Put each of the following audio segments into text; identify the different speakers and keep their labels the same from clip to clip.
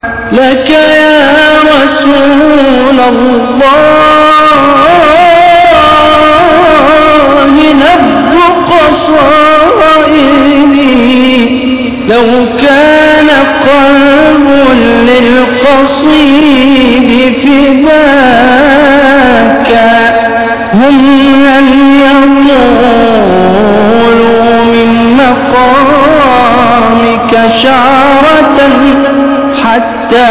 Speaker 1: لك يا رسول الله نبض قصائدي، لو كان قلب للقصيد فداك هم لن يطولوا من مقامك شعرة حتى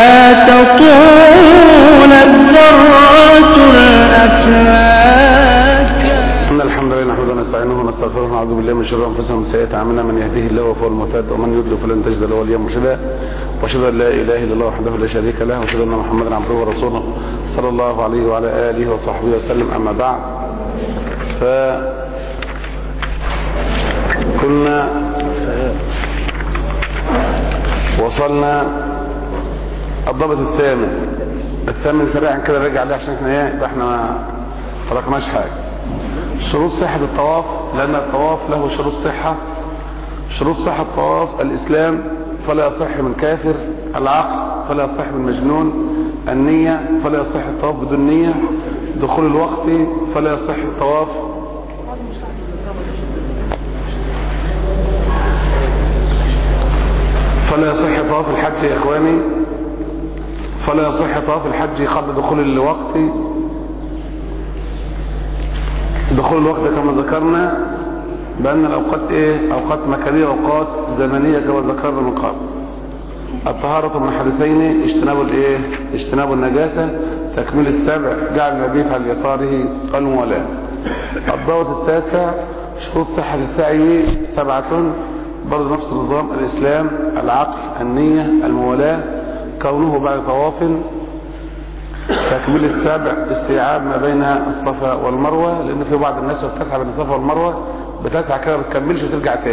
Speaker 1: تطول الذرات الأفلاك.
Speaker 2: إن الحمد لله نحمده ونستعينه ونستغفره ونعوذ بالله من شرور أنفسنا ومن سيئات أعمالنا، من يهده الله فهو المهتد ومن يضلل فلن تجد له وليا مرشدا، وأشهد أن لا إله إلا الله وحده لا شريك له، وأشهد أن محمدا عبده ورسوله صلى الله عليه وعلى آله وصحبه وسلم. أما بعد، فكنا وصلنا الضابط الثامن سريعا كده رجع عليه عشان احنا ما تركناش حاجه. شروط صحه الطواف، لان الطواف له شروط صحه. شروط صحه الطواف: الاسلام فلا يصح من كافر، العقل فلا يصح من مجنون، النيه فلا يصح الطواف بدون نيه، دخول الوقت فلا يصح الطواف، فلا يصح طواف الحج يا اخواني، فلا يصح طواف الحج قبل دخول الوقت. دخول الوقت كما ذكرنا بأن الأوقات أوقات مكانية وأوقات زمنية كما ذكرنا من قبل. الطهارة من حدثين: اجتناب النجاسة، تكميل السبع، جعل المبيت على يساره، الموالاة. الضابط التاسع: شروط صحة السعي 7، برضه نفس النظام: الإسلام، العقل، النية، الموالاة، كونه بعد طواف، تكميل السبع، استيعاب ما بين الصفا والمروة، لأن في بعض الناس بتسعى بين الصفا والمروة بتسعى كده ما بتكملش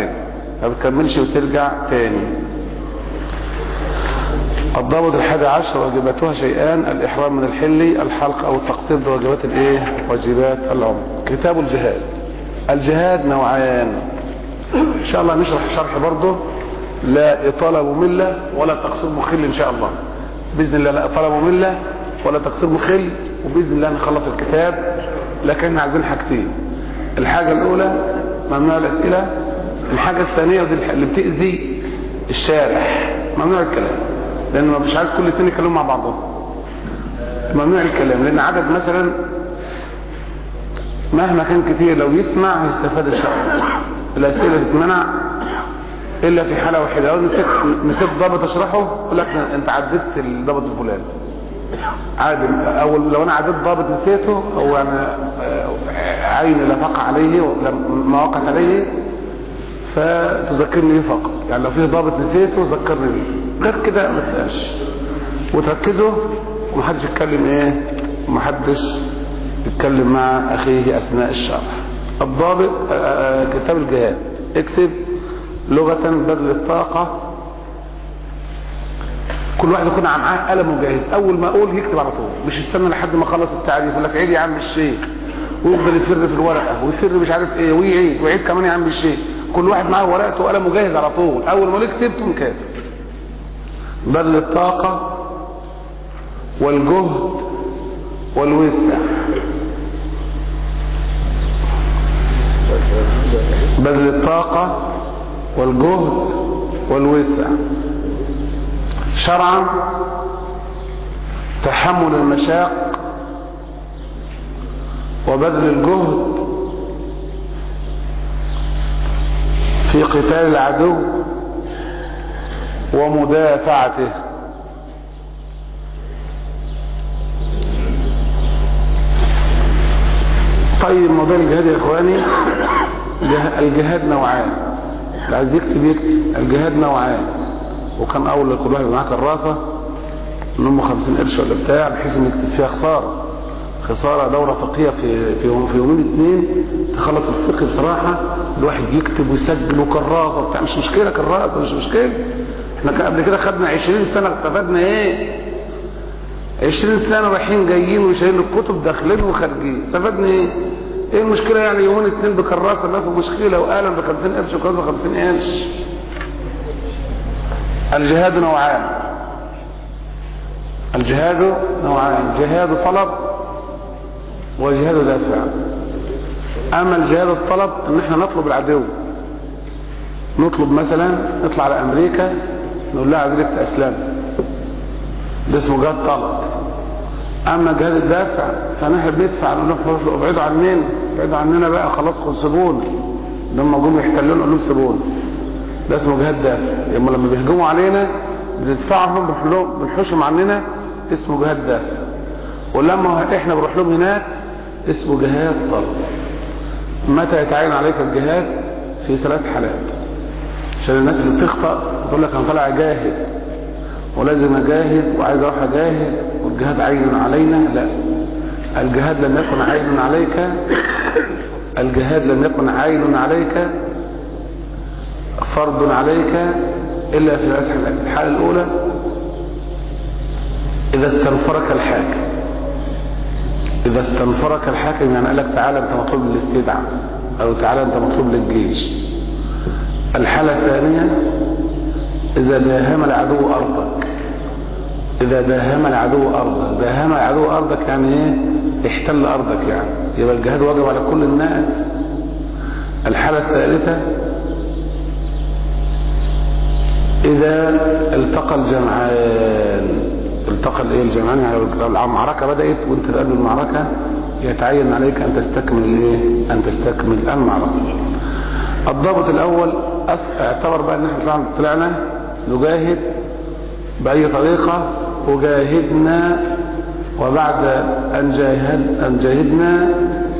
Speaker 2: وترجع تاني. الضابط 11: واجباتها شيئان: الإحرام من الحل، الحلق أو التقصير بواجبات واجبات العمر. كتاب الجهاد. الجهاد نوعان، إن شاء الله نشرح شرح برضه، لا إطالة مملة ولا تقصير مخل إن شاء الله بإذن الله. لا إطالة مملة ولا تقصير مخل، وبإذن الله نخلص الكتاب. لكن عايزين حاجتين: الحاجة الأولى ممنوع الأسئلة، الحاجة الثانية ودي اللي بتأذي الشارح ممنوع الكلام، لأن مش عايز كل اثنين يتكلموا مع بعضهم. ممنوع الكلام لأن عدد مثلا مهما كان كتير لو يسمع هيستفاد الشرح. الأسئلة تتمنع إلا في حالة واحدة: لو نسيت ضابط أشرحه يقول لك أنت عديت الضابط الفلاني عادي، أو لو أنا عديت ضابط نسيته أو أنا عيني لا تقع عليه ما وقعت عليه فتذكرني به فقط. يعني لو فيه ضابط نسيته ذكرني به، غير كده ما تسألش وتركزوا ومحدش يتكلم مع أخيه أثناء الشرح. الضابط كتاب الجهاد. اكتب: لغة بذل الطاقة. كل واحد يكون معاه قلم وجاهز، اول ما اقول يكتب على طول، مش يستنى لحد ما اخلص التعريف يقول لك عيد يا عم الشيخ ويفضل يفر في الورقه ويفر مش عارف ايه ويعيد كمان يا عم الشيخ. كل واحد معاه ورقته وقلم وجاهز على طول، اول ما يكتب تقوم كاتب. بذل الطاقه والجهد والوسع. بذل الطاقه والجهد والوسع. شرعا: تحمل المشاق وبذل الجهد في قتال العدو ومدافعته. طيب، موضوع الجهاد يا اخواني، الجهاد نوعان. اللي عايز يكتب. الجهاد نوعان، وكان اول كل واحد معاه كراسه نمو 50 قرش ولا بتاع، بحيث ان يكتب فيها خساره دوره فقهيه في يومين 2 تخلص الفقه. بصراحه الواحد يكتب ويسجل وكراسه بتاع، مش مشكله كراسه، مش مشكله. احنا قبل كده خدنا 20 سنه استفدنا 20 سنه رايحين جايين وشايلين الكتب داخلين وخارجين، استفدنا ايه المشكله؟ يعني يومين 2 بكراسه ما في مشكله، وقلم ب 50 قرش وكراسه 50 قرش. الجهاد نوعان: الجهاد نوعان، جهاد طلب وجهاد دافع. اما الجهاد الطلب ان احنا نطلب العدو، نطلب مثلا نطلع على امريكا نقول لها عايزينك تسلم، ده اسمه جهاد طلب. اما جهاد الدافع فنحن بندفع نقول لهم ابعدوا عننا، ابعدوا عننا بقى خلاص سيبونا، لما جم يحتلونا نقول لهم سيبونا، ده اسمه جهاد دافع. لما بيهجموا علينا بندفعهم بنحوشهم عننا اسمه جهاد دافع. ولما احنا بنروح لهم هناك اسمه جهاد طلب. متى يتعين عليك الجهاد؟ في 3 حالات، عشان الناس اللي بتخطأ تقول لك انا طالع اجاهد ولازم اجاهد وعايز اروح اجاهد والجهاد عين علينا. لا، الجهاد لم يكن عين عليك، الجهاد لم يكن عين عليك فرض عليك الا في 3 حالات. الحالة الاولى اذا استنفرك الحاكم، اذا استنفرك الحاكم يعني قال لك تعالى انت مطلوب للاستدعاء او تعالى انت مطلوب للجيش. الحالة الثانية اذا داهم العدو ارضك، اذا داهم العدو ارضك، داهم العدو ارضك يعني ايه؟ احتل ارضك، يعني يبقى الجهاد واجب على كل الناس. الحالة الثالثة اذا التقى الجمعان، التقى الايه الجمعان، يعني المعركة بدأت وانت قبل المعركة يتعين عليك ان تستكمل الايه؟ ان تستكمل المعركة. الضابط الاول اعتبر بقى ان احنا طلعنا نجاهد باي طريقة، وجاهدنا، وبعد ان جاهدنا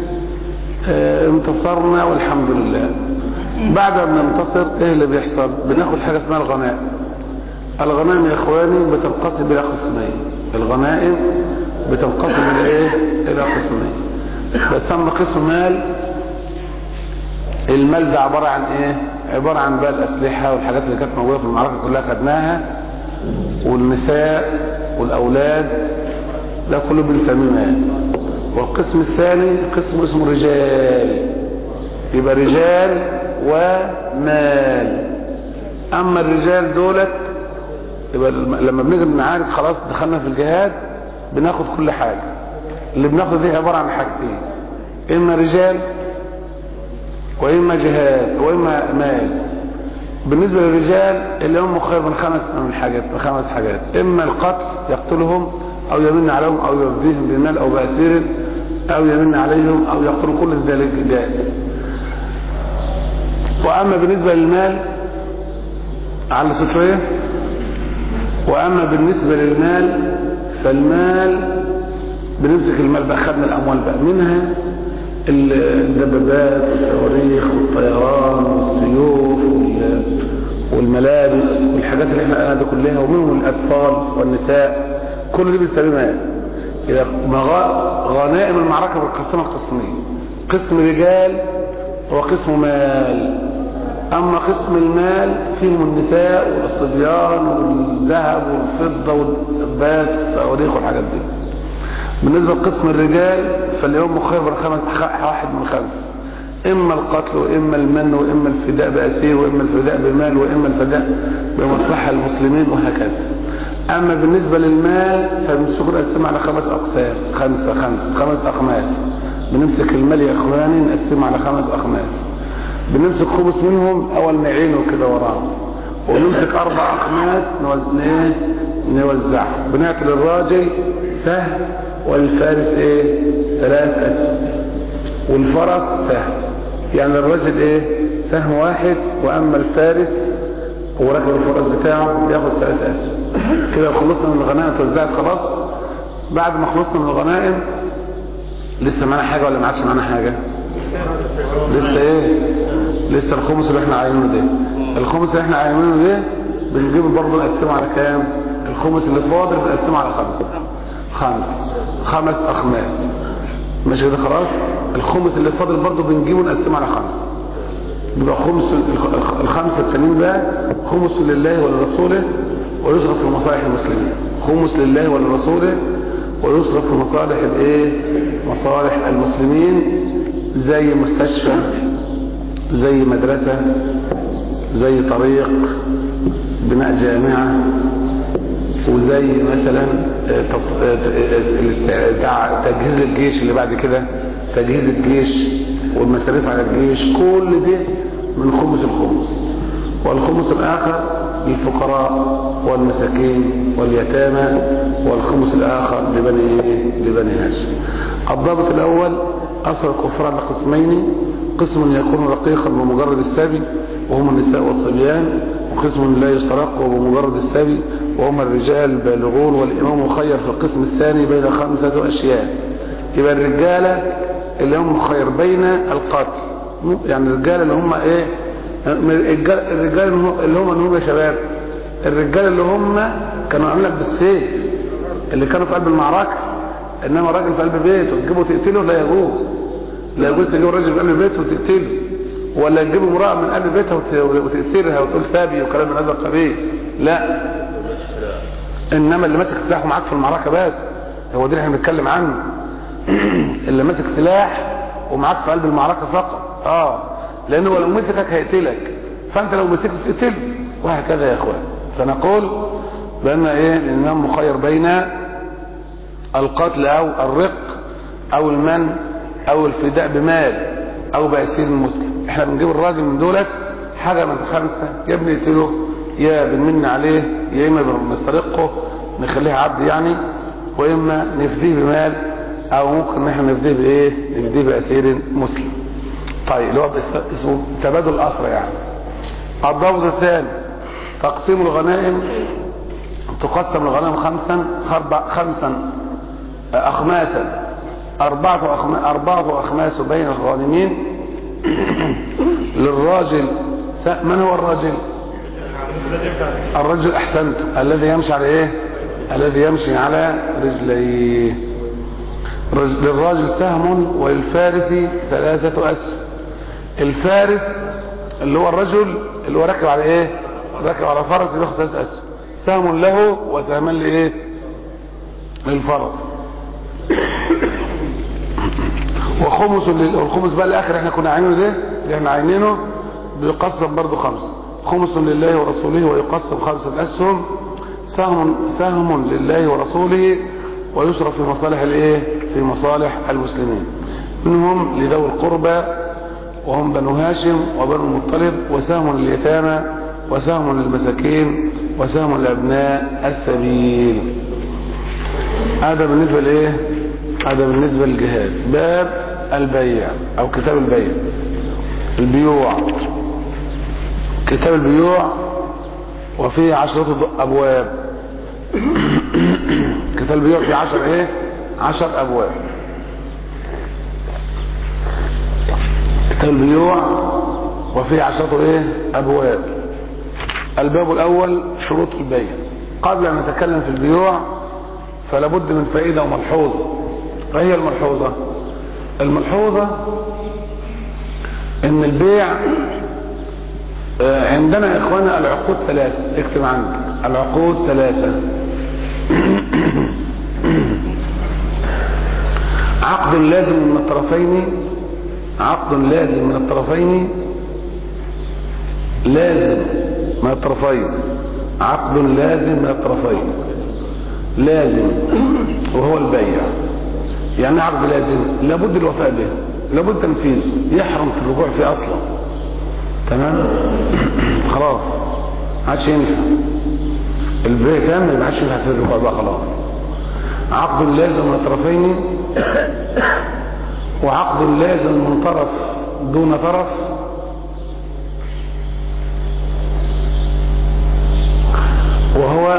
Speaker 2: انتصرنا والحمد لله. بعد ما ننتصر ايه اللي بيحصل؟ بناخد حاجة اسمها الغنائم. الغنائم يا اخواني بتنقسم الى قسمين، الغنائم بتنقسم الى ايه؟ الى قسمين. بس اما قسم مال، المال ده عبارة عن ايه؟ عبارة عن بقى الاسلحة والحاجات اللي كانت موجودة في المعركة كلها خدناها، والنساء والاولاد، ده كله بنسميه مال. والقسم الثاني قسم اسمه رجال، يبقى رجال ومال. اما الرجال دولت يبقى لما بنيجي نعارك خلاص دخلنا في الجهاد بناخد كل حاجة. اللي بناخد دي عبارة عن حاجتين، اما رجال واما جهاد واما مال. بالنسبة للرجال اللي هم خير من 5 حاجات، اما القتل يقتلهم او يمن عليهم او يفديهم بمال او بأسير او يمن عليهم او يقتلوا، كل ذلك جائز. واما بالنسبة للمال على سفرية، واما بالنسبة للمال فالمال بنمسك المال بقى، خدنا الاموال بقى منها الدبابات والصواريخ والطيران والسيوف والملابس والحاجات اللي احنا قلنا دي كلها، ومنهم الاطفال والنساء، كل دي بنسميه مال. اذا غنائم المعركة بنقسمها قسمين، قسم رجال وقسم مال. اما قسم المال فيهم النساء والصبيان والذهب والفضة والدبابات والصواريخ والحاجات دي. بالنسبة لقسم الرجال فاليوم خير من 1 من 5، اما القتل واما المن واما الفداء بأسير واما الفداء بمال واما الفداء بمصلحة المسلمين وهكذا. اما بالنسبة للمال فبنمسك نقسمه على 5 اقسام، 5 اخماس. بنمسك المال يا اخواني نقسمه على 5 اخماس، بنمسك خمس منهم اول نعينه كده وراه، ونمسك 4 اخماس نوزعه. بنعطي للراجل سهم والفارس ايه 3 اسهم، والفرس سهم. يعني الراجل ايه سهم واحد، واما الفارس هو راكب الفرس بتاعه بياخد 3 اسهم. كده خلصنا من الغنائم، توزعت خلاص. بعد ما خلصنا من الغنائم لسه معانا حاجة ولا ما عادش معانا حاجة؟ لسه ايه؟ لسه الخمس اللي احنا عاينينه ده. الخمس اللي احنا عاينينه ده بنجيبه برضه نقسمه على كام؟ الخمس اللي فاضل بنقسمه على 5 اخماس. ماشي كده خلاص. الخمس اللي فاضل برضه بنجيبه نقسمه على 5، يبقى ال5 التانيين بقى خمس لله ولرسوله ويصرف في مصالح المسلمين. خمس لله ولرسوله ويصرف في مصالح الايه؟ مصالح المسلمين، زي مستشفى، زي مدرسة، زي طريق، بناء جامعة، وزي مثلا تجهيز الجيش اللي بعد كده، تجهيز الجيش والمصاريف على الجيش، كل ده من خمس الخمس. والخمس الآخر للفقراء والمساكين واليتامى، والخمس الآخر لبني هاشم. الضابط الأول: أسر الكفار على قسمين: قسم يكون رقيقا بمجرد السبي وهم النساء والصبيان، وقسم لا يسترق بمجرد السبي وهم الرجال البالغون. والإمام مخير في القسم الثاني بين 5 أشياء. يبقى الرجالة اللي هم مخير بين القتل، يعني الرجال اللي هم ايه، الرجال اللي هم يا شباب، الرجال اللي هم كانوا عاملك بالسيف، اللي كانوا في قلب المعركة. انما الراجل في قلب بيته تجيبه تقتله لا يجوز. لا يجوز تجيب الراجل في قلب بيته وتقتله، ولا تجيب امرأة من قلب بيتها وتأسرها وتقول ثابي وكلام من هذا القبيل. لا، انما اللي ماسك سلاح معاك في المعركة بس، هو ده اللي احنا بنتكلم عنه. اللي ماسك سلاح ومعاك في قلب المعركة فقط. لانه لو مسكك هيقتلك، فانت لو مسكت تقتله، وهكذا يا اخوان. فنقول بان الامام مخير بين القتل او الرق او المن او الفداء بمال او بأسير المسلم. احنا بنجيب الراجل من دولت حاجة من 5: يا بنقتله، يا بنمن عليه، يا اما بنسترقه نخليه عبد يعني، واما نفديه بمال، او ممكن ان احنا نفديه نفديه بأسير مسلم. طيب اللي هو اسمه تبادل الأسرى يعني. الضابط الثاني: تقسيم الغنائم. تقسم الغنائم 5 أخماسا، 4 أخماس بين الغانمين. للراجل من هو الراجل؟ الرجل أحسنت، الذي يمشي على ايه؟ الذي يمشي على رجليه. للراجل سهم، وللفارس 3 أسهم. الفارس اللي هو الرجل اللي هو راكب على ايه؟ راكب على فرس، بياخد 3 أسهم. سهم له وسهمان لايه؟ للفرس. وخمس والخمس بقى الاخر احنا كنا عينينه ده، اللي احنا عينينه بيقسم برضو 5. خمس لله ورسوله ويقسم 5 أسهم. سهم لله ورسوله ويصرف في مصالح الايه؟ في مصالح المسلمين. منهم لذوي القربى وهم بنو هاشم وبنو المطلب، وسهم لليتامى، وسهم للمساكين، وسهم لأبناء السبيل. هذا بالنسبة لايه؟ هذا بالنسبة للجهاد. باب البيع او كتاب البيع. البيوع، كتاب البيوع وفيه 10 أبواب. كتاب البيوع فيه 10 أبواب. كتاب البيوع وفيه 10 أبواب. الباب الأول: شروط البيع. قبل أن نتكلم في البيوع فلا بد من فائدة وملحوظة. ما هي الملحوظة؟ الملحوظة ان البيع عندنا يا اخوانا العقود 3. اكتب عندك العقود 3. عقد لازم من الطرفين، عقد لازم من الطرفين، لازم من الطرفين، عقد لازم من الطرفين، لازم وهو البيع. يعني عقد لازم لابد الوفاء به، لابد تنفيذه، يحرم في الرجوع فيه اصلا. تمام؟ خلاص عادش ينفع البيع كامل، ما عادش ينفع في الرجوع بقى خلاص. عقد لازم من الطرفين، وعقد لازم من طرف دون طرف، وهو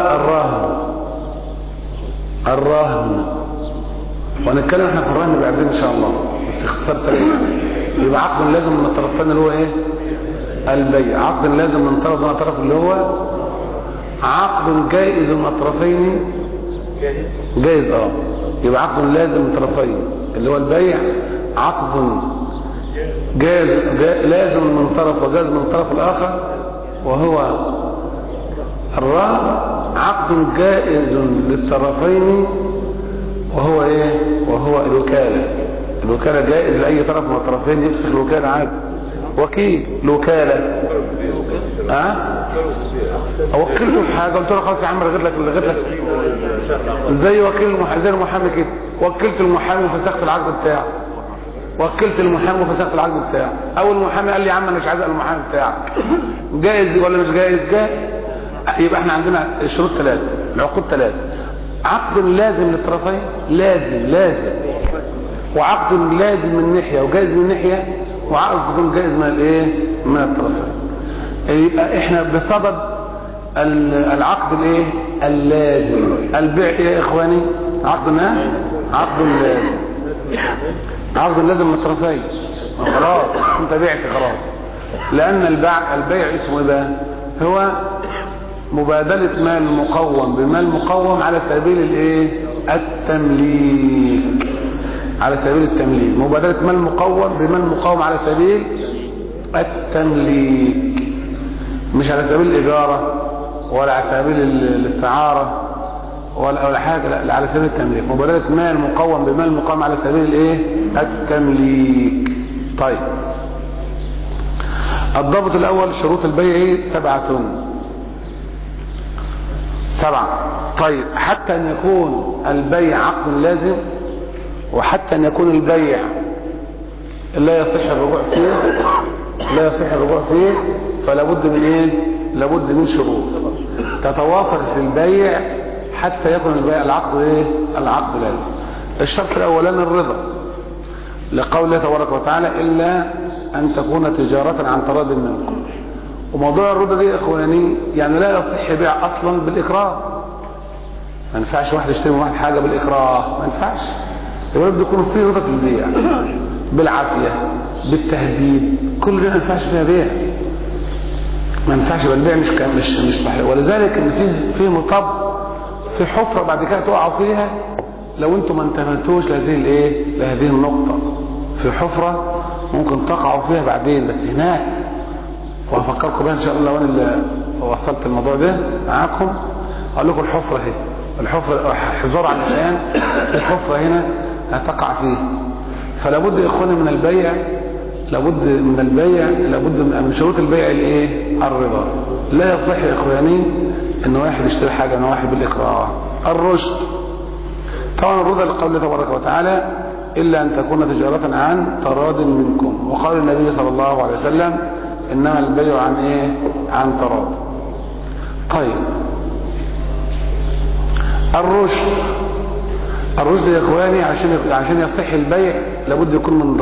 Speaker 2: الرهن. وهنتكلم احنا في الرهن بعدين ان شاء الله، بس اختصار سريع. يبقى عقد لازم من الطرفين اللي هو ايه؟ البيع. عقد لازم من طرف دون طرف اللي هو عقد جائز من الطرفين، جائز. يبقى عقد لازم من طرفين اللي هو البيع، عقد جائز لازم من طرف وجائز من الطرف الاخر وهو الرهن. عقد جائز للطرفين وهو ايه؟ وهو الوكالة. الوكالة جائز لأي طرف من الطرفين يفسخ الوكالة عادي. وكيل الوكالة اوكلته في حاجه قلت له خلاص يا عم لغيت لك زي وكيل زي المحامي كده، وكلت المحامي وفسخت العقد بتاعه، وكلت المحامي وفسخت العقد بتاعه. اول المحامي قال لي يا عم انا مش عايز المحامي بتاعك، جائز ولا مش جائز؟ جائز. يبقى احنا عندنا الشروط ثلاثه، العقود ثلاثه: عقد لازم للطرفين، لازم، وعقد لازم من ناحيه وجائز من ناحيه، وعقد جائز من الايه؟ من الطرفين. يبقى احنا بصدد العقد الايه؟ اللازم. البيع ايه يا اخواني؟ عقد لازم، عقد لازم من الطرفين. خلاص انت بعت خلاص، لان البيع اسمه ايه بقى؟ هو مبادلة مال مقوم بمال مقوم على سبيل الايه؟ التمليك، على سبيل التمليك. مبادلة مال مقوم بمال مقوم على سبيل التمليك، مش على سبيل الإجارة ولا على سبيل الاستعارة ولا حاجة، لا على سبيل التمليك. مبادلة مال مقوم بمال مقوم على سبيل الايه؟ التمليك. طيب الضابط الأول: شروط البيع 7. طيب حتى أن يكون البيع عقد لازم، وحتى أن يكون البيع لا يصح الرجوع فيه، فلا بد من ايه؟ لابد من شروط تتوافر في البيع حتى يكون البيع العقد ايه؟ العقد لازم. الشرط الاولاني الرضا، لقول الله تبارك وتعالى: الا ان تكون تجارة عن تراض منكم. وموضوع الرضا دي يا اخواني يعني لا يصح بيع اصلا بالاكراه. ما ينفعش واحد يشتري من واحد حاجه بالاكراه، ما ينفعش. يبقى يكون في رضا في البيع، بالعافيه، بالتهديد، كل ده ما ينفعش فيها بيع، ما ينفعش. البيع مش صحيح. ولذلك ان في مطب، في حفره بعد كده تقعوا فيها لو انتم ما انتبهتوش لهذه النقطه. في حفره ممكن تقعوا فيها بعدين، بس هناك وهفكركم بها ان شاء الله وانا اللي وصلت الموضوع ده معاكم. اقول لكم الحفره اهي، الحفره حذار علشان الحفره هنا هتقع فيه. فلا بد يا اخواني من البيع، لابد من شروط البيع الايه؟ الرضا. لا يصح يا اخواني ان واحد يشتري حاجه من واحد بالاكراه. الرشد طبعا الرضا لقوله تبارك وتعالى: الا ان تكون تجاره عن تراض منكم. وقال النبي صلى الله عليه وسلم: انما البيع عن ايه؟ عن تراض. طيب الرشد يا اخواني عشان يصح البيع لابد يكون من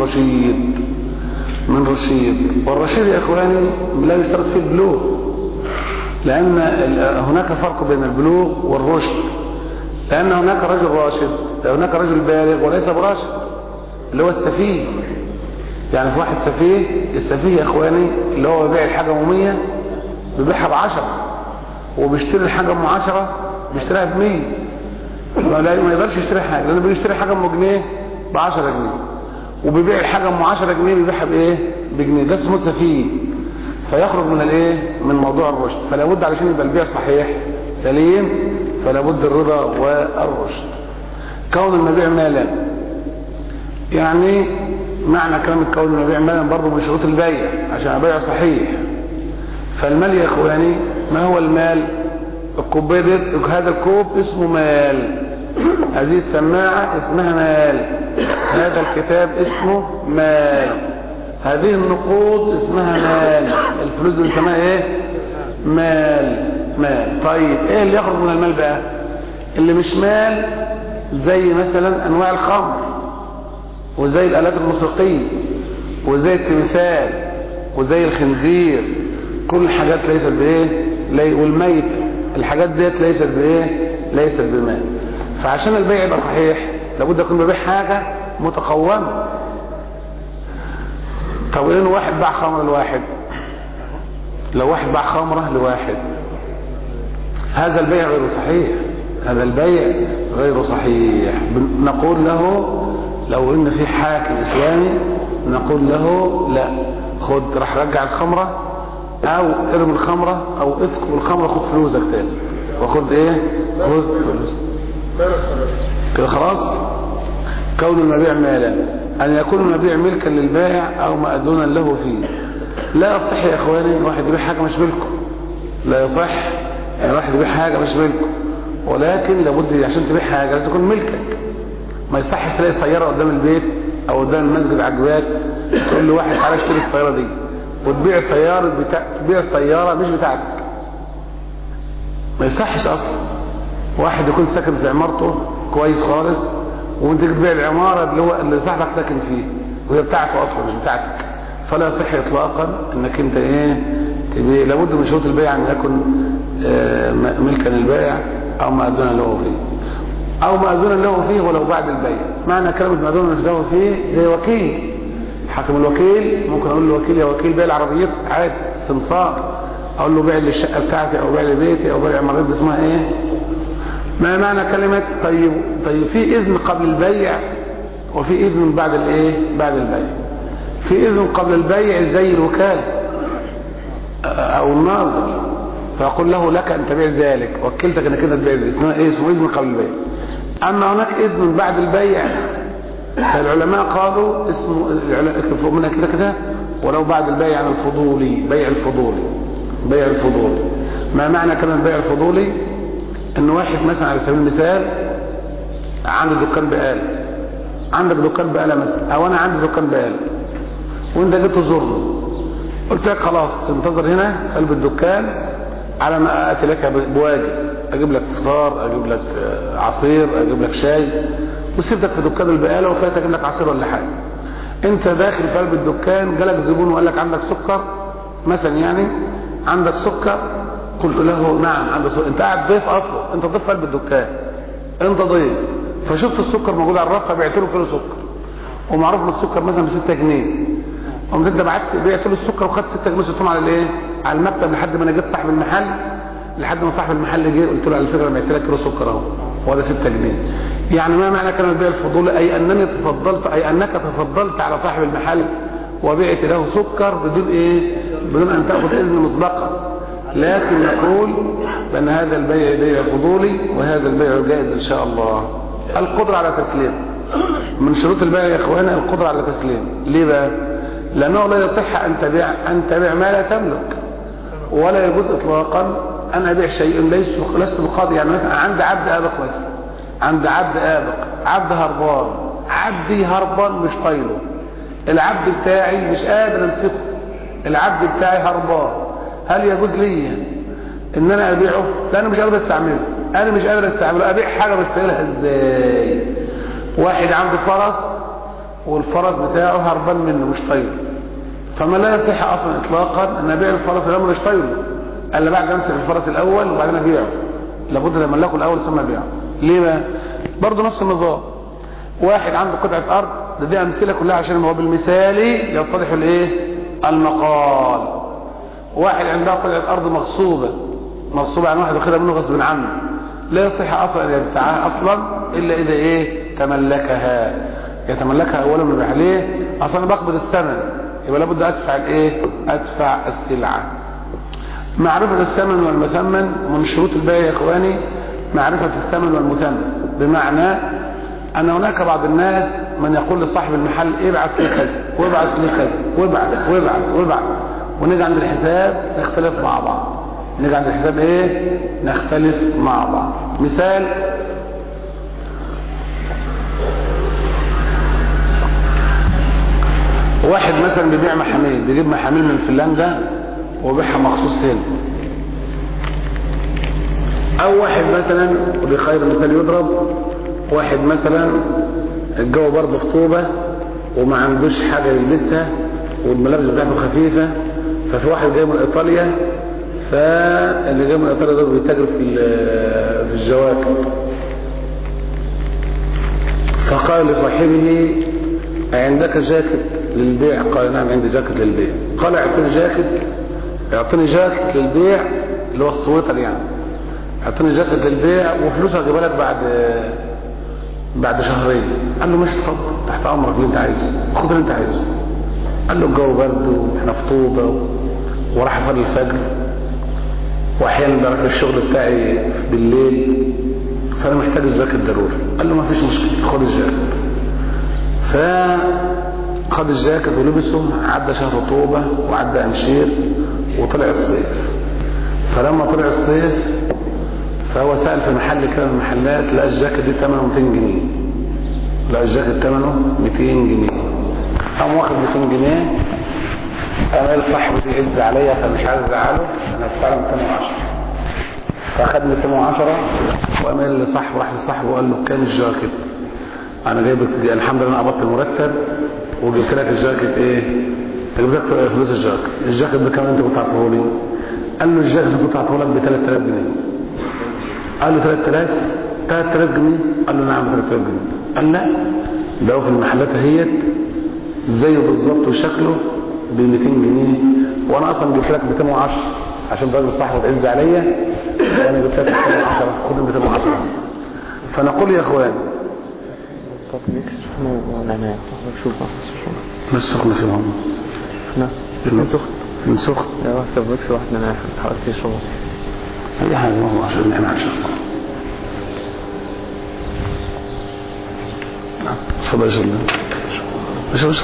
Speaker 2: رشيد. والرشيد يا اخواني لا يشترط فيه البلوغ، لان هناك فرق بين البلوغ والرشد. لان هناك رجل راشد، هناك رجل بالغ وليس براشد، اللي هو السفيه. يعني في واحد سفيه، السفيه يا اخواني اللي هو بيبيع الحاجه ب100 بيبيعها ب10، وبيشتري الحاجه ب10 بيشتريها ب100. ما يقدرش يشتري حاجه، لانه بيشتري حاجه ب100 ب10 جنيه، وبيبيع الحاجه ب10 جنيه بيبيعها بايه؟ بجنيه. ده اسمه سفيه، فيخرج من الايه؟ من موضوع الرشد. فلا بد علشان يبقى البيع صحيح سليم فلا بد الرضا والرشد. كون المبيع مالا، يعني معنى كلمه كون المبيع مالا برضه من شروط البيع عشان البيع صحيح. فالمال يا اخواني ما هو المال؟ الكوبايه، هذا الكوب اسمه مال، هذه السماعه اسمها مال، هذا الكتاب اسمه مال، هذه النقود اسمها مال، الفلوس دي بنسميها ايه؟ مال. طيب ايه اللي يخرج من المال بقى؟ اللي مش مال زي مثلا انواع الخمر، وزي الالات الموسيقيه، وزي التمثال، وزي الخنزير، كل الحاجات ليست بايه؟ والميت، الحاجات ديت ليست بايه؟ ليست بمال. فعشان البيع يبقى صحيح لابد يكون بيبيع حاجه متقومه. طب لو واحد باع خمر لواحد، لو واحد باع خمره لواحد، هذا البيع غير صحيح، هذا البيع غير صحيح. نقول له لو ان في حاكم اسلامي نقول له لا، خد راح رجع الخمره، او ارمي الخمره، او اثق بالخمره، خد فلوسك تاني، وخد ايه؟ خد فلوس كده خلاص. كون المبيع مالا، ان يكون المبيع ملكا للبائع او مأذونا له فيه. لا يصح يا اخواني ان واحد يبيع حاجه مش ملكه، لا يصح يعني واحد يبيع حاجة مش ملكه، ولكن لابد عشان تبيع حاجة لازم تكون ملكك. ما يصحش تلاقي سيارة قدام البيت او قدام المسجد عجباك تقول له واحد تعالى اشتري السيارة دي وتبيع تبيع السيارة مش بتاعتك. ما يصحش اصلا. واحد يكون ساكن في عمارته كويس خالص وانت تبيع العمارة اللي صاحبك ساكن فيه وهي بتاعته اصلا مش بتاعتك، فلا يصح اطلاقا انك انت تبيع. لابد من شروط البيع ان يكن ملكا للبائع او مأذونا له فيه، او مأذونا له فيه ولو بعد البيع. معنى كلمة مأذونا له فيه زي وكيل. حاكم الوكيل ممكن اقول له وكيل يا وكيل بيع العربيات عادي سمسار، اقول له بيع لي الشقة بتاعتي او بيع لي بيتي او بيع العمارات دي اسمها ايه؟ ما معنى كلمة طيب في اذن قبل البيع وفي اذن بعد بعد البيع. في اذن قبل البيع زي الوكالة او الناظر، فاقول له لك ان تبيع ذلك، وكلتك انك كده تبيع ذلك، اسمه اذن قبل البيع. اما هناك اذن بعد البيع فالعلماء قالوا اسمه اكتب منها كده ولو بعد البيع عن الفضولي. بيع الفضولي ما معنى كلمة بيع الفضولي؟ ان واحد مثلا على سبيل المثال عنده دكان بقالة، عندك دكان بقالة مثلا او انا عندي دكان بقالة وانت جيت تزورني، قلت لك خلاص تنتظر هنا في قلب الدكان على ما اتي لك بواجب، اجيب لك فطار، اجيب لك عصير، اجيب لك شاي، وسيبتك في دكان البقالة وفاتك انك عصير ولا حاجه. انت داخل في قلب الدكان جالك زبون وقال لك عندك سكر مثلا، عندك سكر، قلت له نعم عندك سكر. انت قاعد ضيف اصلا، انت ضيف في قلب الدكان، انت ضيف، فشفت السكر موجود على الرف بعت له كيلو سكر ومعروف ان السكر مثلا ب 6 جنيه، قمت انت بعت له السكر وخدت 6 جنيه سبتهم على على المكتب لحد ما انا جيت صاحب المحل، لحد ما صاحب المحل جه قلت له على فكره بعت لك كيلو سكر اهو وهذا 6 جنيه. يعني ما معنى كلمه بيع الفضول؟ اي انك تفضلت على صاحب المحل وبعت له سكر بدون ان تاخذ اذن مسبقا. لكن نقول بان هذا البيع بيع فضولي وهذا البيع جائز ان شاء الله. القدره على تسليم من شروط البيع يا اخوانا، القدره على تسليم. ليه بقى؟ لانه لا يصح ان تبيع ما لا تملك، ولا يجوز اطلاقا ان ابيع شيء لست بقاضي. يعني مثلا عندي عبد ابق، مثلا عندي عبد ابق، عبد هربان، عبدي هربان مش طايله، العبد بتاعي مش قادر امسكه، العبد بتاعي هربان، هل يجوز لي ان انا ابيعه؟ لا انا مش قادر استعمله، ابيع حاجه بستاهلها ازاي؟ واحد عنده فرس والفرس بتاعه هربان منه مش طايله، فما لا يصح اصلا اطلاقا ان ابيع الفرس الامر مش طايله الا بعد امسك الفرس الاول وبعدين ابيعه. لابد ان املكه الاول ثم ابيعه. ليه بقى؟ برضه نفس النظام. واحد عنده قطعه ارض، دي امثله كلها عشان هو بالمثالي يتضح المقال. واحد عنده قطعه ارض مغصوبه يعني واحد واخدها منه غصب عنه، لا يصح اصلا ان يبتاعها اصلا الا اذا تملكها. يتملكها اولا من عليه، اصلا بقبض الثمن، يبقى لابد ادفع السلعه. معرفه الثمن والمثمن من شروط البيع يا اخواني، معرفه الثمن والمثمن، بمعنى ان هناك بعض الناس من يقول لصاحب المحل ابعث لي كذا وابعث لي كذا وابعث، ونيجي عند الحساب نختلف مع بعض. نختلف مع بعض. مثال، واحد مثلا بيبيع محاميل، بيجيب محاميل من فنلندا وبيعها مخصوص هنا، او واحد مثلا، وبخير المثال يضرب، واحد مثلا الجو برضه خطوبه وما عندوش حاجه يلبسها والملابس بتاعته خفيفه، ففي واحد جاي من ايطاليا، فاللي جاي من ايطاليا ده بيتاجر في الجواكت، فقال لصاحبه عندك جاكيت للبيع؟ قال نعم عندي جاكيت للبيع. قال اعطني جاكيت للبيع اللي هو السويتر، اعطني جاكيت للبيع وفلوسها هجيبها لك بعد شهرين. قال له مش اتفضل تحت امرك اللي انت عايزه، خد اللي انت عايزه. قال له الجو برد واحنا في طوبه وراح اصلي الفجر واحيانا بروح الشغل بتاعي بالليل، فانا محتاج الجاكيت ضروري. قال له ما فيش مشكله خد الجاكيت. فخد الجاكيت ولبسه، عدى شهر طوبه وعدى امشير وطلع الصيف، فلما طلع الصيف فهو سأل في محل كده من المحلات، لقى الجاكيت دي ثمنه 200 جنيه. لقى الجاكيت ثمنه 200 جنيه. قام واخد 200 جنيه، قام قال صاحبي يعز عليا فمش عايز ازعله، انا هدفع له 210. فاخد 210 وقام قال لصاحبه، راح لصاحبه وقال له كام الجاكيت؟ انا جايب لك الحمد لله، انا قبضت المرتب وجبت لك الجاكيت ايه؟ جبت لك فلوس الجاكيت. الجاكيت بكام انت كنت عطيه لي؟ قال له الجاكيت اللي كنت عطيه لك ب 3000 جنيه. قال له 3000 جنيه؟ قال له نعم 3000 جنيه. قال لا، ده هو في المحلات اهيت زيه بالظبط وشكله ب 200 جنيه، وانا اصلا جبت لك 210 عشان الراجل صاحبه تعز عليا، وانا جبت لك 210، خد 210. فنقول يا اخوان مش سخن فيهم، من سخن
Speaker 3: لا سبكش واحنا انا حاولت اشرب
Speaker 2: اي حاجه، ما هو عشان احنا عشان تفضل يا شباب. مش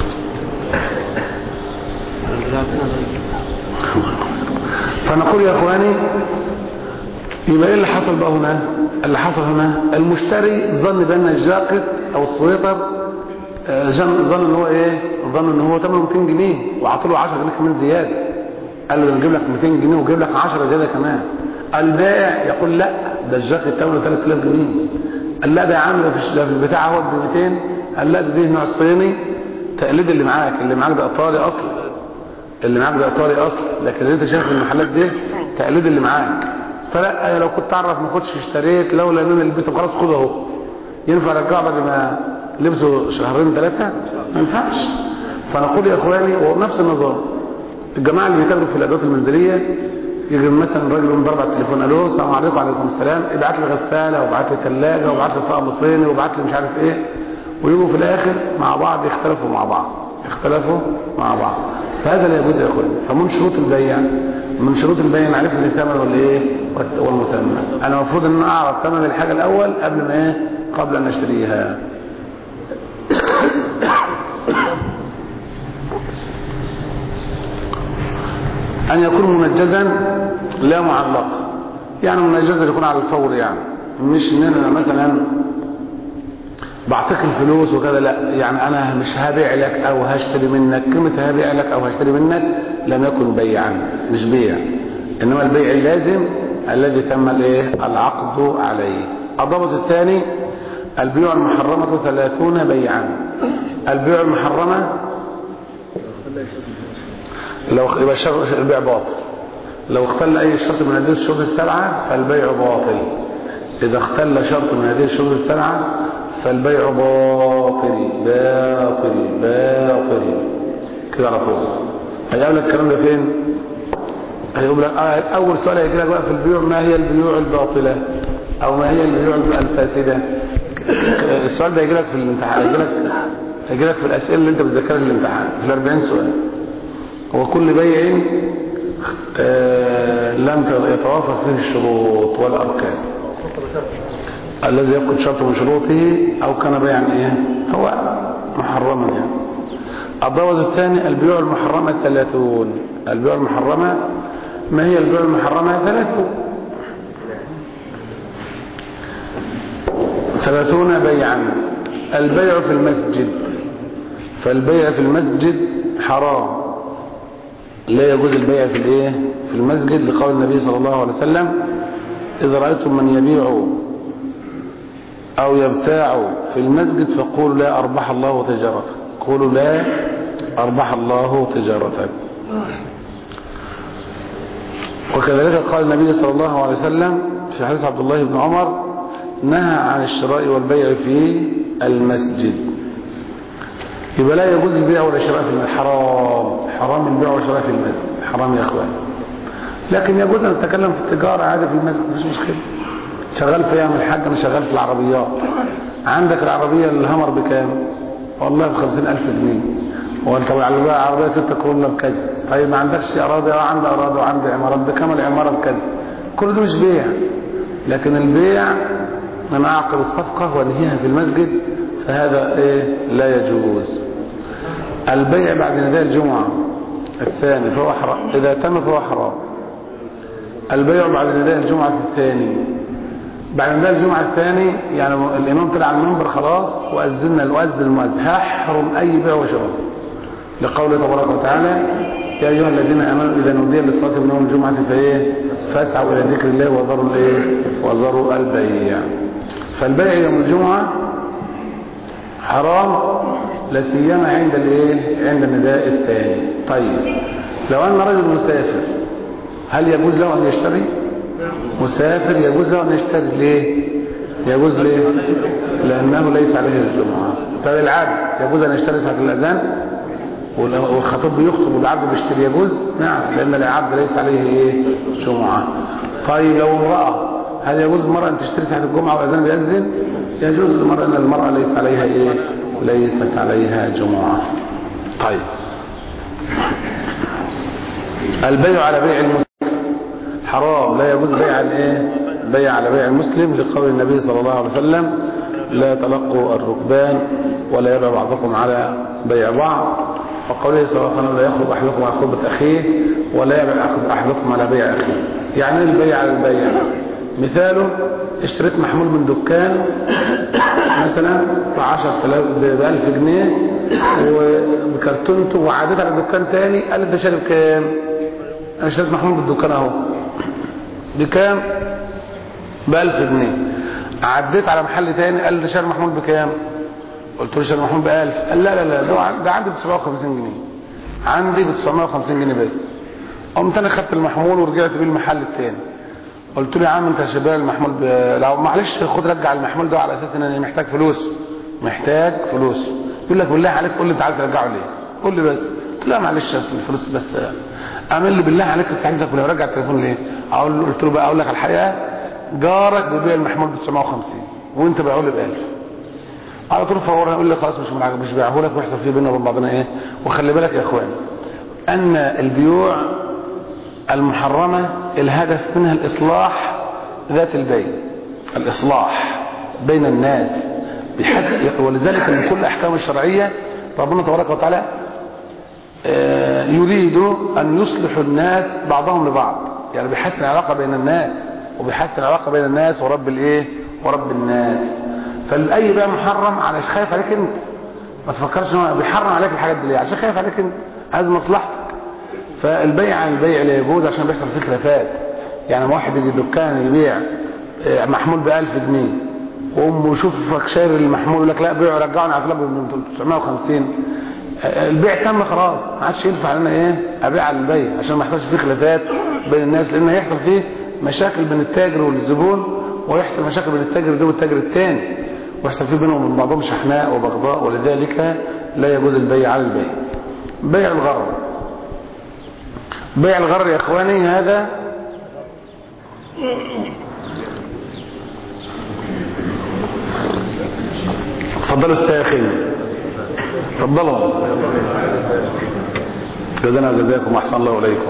Speaker 2: فنقول يا اخواني، يبقى ايه اللي حصل بقى هنا؟ اللي حصل هنا المشتري ظن بان الجاكيت او السويتر ظن ان هو ايه؟ ظن ان هو ثمنه 200 جنيه وعطوا له 10 جنيه كمان زياده. قال له نجيب لك 200 جنيه وجيب لك 10 زياده كمان. البائع يقول لا، ده الجاكيت ثمنه 3000 جنيه. قال لا ده يا عم ده في البتاع هو ب 200. قال لا ده نوع الصيني تقليد اللي معاك ده ايطالي اصلا، اللي معاك ده ايطالي اصلا، لكن اللي انت شايف في المحلات دي تقليد اللي معاك. فلا، لو كنت اعرف ما كنتش اشتريت، لولا من البيت خلاص خده اهو. ينفع ارجعه بعد ما لبسه شهرين 3؟ ما ينفعش. فنقول يا اخواني، ونفس النظام الجماعه اللي بيتاجروا في الادوات المنزليه، يجي مثلا الراجل يقوم ضرب على التليفون، الو السلام عليكم. وعليكم السلام. ابعت لي غساله وابعت لي ثلاجه وابعت لي طقم صيني وابعت لي مش عارف ايه، ويجوا في الاخر مع بعض يختلفوا مع بعض. فهذا لا يجوز يا اخواني. فمن شروط البيع نعرف الثمن ولا ايه والمثمن. انا المفروض ان اعرف ثمن الحاجه الاول قبل ان اشتريها. ان يكون منجزا لا معلق، يعني منجزا يكون على الفور، يعني مش ان انا مثلا بعطيك الفلوس وكذا، لا، يعني انا مش هبيع لك او هشتري منك. كلمه هبيع لك او هشتري منك لم يكن بيعا، مش بيع، انما البيع اللازم الذي تم العقد عليه. الضابط الثاني البيوع المحرمه 30 بيعا. البيوع المحرمه لو يبقى البيع باطل. لو اختل اي شرط من هذه الشروط السبعه فالبيع باطل. اذا اختل شرط من هذه الشروط السبعه فالبيع باطل كده على طول. هيقول لك الكلام ده فين؟ هيقول لك اول سؤال هيجي لك بقى في البيوع، ما هي البيوع الباطله او ما هي البيوع الفاسده؟ السؤال ده هيجي لك في الامتحان، هيجي لك في الاسئله اللي انت بتذاكرها للامتحان في 40 سؤال. هو كل بيع لم يتوافق فيه الشروط والاركان الذي يفقد شرط من شروطه او كان بيعا هو محرما يعني. الضابط الثاني البيوع المحرمه 30. البيوع المحرمه، ما هي البيوع المحرمه؟ 30 بيعا. البيع في المسجد، فالبيع في المسجد حرام، لا يجوز البيع في المسجد، لقول النبي صلى الله عليه وسلم إذا رأيتم من يبيع أو يبتاع في المسجد فقولوا لا أربح الله تجارته. قولوا لا أربح الله تجارته. وكذلك قال النبي صلى الله عليه وسلم في حديث عبد الله بن عمر نهى عن الشراء والبيع في المسجد. يبقى لا يجوز البيع والشراء في المسجد، حرام البيع والشراء في المسجد، حرام يا اخوان. لكن يجوز ان نتكلم في التجاره عادي في المسجد، مش مشكله. شغال في ايام الحاج، انا شغال في العربيات. عندك العربيه الهمر بكام؟ والله ب 50,000 جنيه. وانت على العربيه 6 كورولا بكذا. طيب ما عندكش اراضي؟ عندي اراضي وعندي عمارات بكام؟ العماره بكذا. كل ده مش بيع. لكن البيع انا اعقد الصفقه وانهيها في المسجد، فهذا لا يجوز. البيع بعد نداء الجمعه الثاني فهو حرام، اذا تم فهو حرام. البيع بعد نداء الجمعة الثاني. بعد نداء الجمعة الثاني يعني الإمام طلع على المنبر خلاص وأذن المؤذن هيحرم أي بيع وشراء، لقوله تبارك وتعالى يا أيها الذين آمنوا إذا نودي للصلاة من يوم الجمعة فاسعوا إلى ذكر الله وذروا البيع. فالبيع يوم الجمعة حرام لا سيما عند النداء الثاني. طيب لو أن رجل مسافر هل يجوز له أن يشتري؟ مسافر يجوز له أن يشتري. ليه؟ يجوز ليه؟ لأنه ليس عليه الجمعة. طيب العبد يجوز أن يشتري ساعة الأذان والخطيب بيخطب والعبد بيشتري؟ يجوز؟ نعم، لأن العبد ليس عليه جمعة. طيب لو امرأة هل يجوز المرأة أن تشتري ساعة الجمعة والأذان بيأذن؟ يجوز المرأة، أن المرأة ليس عليها ليست عليها جمعة. طيب البيع على بيع المسلم حرام، لا يجوز بيع على بيع المسلم، لقول النبي صلى الله عليه وسلم لا تلقوا الركبان ولا يبيع بعضكم على بيع بعض، وقوله صلى الله عليه وسلم لا يخرج احدكم على خطبة اخيه ولا يبيع احدكم على بيع اخيه. يعني البيع على البيع مثاله اشتريت محمول من دكان مثلا ب10,000 جنيه وبكرتونته وعديت على دكان تاني قال لي ده شاري بكام؟ انا اشتريت محمول بالدكان اهو بكام؟ ب1000 جنيه. عديت على محل تاني قال لي ده شاري محمول بكام؟ قلت له شاري محمول ب1000. قال لا ده عندي ب 950 جنيه. عندي ب 950 جنيه بس. قمت انا خدت المحمول ورجعت بيه المحل التاني. قلت له يا عم انت شباب المحمول لو معلش خد رجع المحمول ده على اساس ان انا محتاج فلوس. يقول لك بالله عليك قول لي انت عايز ترجعه ليه؟ قول لي بس. قلت له لا معلش الفلوس بس اعمل لي بالله عليك استعجلك ولا رجع التليفون ليه؟ قلت له بقى اقول لك على الحقيقه جارك بيبيع المحمول ب 950 وانت بايعه لي ب1000. على طول فورا يقول لي خلاص مش بيعه لك ويحصل فيه بيننا وبين بعضنا وخلي بالك يا اخوان ان البيوع المحرمة الهدف منها الإصلاح ذات البين، الإصلاح بين الناس ولذلك من كل أحكام الشرعية ربنا تبارك وتعالى يريد أن يصلح الناس بعضهم لبعض، يعني بيحسن العلاقة بين الناس وبيحسن العلاقة بين الناس ورب الناس. فأي بيع محرم علشان خايف عليك انت، ما تفكرش انه بيحرم عليك الحاجات دي ليه؟ عشان خايف عليك انت، عايز مصلحتك. فالبيع عن البيع لا يجوز عشان بيحصل فيه خلافات. يعني واحد يجي دكان يبيع محمول ب1000 جنيه وامه يشوفك شاري المحمول يقول لك لا بيعه رجعني على طلب ب 950. البيع تم خلاص، ما عادش ينفع لنا ابيع على البيع عشان ما يحصلش فيه خلافات بين الناس، لان هيحصل فيه مشاكل بين التاجر والزبون ويحصل مشاكل بين التاجر ده والتاجر الثاني ويحصل فيه بينهم وبين بعضهم شحناء وبغضاء، ولذلك لا يجوز البيع على البيع. بيع الغرر، بيع الغرر يا اخواني هذا تفضلوا الساخن، تفضلوا جزانا وجزاكم احسن الله اليكم.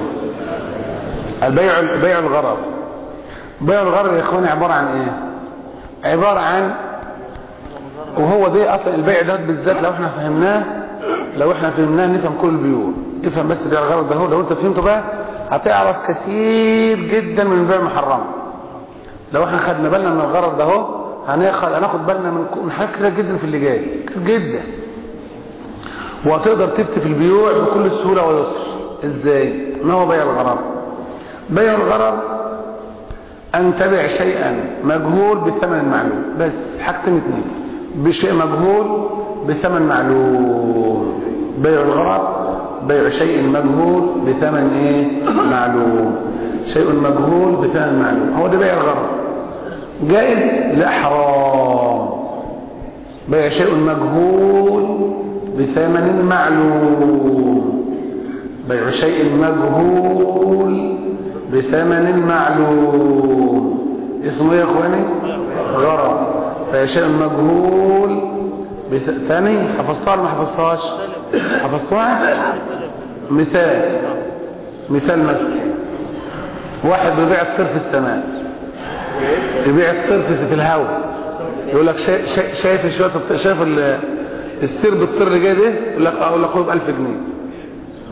Speaker 2: بيع الغرر، بيع الغرر يا اخواني عبارة عن عبارة عن وهو ده اصلا البيع ده بالذات لو احنا فهمناه نفهم كل البيوع. افهم بس بيع الغرر ده لو انت فهمته بقى هتعرف كثير جدا من البيع المحرم. لو احنا خدنا بالنا من الغرر ده هناخد بالنا من حاجات كتير جدا في اللي جاي جدا، وهتقدر تفتي في البيوع بكل سهوله ويسر. ازاي؟ ما هو بيع الغرر؟ بيع الغرر ان تبيع شيئا مجهول بثمن معلوم، بس حاجتين اتنين، بشيء مجهول بثمن معلوم. بيع الغرر بيع شيء مجهول بثمن معلوم، شيء مجهول بثمن معلوم، هو ده بيع الغرر. جائز؟ لا حرام. بيع شيء مجهول بثمن معلوم، بيع شيء مجهول بثمن معلوم اسمه يا اخواني غرر. بيع شيء مجهول ثاني حفظتها ولا ما حفظتهاش؟ حفظتوها؟ مثال مثلا واحد بيبيع الطير في السماء، يبيع الطير في الهواء، يقول لك شايف السير بالطير اللي جاي ده؟ يقول لك خده ب1000 جنيه.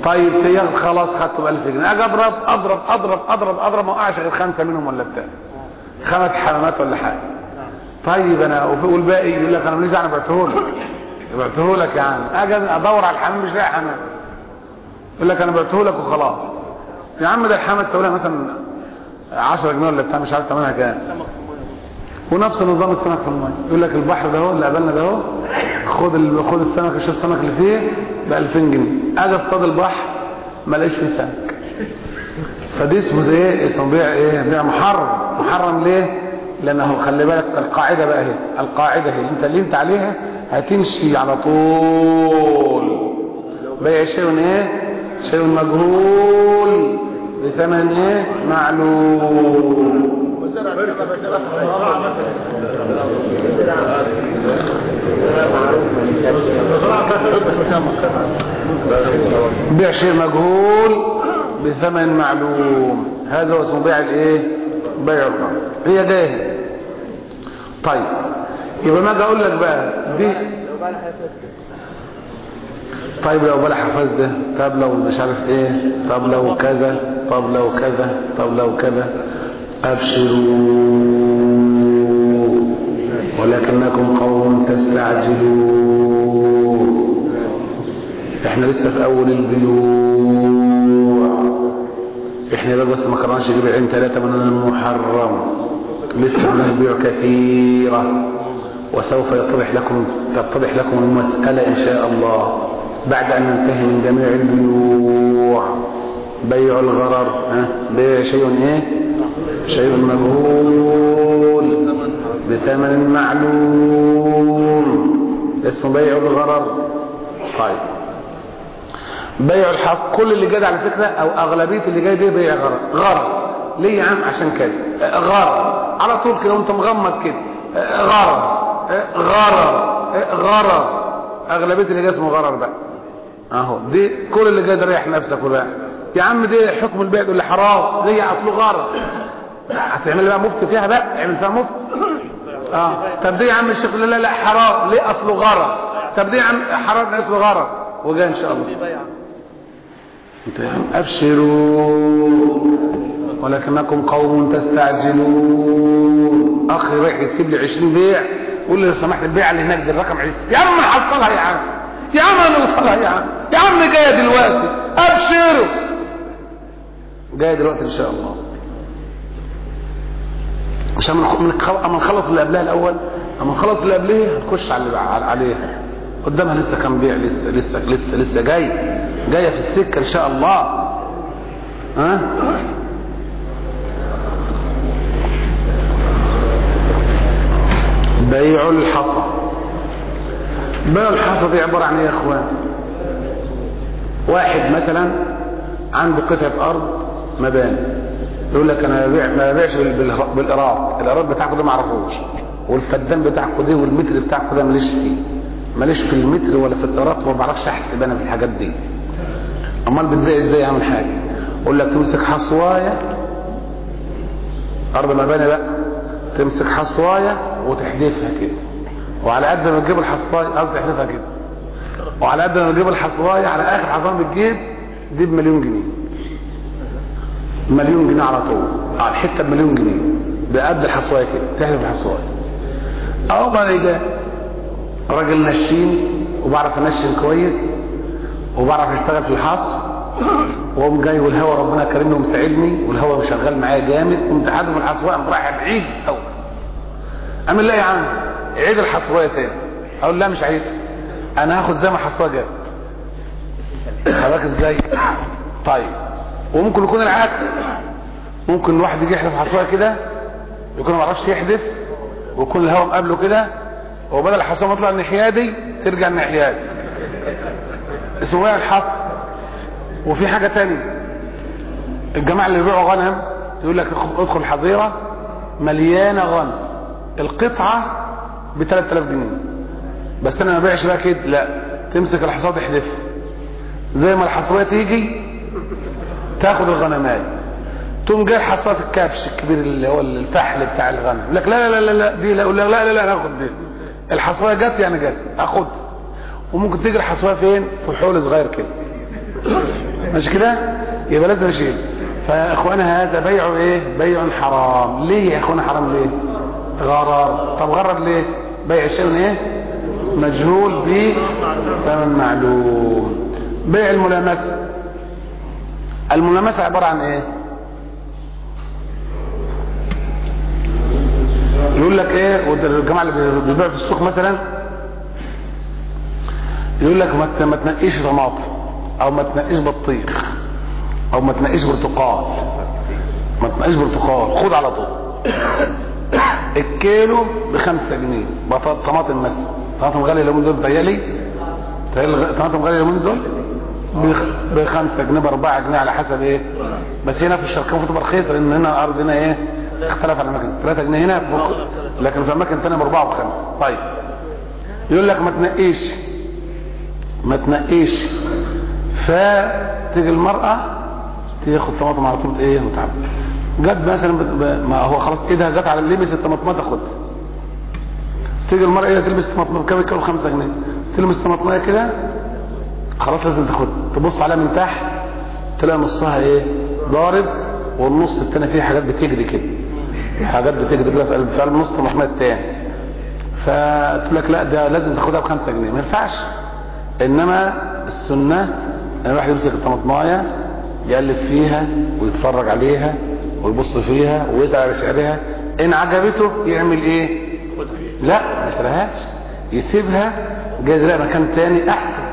Speaker 2: طيب تياخد خلاص خدته ب1000 جنيه، اجي اضرب اضرب اضرب اضرب اضرب ما وقعش غير 5 منهم ولا بتاع 5 حمامات ولا حاجه. طيب انا والباقي يقول لك انا ماليش دعوه، بعته لك يا عم. اجي ادور على الحمام مش لاقي حمام، يقول لك انا بعته لك وخلاص. يا عم ده الحمام تسوي لها مثلا 10 جنيه ولا بتاع مش عارف ثمنها كام. ونفس نظام السمك في الميه، يقول لك البحر ده اهو اللي قابلنا ده اهو، خد السمك، شوف السمك اللي فيه ب2000 جنيه. اجي اصطاد البحر ما الاقيش فيه سمك. فدي اسمه زي ايه؟ اسمه بيع ايه؟ بيع محرم. محرم ليه؟ لانه خلي بالك القاعده بقى اهي، القاعده هي اللي انت عليها هتمشي على طول. بيع شيء ايه؟ شيء مجهول بثمن ايه؟ معلوم. بيع شيء مجهول بثمن معلوم، هذا هو اسمه بيع الايه؟ بيع الغرر. هي جاهل. طيب يبقى ما اجي اقول لك بقى دي، طيب لو بلح فاسده، طب لو مش عارف ايه، طب لو كذا، طب لو كذا، طب لو كذا. ابشروا ولكنكم قوم تستعجلون. احنا لسه في اول البيوع، احنا ده بس ما قررناش نجيب عين 3 من المحرم، لسه من البيوع كثيرة، وسوف تتضح لكم المسألة ان شاء الله بعد ان ننتهي من جميع البيوع. بيع الغرر، بيع شيء ايه؟ شيء مجهول بثمن معلوم، اسمه بيع الغرر. طيب بيع الحق، كل اللي جاي على فكرة او اغلبية اللي جاي ده بيع غرر. غرر ليه يا عم؟ عشان كده غرر على طول كده وانت مغمض كده، غرر غرر غرر. اغلبية اللي جاي اسمه غرر بقى اهو. دي كل اللي جاي ده ريح نفسك وبقى يا عم دي حكم البيع اللي حرام، دي اصله غرر. هتعمل بقى مفتي فيها بقى، اعمل فيها مفتي. طب دي يا عم الشيخ لا حرام، ليه؟ اصله غرر. طب دي يا عم حرام، اصله غرر. وجاي ان شاء الله. انت يا عم ابشروا ولكنكم قوم تستعجلون. اخي رايح يسيب لي 20 بيع، قول لي لو سمحت البيعه اللي هناك دي الرقم 20. يا عم نحصلها يا عم، يا عم نوصلها يا عم، يا عم جايه دلوقتي. ابشروا جايه دلوقتي ان شاء الله. عشان اما نخلص اللي قبلها الاول، اما نخلص اللي قبلها هنخش عليها. قدامها لسه كام بيع، لسه جايه في السكه ان شاء الله. بيع الحصى. بيع الحصى دي عباره عن ايه يا اخوان؟ واحد مثلا عنده قطعه ارض مباني، يقول لك انا ما ببيعش بالايراد بتاعكم ده ما اعرفوش، والفدان بتاعكم ده والمتر بتاعكم ده ماليش فيه، ماليش في المتر ولا في الايراد، وما بعرفش احسب انا في الحاجات دي. امال بتبيع ازاي؟ اعمل حاجه، اقول لك تمسك حصوايه، ارض مباني بقى، تمسك حصوايه وتحدفها كده، وعلى قد ما تجيب الحصوايه قصدي تحدفها كده، وعلى قد ما تجيب الحصوايه على اخر حصان بتجيب دي ب1,000,000 جنيه. 1,000,000 جنيه على طول، على الحته ب1,000,000 جنيه بقد الحصوايه كده، تحدف الحصوايه. اهو بقى ده راجل نشين وبعرف انشن كويس وبعرف اشتغل في الحصر، وقوم جاي والهوا ربنا كرمني ومساعدني والهوا شغال معايا جامد، قمت حادف الحصوايه قمت رايح بعيد قوي. اعمل لا يا عم عيد الحصوايه تاني. اقول لا مش عيد، انا هاخد زي ما الحصوايه جت. حضرتك ازاي؟ طيب وممكن يكون العكس، ممكن الواحد يجي يحدف حصوايه كده يكون ما يعرفش يحدف، ويكون الهواء مقابله كده، وبدل الحصوايه ما تطلع الناحيه دي ترجع الناحيه دي، اسمه ايه؟ الحصر. وفي حاجه ثانيه، الجماعه اللي بيبيعوا غنم يقول لك ادخل الحظيره مليانه غنم، القطعه ب 3000 جنيه، بس انا ما ببيعش بقى كده، لا، تمسك الحصاد تحدفها زي ما الحصويه تيجي تاخد الغنمايه، تقوم جاي حصاد الكبش الكبير اللي هو الفحل بتاع الغنم، يقول لك لا لا لا لا دي، لا لا لا لا ناخد دي، الحصويه جت يعني جت اخد. وممكن تيجي الحصويه فين؟ في حول صغير كده، مش كده؟ يبقى لازم اشيل. فاخوانا هذا بيع ايه؟ بيع حرام. ليه يا اخوانا حرام ليه؟ غرر. طب غرر ليه؟ بيع شيء ايه؟ مجهول بثمن معلوم. بيع الملامسه. الملامسه عباره عن ايه؟ يقول لك ايه؟ والجماعه اللي بيبيعوا في السوق مثلا يقول لك ما تنقيش طماطم، او ما تنقيش بطيخ، او ما تنقيش برتقال. ما تنقيش برتقال، خد على طول. الكيلو ب5 جنيه. طماطم مثلا، طماطم غاليه اليومين دول بتهيألي، طماطم غاليه اليومين دول ب5 جنيه ب4 جنيه على حسب ايه. بس هنا في الشرقيه المفروض تبقى رخيصه، لان هنا الارض هنا ايه اختلف على الاماكن. 3 جنيه هنا لكن في اماكن ثانيه ب4 و5. طيب يقول لك ما تنقيش. فتيجي المرأة تاخد طماطم على طول ايه وتعب. جت مثلا ما هو خلاص ايدها جت على اللبس الطماطمات تاخد. تيجي المرأة ايه تلبس طماطم بكام؟ كيلو 5 جنيه. تلبس طماطمية كده خلاص لازم تاخد. تبص عليها من تحت تلاقي نصها ايه ضارب، والنص التاني فيه حاجات بتجري كده، حاجات بتجري كده في قلب نص طماطمية التاني. فتقول لك لا ده لازم تاخدها ب5 جنيه. ما ينفعش. انما السنه ان الواحد يمسك الطماطمايه يقلب فيها ويتفرج عليها ويبص فيها ويسال على سعرها. ان عجبته يعمل ايه؟ لا ما يشتريهاش، يسيبها، جايز يلاقي مكان تاني احسن.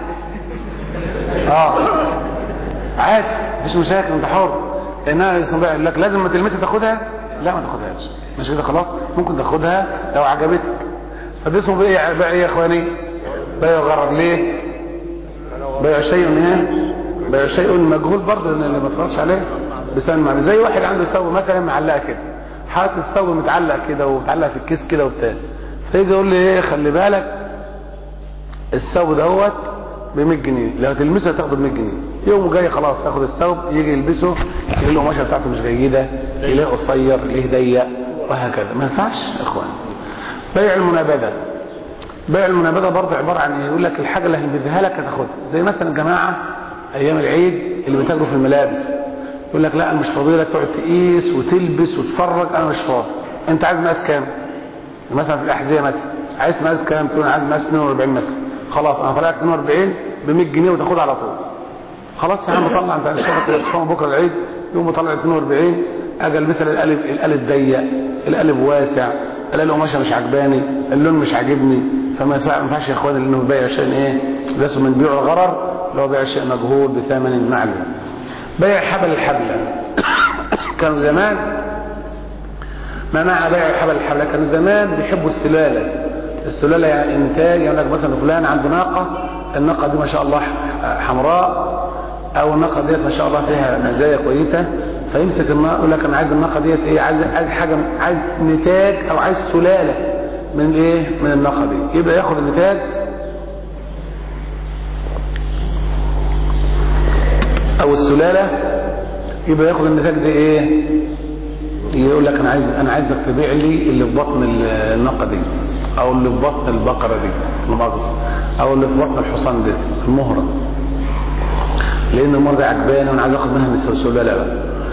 Speaker 2: عادي مفيش مشاكل، انت حر. انها يقول لك لازم ما تلمسها تاخدها، لا ما تاخدهاش، مش كده خلاص. ممكن تاخدها لو عجبتك. فده اسمه بيع ايه يا اخواني؟ بيع غرر. ليه؟ بيع شيء ايه؟ بيع شيء مجهول برضه اللي ما اتفرجش عليه بسن معنى. زي واحد عنده ثوب مثلا معلقه كده، حاطط الثوب متعلق كده ومتعلق في الكيس كده وبتاع، فيجي يقول لي ايه خلي بالك الثوب دوت ب100 جنيه، لو تلمسه هتاخده ب100 جنيه. يوم جاي خلاص ياخد الثوب يجي يلبسه يلاقي القماشه بتاعته مش جيده، يلاقي قصير، يلاقي ضيق، وهكذا. ما ينفعش يا اخوان. بيع المنابذه. بيع المنابذه برضه عباره عن ايه؟ يقول لك الحاجه اللي هنبذها لك هتاخدها. زي مثلا جماعه ايام العيد اللي بيتاجروا في الملابس يقول لك لا مش فاضي لك تقعد تقيس وتلبس وتفرج، انا مش فاضي. انت عايز مقاس كام؟ مثلا في الاحذيه مثلا عايز مقاس كام؟ تقول انا عايز مقاس 42 مثلا. خلاص انا طلعت 42 ب100 جنيه وتاخدها على طول. خلاص يا عم طلع انت الشبكه الاصفار بكره العيد، يقوم طلع 42. اجي البسها القالب ضيق، القالب واسع، الاقي القماشه مش عجباني، اللون مش عاجبني. فما ينفعش يا اخواني لانه بيع شيء ايه؟ ده اسمه من بيع الغرر، اللي هو بيع شيء مجهول بثمن معلوم. بيع حبل الحبله. كانوا زمان ما معنى بيع حبل الحبله؟ كانوا زمان بيحبوا السلاله. السلاله يعني انتاج، يعني لك مثلا فلان عنده ناقه، الناقه دي ما شاء الله حمراء، او الناقه ديت ما شاء الله فيها مزايا كويسه، فيمسك الناقه يقول لك انا عايز الناقه ديت ايه؟ عايز حاجه، عايز نتاج او عايز سلاله من ايه؟ من الناقه دي. يبقى ياخد النتاج او السلاله، يبقى ياخد النتاج ده ايه؟ يقول لك انا عايزك تبيع لي اللي في بطن الناقه دي، او اللي في بطن البقره دي المؤاخذه، او اللي في بطن الحصان ده المهره، لان المهره دي عجباني وانا عايز اخد منها السلاله بقى.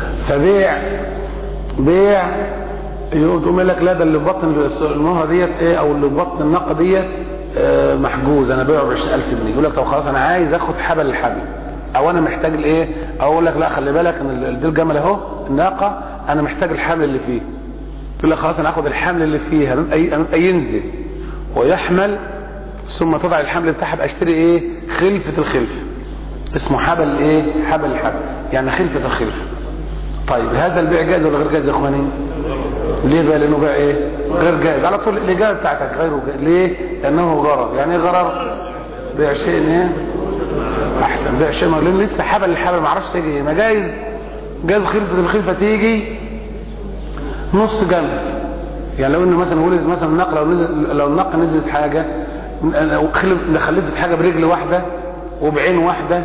Speaker 2: بيع يقوم يقول لك لا ده اللي في بطن المهره ديت ايه، او اللي في بطن الناقه ديت محجوز، انا بيعه ب20,000 جنيه. يقول لك طب خلاص انا عايز اخد حبل الحبل، او انا محتاج الايه، او اقول لك لا خلي بالك ان دي الجمل اهو الناقه انا محتاج الحمل اللي فيه. يقول لك خلاص انا هاخد الحمل اللي فيها ينزل ويحمل، ثم تضع الحمل بتاعها اشتري ايه؟ خلفه الخلفه. اسمه حبل ايه؟ حبل الحبل، يعني خلفه الخلفه. طيب هذا البيع جائز ولا غير جائز يا اخواني؟ ليه بقى؟ لانه بيع ايه؟ غير جائز على طول. الاجابه بتاعتك غير جائز. ليه؟ لانه غرر. يعني ايه غرر؟ بيع شيء ايه؟ احسن. بيع شيء لان لسه حبل الحبل ما اعرفش تيجي ما جايز خلفه الخلفه تيجي نص جنب. يعني لو انه مثلا ولد مثلا النقله لو النقله نزلت حاجه خلفت حاجه برجل واحده وبعين واحده،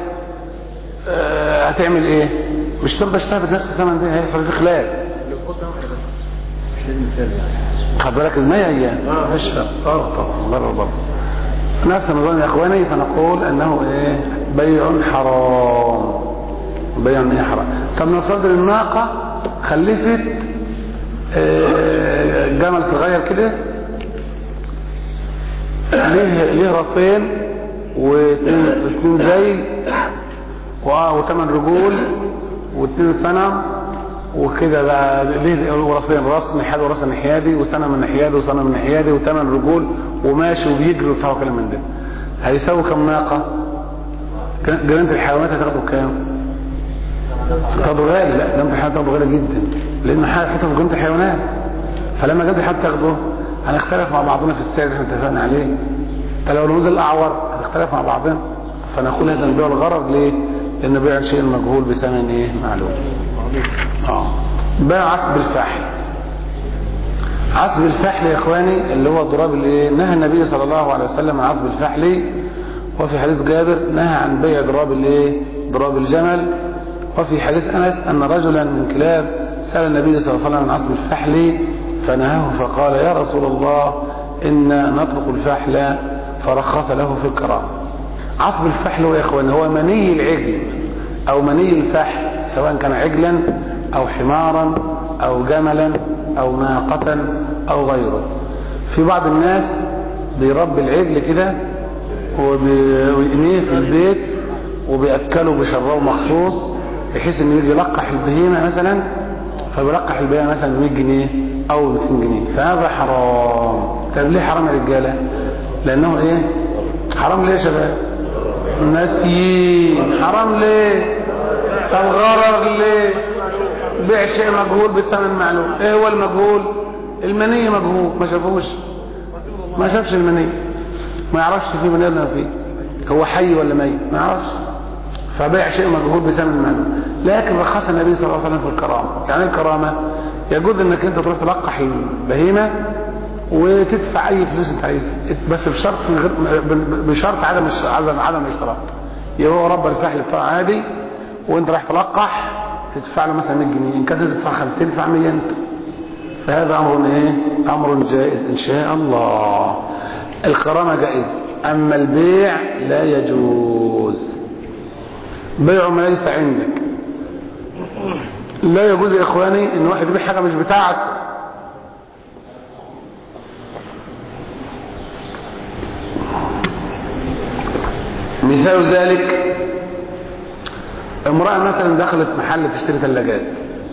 Speaker 2: هتعمل ايه؟ مش ترضى تشتغل بنفس الثمن ده، هيحصل في خلاف. خد بالك المية هي اشفى طبعا بره نفس النظام يا اخواني. فنقول انه ايه؟ بيع حرام. بيع ايه حرام. طب نفترض الناقة خلفت جمل صغير كده ليه راسين واثنين زي وثمان رجول واثنين سنم وكده بقى ليه راسين، راس نحيادي وراس نحيادي وسنم من نحيادي وسنم من نحيادي وثمان رجول وماشي وبيجري وبتاع كلام من ده، هيساوي كم ناقة؟ جنينة الحيوانات هتاخده كام؟ تاخده غالي. لا جنينة الحيوانات تاخده غالي جدا لان حاطه في جنينة الحيوانات، فلما جنينة الحيوانات تاخده هنختلف مع بعضنا في السعر اللي احنا اتفقنا عليه. فلو نزل الاعور هنختلف مع بعضنا، فنقول هذا البيع الغرض ليه؟ لان بيع الشيء المجهول بثمن ايه؟ معلوم. بيع عصب الفحل. عصب الفحل يا اخواني اللي هو ضراب الايه؟ نهى النبي صلى الله عليه وسلم عن عصب الفحل، وفي حديث جابر نهى عن بيع ضراب الايه؟ ضراب الجمل. وفي حديث انس ان رجلا من كلاب سأل النبي صلى الله عليه وسلم عن عصب الفحل فنهاه فقال يا رسول الله إن نترك الفحل فرخص له في الكرام. عصب الفحل يا اخواني هو مني العجل او مني الفحل، سواء كان عجلا او حمارا او جملا او ناقة او غيره. في بعض الناس بيربي العجل كده ويقنيه في البيت وبيأكله بشراه مخصوص بحيث انه يجي يلقح البهيمة مثلا، فبيلقح البهيمة مثلا 100 جنيه او 200 جنيه، فهذا حرام. طب ليه حرام يا رجالة؟ لانه ايه؟ حرام ليه يا شباب؟ نسيين. حرام ليه؟ طب غرر ليه؟ بيع شيء مجهول بالثمن معلوم. ايه هو المجهول؟ المني مجهول، ما شافوش، ما شافش المني، ما يعرفش فيه مني ولا فيه، هو حي ولا ميت ما يعرفش، فبيع شيء مجهول بثمن معلوم. لكن رخص النبي صلى الله عليه وسلم في الكرامه. يعني الكرامه يجوز انك انت تروح تلقح البهيمه وتدفع اي فلوس انت عايزها، بس بشرط عدم الاشتراط. يبقى هو رب الفحل بتاعه عادي وانت رايح تلقح تدفع له مثلا 100 جنيه، ان كانت تدفع 50 تدفع 100 انت. فهذا امر ايه؟ امر جائز ان شاء الله. الكرامه جائز، اما البيع لا يجوز. بيع ما ليس عندك لا يجوز يا اخواني ان واحد يبيع حاجه مش بتاعك. مثال ذلك امرأة مثلا دخلت محل تشتري ثلاجات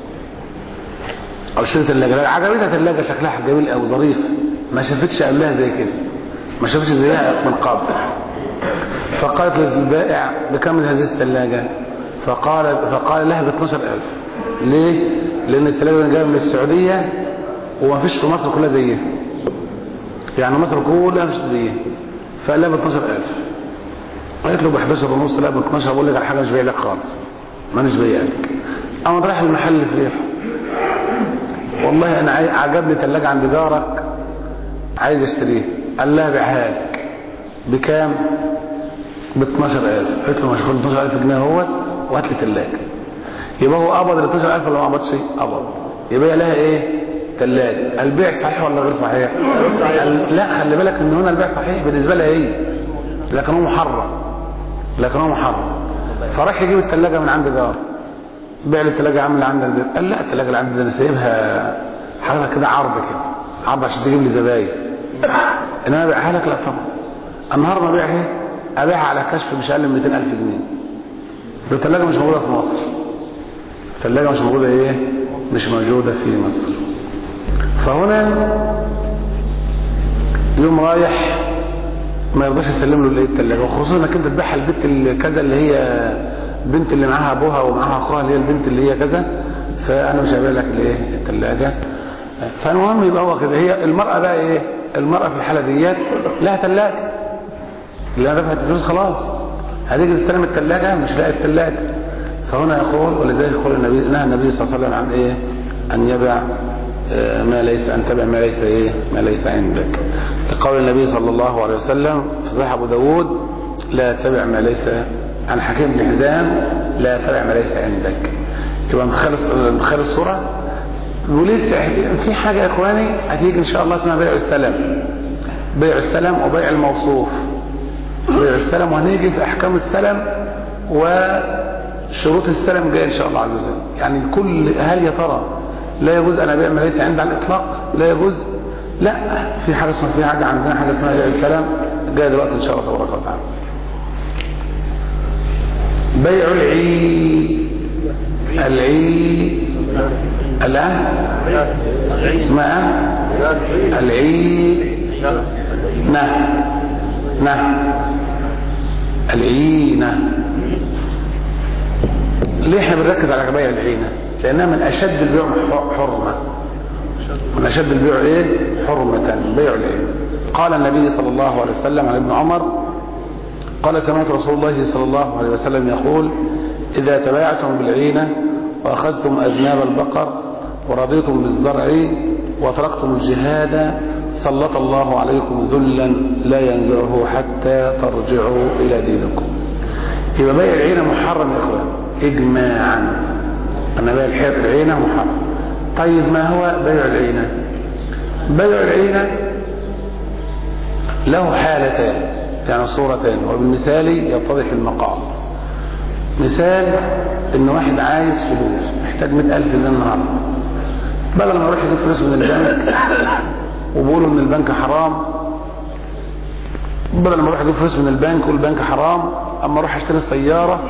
Speaker 2: او اشتري ثلاجة، عجبتها ثلاجة شكلها جميل او ظريف، ما شافتش قبلها زي كده، ما شافتش زيها من قبل، فقالت للبائع بكم هذه الثلاجة؟ فقال لها ب12,000. ليه؟ لان الثلاجة دي جايه من السعودية وما فيش في مصر كلها زيها، يعني مصر كلها مش زيها، فقال لها ب12,000. قالت له ب11.5. لا ب12. بقول لك على حاجه مش بايع لك خالص، مانيش بايع لك. انا رايح المحل في ريحه، والله انا عجبني ثلاجه عند جارك عايز اشتريها. قال لها بيعها لك بكام؟ ب12,000. قلت له مش 12,000 جنيه اهوت وهات لي ثلاجه. يبقى هو قبض ال 12,000 ولا ما قبضش؟ قبض. يبقى لها ايه؟ ثلاجه. البيع صحيح ولا غير صحيح؟ لا خلي بالك ان هنا البيع صحيح بالنسبه لها هي، لكن هو محرم. فراح يجيب الثلاجه من عند جار، بيع لي الثلاجه عامله عندك دي. قال لا الثلاجه اللي عندي دي انا سايبها حاجه كده عرض كده، عرض عشان تجيب لي زباين، انما ابيعها لك لا طبعا. النهارده ما ابيعها، ابيعها على كشف مش اقل من 200,000 جنيه. دي الثلاجه مش موجوده في مصر، الثلاجه مش موجوده ايه؟ مش موجوده في مصر. فهنا يوم رايح ما يرضاش يسلم له الثلاجه، وخصوصا انك انت تبيعها البنت كذا اللي هي البنت اللي معاها ابوها ومعاها اخوها اللي هي البنت اللي هي كذا، فانا مش هبيع لك الايه؟ الثلاجه. فالمهم يبقى هو كده. هي المراه بقى ايه؟ المراه في الحاله ديت لها ثلاجه، اللي انا دفعت فلوس خلاص، هتيجي تستلم الثلاجه مش لاقي الثلاجه. فهنا يقول ولذلك يقول النبي نهى النبي صلى الله عليه وسلم عن ايه؟ ان يبيع ما ليس، ان تبع ما ليس ايه؟ ما ليس عندك. لقول النبي صلى الله عليه وسلم في صحيح ابو داود لا تبع ما ليس، عن حكيم بن حزام لا تبع ما ليس عندك. يبقى متخيل الصوره؟ ولسه في حاجه يا اخواني هتيجي ان شاء الله اسمها بيع السلم. بيع السلم وبيع الموصوف. بيع السلم وهنيجي في احكام السلم شروط السلم جايه ان شاء الله عز وجل. يعني هل يا ترى لا يجوز ان ابيع ما ليس عندي على الاطلاق؟ لا يجوز؟ لا، في حاجه اسمها، في حاجه عندنا حاجه اسمها بيع السلم جايه دلوقتي ان شاء الله تبارك وتعالى. بيع الآن اسمها العينة. ليه احنا بنركز على بيع العينة؟ لأنها من أشد البيع حرمة، من أشد البيع حرمة بيع العينة. قال النبي صلى الله عليه وسلم عن ابن عمر قال سمعت رسول الله صلى الله عليه وسلم يقول إذا تبايعتم بالعينة وأخذتم أذناب البقر ورضيتم بالزرع وتركتم الجهاد سلط الله عليكم ذلا لا ينزعه حتى ترجعوا إلى دينكم. يبقى بيع العينة محرم يا إخوان إجماعا، أن بيع العينة محرم. طيب ما هو بيع العينة؟ بيع العينة له حالتان، يعني صورتين، وبالمثال يتضح المقام. مثال ان واحد عايز فلوس، محتاج 100,000 جنيه النهارده، بدل ما يروح يجيب فلوس من البنك وبيقولوا ان البنك حرام، بدل ما يروح يجيب فلوس من البنك والبنك حرام، اما اروح اشتري سياره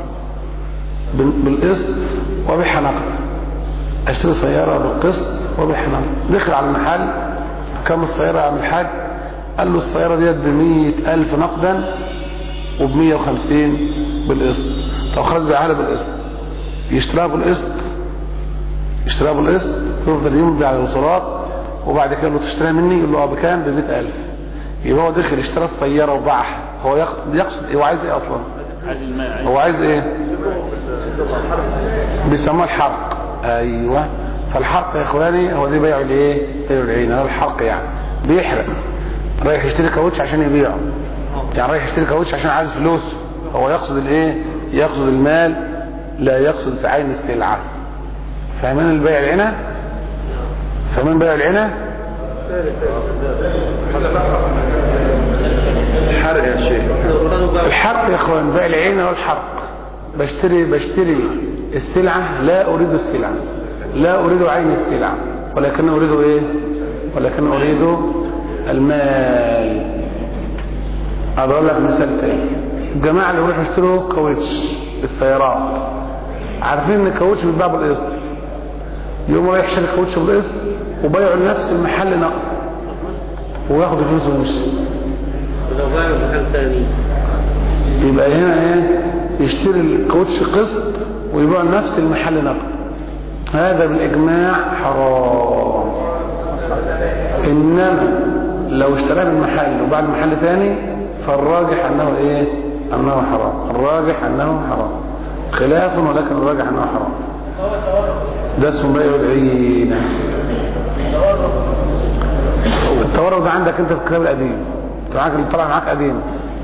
Speaker 2: بالقسط وابيعها نقد. اشتري سياره بالقسط وابيعها نقد. دخل على المحل، كم السياره يا عم الحاج؟ قال له السياره ديت ب100,000 نقدا وب150 بالقسط. طب خلاص بيعها بالقسط، يشتريها بالقسط، يفضل يمضي على الوصولات، وبعد كده له تشتريها مني، يقول له بكام؟ ب100,000. يبقى هو دخل اشترى السياره وباعها. هو يقصد هو عايز ايه اصلا؟ هو عايز ايه؟ بيسموه الحرق. ايوه، فالحرق يا اخواني هو دي بيع الايه؟ بيع العينه. الحرق يعني بيحرق، رايح يشتري كاوتش عشان يبيعه، يعني رايح يشتري كاوتش عشان عايز فلوس. هو يقصد الايه؟ يقصد المال، لا يقصد عين السلعه. فاهمين البيع العينه؟ فاهمين بيع العينه؟
Speaker 3: الحرق يا شيخ.
Speaker 2: الحرق يا اخوان، بيع العينه هو الحرق. بشتري السلعه، لا اريد السلعه، لا اريد عين السلعه، ولكن اريد ايه؟ ولكن اريد المال. اضرب لك مثال تاني. الجماعه اللي يروحوا يشتروا كاوتش السيارات، عارفين ان الكاوتش بيتباع بالقسط، يقوم رايح يشتري كاوتش بالقسط وبيعه لنفس المحل نقد وياخد الفلوس ويمشي.
Speaker 3: لو باعه محل ثاني
Speaker 2: يبقى هنا ايه؟ يشتري الكاوتش قسط ويبيعه لنفس المحل نقد. هذا بالاجماع حرام. انما لو اشتراه من محل وباع المحل ثاني فالراجح انه ايه؟ انه حرام. الراجح انه حرام، خلاف، ولكن الراجح انه حرام. ده اسمه بيع العينه. التورق ده عندك انت في الكتاب القديم، اللي طلع معاك قديم.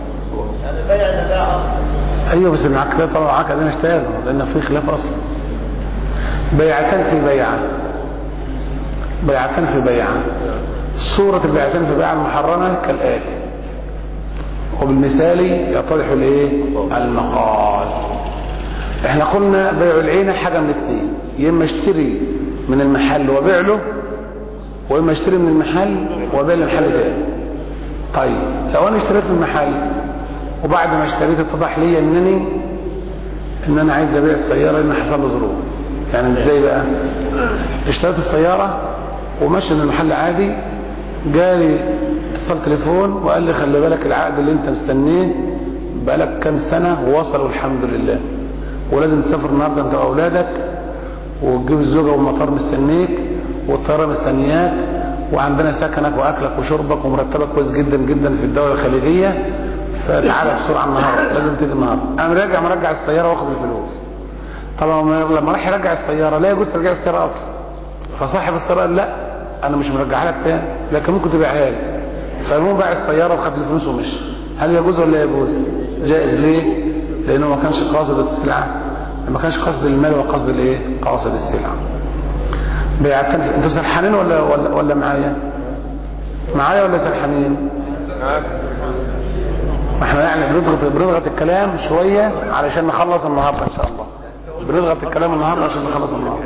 Speaker 2: ايوه بس معاك كده طلع معاك قديم اشتغل، لان في خلاف اصلا. بيعتان في بيعه، بيعتان في بيعه. صورة البيعتان في بيعه المحرمه كالاتي، وبالمثال يتضح الايه؟ المقال. احنا قلنا بيع العينه حاجه من اثنين، يا اما اشتري من المحل وبيع له، واما اشتري من المحل وبيع للمحل تاني. طيب لو انا اشتريت من المحل وبعد ما اشتريت اتضح لي ان انا عايز ابيع السياره لان حصل له ظروف. يعني ازاي بقى؟ اشتريت السياره ومشي من المحل عادي، جالي اتصال تليفون وقال لي خلي بالك العقد اللي انت مستنيه بقالك كام سنه ووصل والحمد لله، ولازم تسافر النهارده انت واولادك، وتجيب الزوجه والمطار مستنيك، والطياره مستنياك، وعندنا سكنك واكلك وشربك ومرتبك كويس جدا جدا في الدوله الخليجيه، فتعالى بسرعه النهارده، لازم تيجي النهارده. انا مرجع السياره واخد الفلوس. طبعا لما راح يرجع السياره لا يجوز ترجع السياره اصلا، فصاحب السياره قال لا انا مش مرجعها لك تاني، لكن ممكن تبيعها لي. فالمهم باع السياره وخد الفلوس ومشي. هل يجوز ولا لا يجوز؟ جائز. ليه؟ لانه ما كانش قاصد السلعه، ما كانش قصد المال وقصد الايه؟ قاصد السلعه. بيعتن. انتوا سرحانين ولا معايا ولا سرحانين؟ ما احنا يعني بنضغط الكلام شوية علشان نخلص النهاردة ان شاء الله. بنضغط الكلام النهاردة عشان نخلص النهاردة.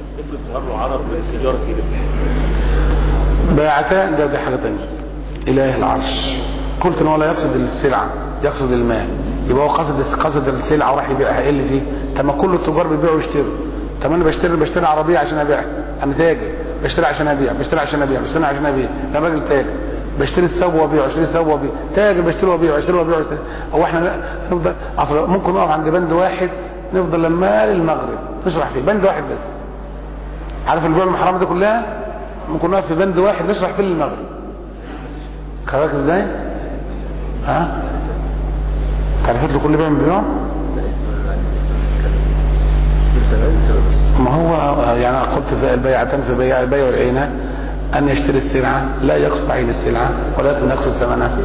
Speaker 2: بيعتان ده حاجة تانية. اله العرش قلت ان هو لا يقصد السلعة، يقصد المال. يبقى هو قصد السلعة وراح يبيعها. ايه اللي فيه؟ طب ما كل التجار بيبيعوا ويشتروا. طب انا بشتري عربية عشان ابيعها، انا تاجر بشتري عشان ابيع، بشتري عشان ابيع، بشتري عشان ابيع. انا راجل تاجر بشتري الثوب وابيع، اشتري الثوب وابيع، تاجر بشتري وابيع، اشتري وابيع. هو احنا نفضل ممكن نقف عند بند واحد نفضل لما للمغرب نشرح فيه بند واحد بس. عارف البيوع المحرمة دي كلها ممكن نقف في بند واحد نشرح فيه للمغرب. خلاص ازاي؟ ها؟ تعرفت له كل بيع من بيوع؟ ما هو يعني قلت في البيعتان في البيع والعينة أن يشتري السلعة لا يقصد عين السلعة ولكن يقصد ثمنها.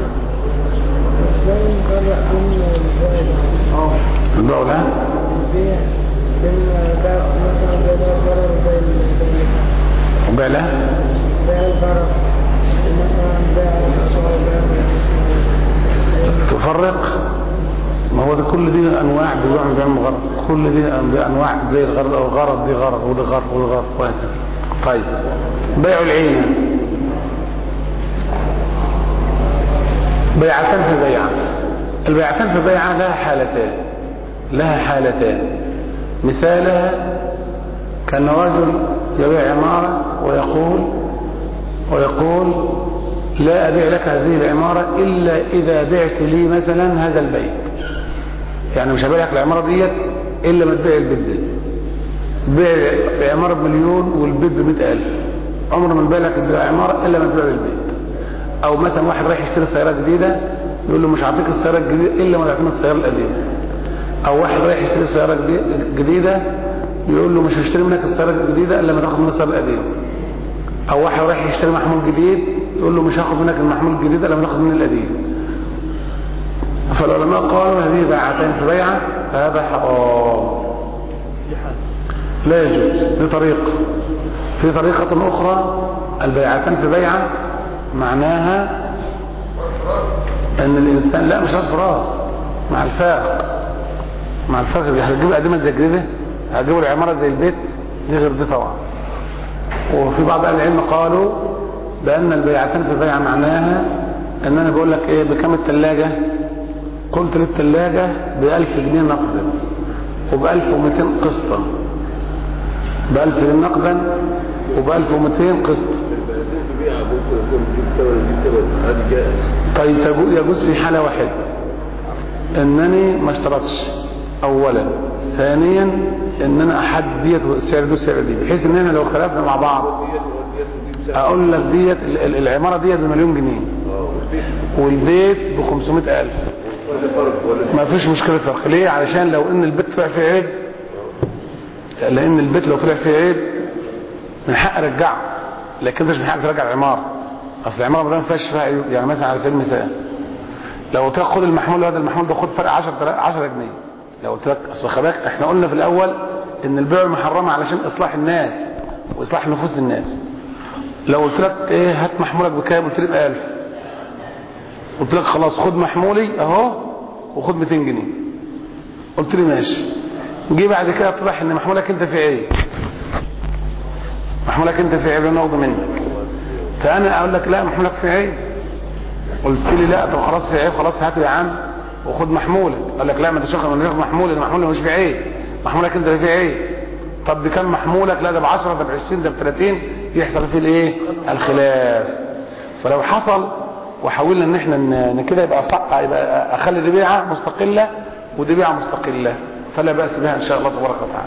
Speaker 2: البيع لا؟ البيع لا؟ تفرق. ما هو ده كل دي انواع بيوع من بيع المغرض، كل دي انواع زي الغرض او الغرض، دي غرض وده غرض وده غرض وهكذا. طيب بيع العين بيعتان في بيعه. البيعتان في بيعه لها حالتان. مثالها كان رجل يبيع عمارة ويقول لا أبيع لك هذه العمارة إلا إذا بعت لي مثلا هذا البيت. يعني مش هبيع لك العمارة ديت إلا ما تبيع البيت ده. بيع عمارة ب1,000,000 والبيت ب100,000. عمر ما نبيع لك العمارة إلا ما تبيع البيت. أو مثلا واحد رايح يشتري سيارة جديدة يقول له مش هعطيك السيارة الجديدة إلا ما تعطيني السيارة القديمة. أو واحد رايح يشتري سيارة جديدة يقول له مش هشتري منك السيارة الجديدة إلا ما تاخد مني السيارة القديمة. أو واحد رايح يشتري محمول جديد يقول له مش هاخد منك المحمول الجديد إلا ما تاخد مني القديم. فالعلماء قالوا هذه بيعتان في بيعة فهذا حرام لا يجوز. دي طريقة. في طريقة أخرى البيعتان في بيعة معناها أن الإنسان لا مش راس براس مع الفرق دي هتجيب القديمة زي الجديدة، هتجيب العمارة زي البيت، دي غير دي طبعا. وفي بعض أهل العلم قالوا بأن البيعتان في البيعة معناها أن أنا بقول لك إيه بكم الثلاجة؟ قلت للثلاجة ب1000 جنيه نقدا وب1200 قسطا، ب1000 جنيه نقدا وب1200 قسطا. طيب يجوز في حالة واحدة انني ما اشترطش اولا، ثانيا ان انا احدد ديت السعر ده والسعر دي بحيث ان انا لو اختلفنا مع بعض اقول لك ديت العمارة ديت ب1,000,000 جنيه والبيت ب500,000 ما فيش مشكلة فرق. ليه؟ علشان لو ان البيت طلع فيه عيب، لان البيت لو طلع فيه عيب من حق ارجعه، لكن مش من حق ترجع العمارة. اصل العمارة ما فيهاش فيها عيوب. يعني مثلا على سبيل المثال لو قلت لك خد المحمول هذا المحمول ده خد فرق 10 جنيه، لو قلت لك اصل خباك احنا قلنا في الاول ان البيع محرمه علشان اصلاح الناس واصلاح نفوس الناس. لو قلت لك ايه هات محمولك بكام قلت لي ب1000، قلت لك خلاص خد محمولي اهو وخد 200 جنيه، قلت لي ماشي. جه بعد كده اتضح ان محمولك انت فيه عيب، محمولك انت فيه عيب ناخده منك، فانا اقول لك لا محمولك فيه عيب، قلت لي لا طب خلاص في عيب خلاص هاته يا عم وخد محمولك. قال لك لا ما انت شاخد من غير محمول، المحمول مش فيه عيب، محمولك انت فيه عيب. طب بكام محمولك؟ لا ده ب10 ده ب20 ده ب30، يحصل فيه الايه الخلاف. فلو حصل وحاولنا ان احنا كده يبقى صح، يبقى اخلي دي بيعه مستقله ودي بيعه مستقله فلا باس بها ان شاء الله تبارك وتعالى.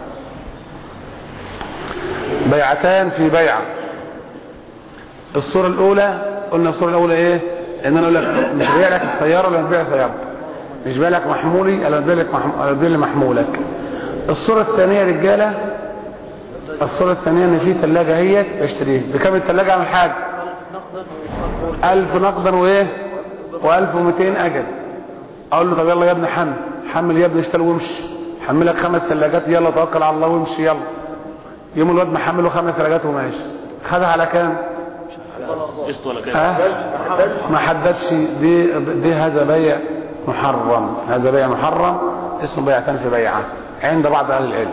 Speaker 2: بيعتان في بيعه. الصوره الاولى قلنا الصوره الاولى ايه؟ ان انا اقول لك مش بيع لك السياره ولا بيع سيارتك، مش بيع لك محمولي ولا بيع لك محمولك. الصوره الثانيه يا رجاله، الصوره الثانيه ان في ثلاجه هي بشتريها بكام الثلاجه عامل حاجه 1000 نقدا وايه و1200 اجل. اقول له طب يلا يا ابني حمل يا ابني اشتري وامشي، حملك 5 ثلاجات يلا توكل على الله وامشي يلا. يوم الواد محمله 5 ثلاجات وماشي، خدها على كام؟ ما حددش. دي هذا بيع محرم. هذا بيع محرم اسمه بيعتان في بيعة عند بعض اهل العلم.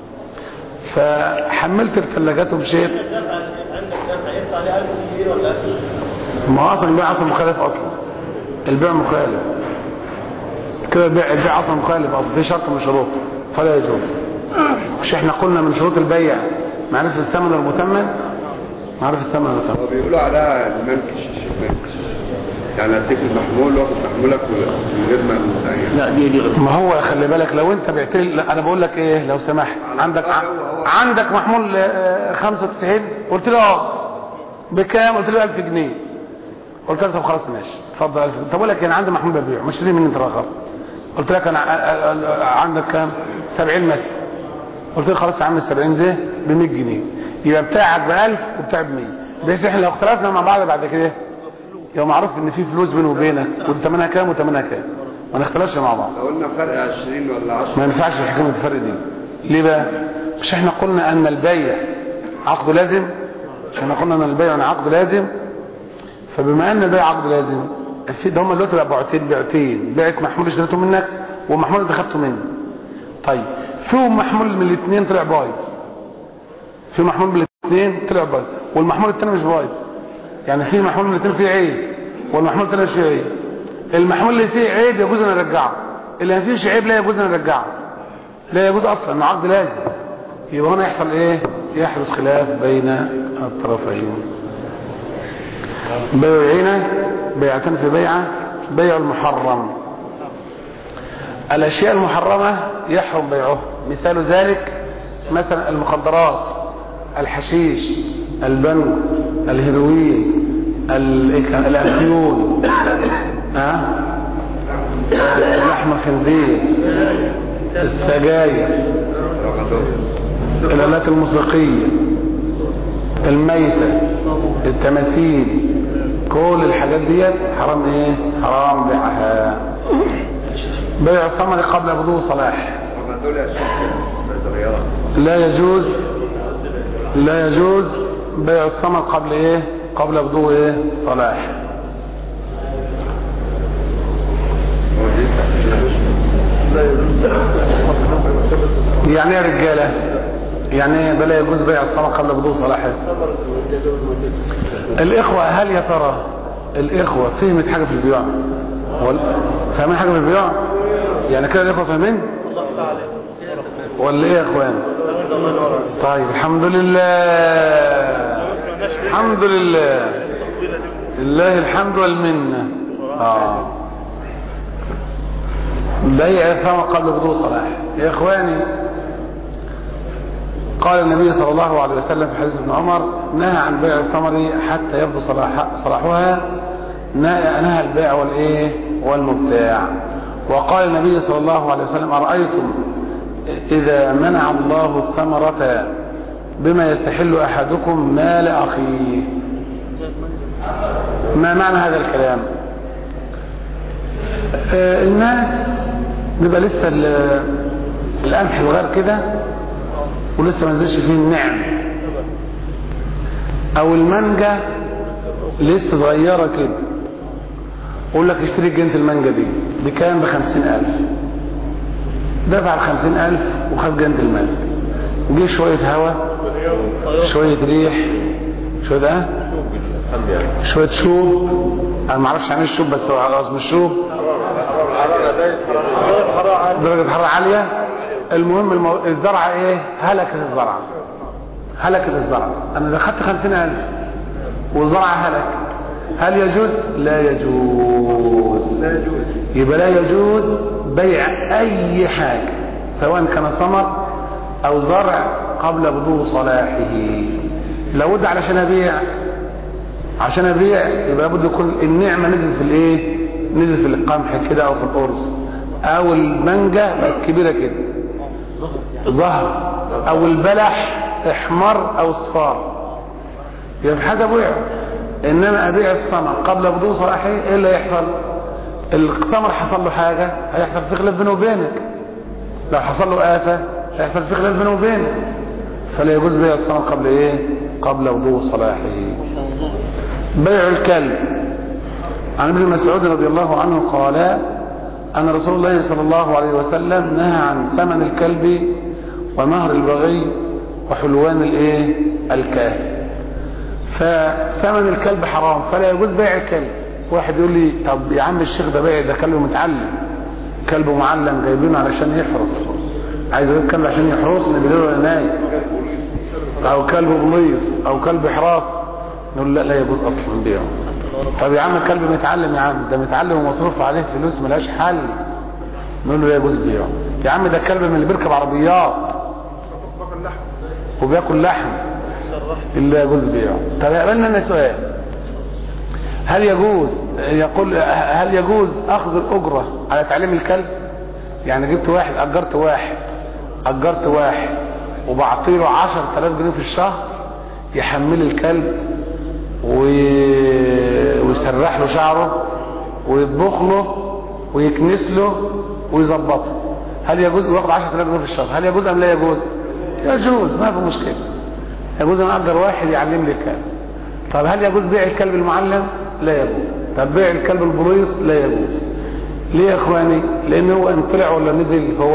Speaker 2: فحملت الثلاجات ومشيت. ما اصلا البيع اصلا مخالف اصلا. البيع مخالف كده. البيع اصلا مخالف اصلا في شرط من شروط فلا يجوز. مش احنا قلنا من شروط البيع معرفة الثمن والمثمن؟ معرفة الثمن والمثمن.
Speaker 4: بيقولوا عليها المنكش. يعني اديك المحمول واخد محمولك من غير ما
Speaker 2: لا دي ما هو خلي بالك لو انت بعت لي. انا بقول لك ايه لو سمحت عندك محمول 95 قلت له بكام؟ قلت له 1000 جنيه. قلت له طب خلاص ماشي اتفضل 1000 جنيه. طب بقول لك انا عندي محمول ببيعه مش ليه مني انت رخص. قلت لك انا عندك كام؟ 70 مثلا. قلت له خلاص يا عم ال 70 ده ب 100 جنيه يبقى بتاعك ب 1000 وبتاعي ب 100 بس احنا لو اختلفنا مع بعض بعد كده يبقى معروف ان في فلوس بيني وبينك وثمنها كام وثمنها كام ما نختلفش مع بعض.
Speaker 4: لو قلنا فرق 20 ولا 10
Speaker 2: ما ينفعش الحكايه الفرق دي. ليه بقى؟ مش احنا قلنا ان البيع عقد لازم؟ مش احنا قلنا ان البيع عقد لازم؟ فبما ان البيع عقد لازم ده هم دلوقتي بقى بيعتين بيعك محمول اشتريته منك ومحمول انت خدته مني. طيب فيهم محمول من الاثنين طلع بايظ. في محمول من الاثنين طلع بايظ والمحمول الثاني مش بايظ. يعني في محمول من الاثنين فيه عيب والمحمول الثاني مش فيه عيب. المحمول اللي فيه عيب يجوز ان نرجعه. اللي ما فيهش عيب لا يجوز ان نرجعه. لا يجوز اصلا انه عقد لازم. يبقى هنا يحصل ايه؟ يحدث خلاف بين الطرفين. بيعين بيعتان في بيعه بيع المحرم. الاشياء المحرمه يحرم بيعها. مثال ذلك مثلا المخدرات الحشيش البنج الهيروين الافيون لحم الخنزير السجاير الآلات الموسيقية الميتة التماثيل كل الحاجات ديت حرام ايه؟ حرام بيعها. بيع الثمر قبل بدو صلاح لا يجوز بيع الثمر قبل ايه؟ قبل بدو ايه؟ صلاح. يعني يا رجاله يعني بلا يجوز بيع الثمر قبل بدو صلاحه. الاخوه هل يا ترى الاخوه فهمت حاجه في البيع؟ فاهمين حاجه في البيع؟ يعني كده الاخوه فاهمين ولا ايه يا اخوان؟ طيب الحمد لله الحمد لله لله الحمد والمنه. بيع الثمر قبل بدو صلاح يا اخواني. قال النبي صلى الله عليه وسلم في حديث ابن عمر نهى عن بيع الثمر حتى يبدو صلاحها. نهى البيع والايه والمبتاع. وقال النبي صلى الله عليه وسلم أرأيتم إذا منع الله الثمرة بما يستحل أحدكم مال أخيه. ما معنى هذا الكلام؟ الناس بيبقى لسه القمح الغير كده ولسه ما نزلش فيه النعم او المانجا لسه صغيره كده. اقول لك اشتري جنة المانجا دي بكام؟ ب50,000. دفع ال50,000 وخد جنة المانجا. جه شويه هوا شويه ريح شويه شويه شوب. انا ما اعرفش عن ايه الشوب بس هو اسمه الشوب درجه حراره عاليه. المهم الزرعه ايه؟ هلكت الزرعه. انا دخلت 50,000 والزرعه هلك. هل يجوز؟ لا يجوز. يبقى لا يجوز بيع اي حاجه سواء كان ثمر او زرع قبل بدو صلاحه. لابد علشان ابيع يبقى لابد يكون النعمه نزلت في الايه؟ نزلت في القمح كده او في القرص او المانجا كبيره كده ظهر او البلح احمر او اصفار يبقى في حاجه بيع. انما ابيع الثمر قبل بدو صلاحه ايه اللي يحصل؟ الثمر حصل له حاجه هيحصل في خلاف بينه وبينك. لو حصل له آفة هيحصل في خلاف بينه وبينك. فلا يجوز بيع الثمر قبل ايه؟ قبل بدو صلاحه. بيع الكلب عن ابن مسعود رضي الله عنه قال أن رسول الله صلى الله عليه وسلم نهى عن ثمن الكلب ومهر البغي وحلوان الكلب. فثمن الكلب حرام فلا يجوز بيع الكلب. واحد يقول لي طب يا عم الشيخ ده بيع، ده كلب متعلم، كلب معلم جايبينه علشان يحرس، عايز اجيب كلب عشان يحرسني بالليل ولا نايم، او كلب بوليس او كلب حراس، نقول لا يجوز اصلا بيعه. طب يا عم الكلب متعلم، يا عم ده متعلم ومصروف عليه فلوس ملهاش حل، نقول له لا يجوز بيعه. يا عم ده الكلب من اللي بيركب عربيات وبياكل لحم، لا يجوز بيعه. طب يقبلنا لنا سؤال، هل يجوز اخذ الاجره على تعليم الكلب؟ يعني جبت واحد، اجرت واحد وبعطيله 10,000 جنيه في الشهر يحمل الكلب ويسرح له شعره ويطبخ له ويكنس له ويظبطه، هل يجوز؟ وياخد 10,000 جنيه في الشهر، هل يجوز ام لا يجوز؟ يجوز، ما في مشكله. يجوز ان اجر واحد يعلم لي الكلب. طب هل يجوز بيع الكلب المعلم؟ لا يجوز. طب بيع الكلب البوليس؟ لا يجوز. ليه يا اخواني؟ لان هو ان طلع ولا نزل فهو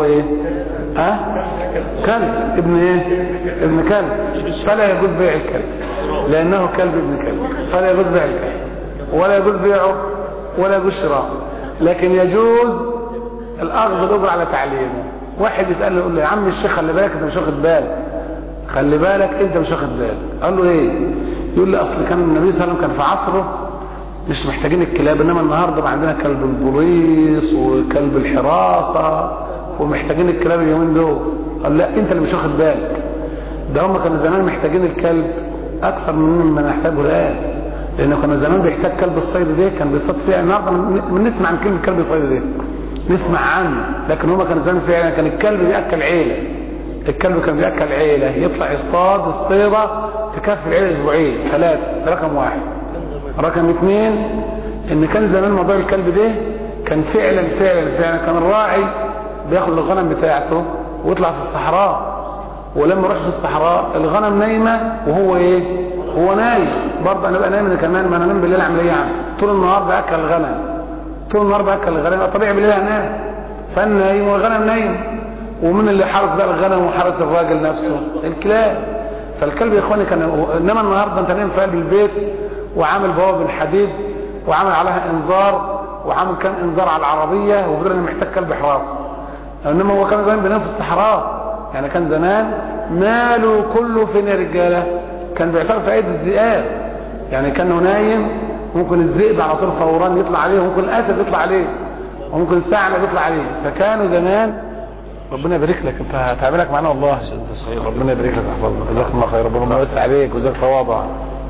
Speaker 2: كلب، ابن كلب، فلا يجوز بيع الكلب لانه كلب ابن كلب، فلا يجوز بيع الكلب ولا يجوز بيعه ولا يجوز شراءه. لكن يجوز الاخذ الاجر على تعليمه. واحد يسأله يقول له يا عم الشيخ خلي بالك انت مش واخد بالك، خلي بالك انت مش واخد بالك. قال له ايه؟ يقول لي اصل كان النبي صلى الله عليه وسلم كان في عصره مش محتاجين الكلاب، انما النهارده بقى عندنا كلب البوليس وكلب الحراسه ومحتاجين الكلاب اليومين دول. قال لا انت اللي مش واخد بالك، ده هم كانوا زمان محتاجين الكلب اكثر مما نحتاجه الان، لانه كانوا زمان بيحتاج كلب الصيد ده كان بيصطاد فيه. النهارده بنسمع عن كلمه كلب الصيد ده، نسمع عنه، لكن هم كانوا زمان فعلا كان الكلب بياكل عيله، الكلب كان بياكل عيله، يطلع يصطاد الصيده تكفي العيله اسبوعين 3. ده رقم 1. رقم 2 ان كان زمان موضوع الكلب ده كان فعلا كان الراعي بياخد الغنم بتاعته ويطلع في الصحراء، ولما يروح في الصحراء الغنم نايمه وهو هو نايم برضه. انا بقى نايم كمان، ما انا انام بالليل اعمل ايه يعني؟ طول النهار باكل الغنم، طبيعي بالليل انام، فانا نايم والغنم نايم، ومن اللي حرس بقى الغنم وحرس الراجل نفسه؟ الكلاب. فالكلب يا اخواني كان، انما النهارده انت نايم في قلب البيت وعامل بوابه بالحديد وعامل عليها انذار وعامل كان انذار على العربيه وبدل انه محتاج كلب حراسه. انما هو كان زمان بينام في الصحراء، يعني كان زمان ماله كله فين يا رجاله؟ كان بيعترف في ايدي الذئاب، يعني كانه نايم ممكن الذئب على طول فوران يطلع عليه، وممكن الاسد يطلع عليه، وممكن الثعلب يطلع عليه. فكانوا زمان، ربنا يبارك لك، انت هتعملك معانا والله، ربنا يبارك لك ويحفظك، جزاك الله خير، ربنا يوسع عليك وجزاك تواضع.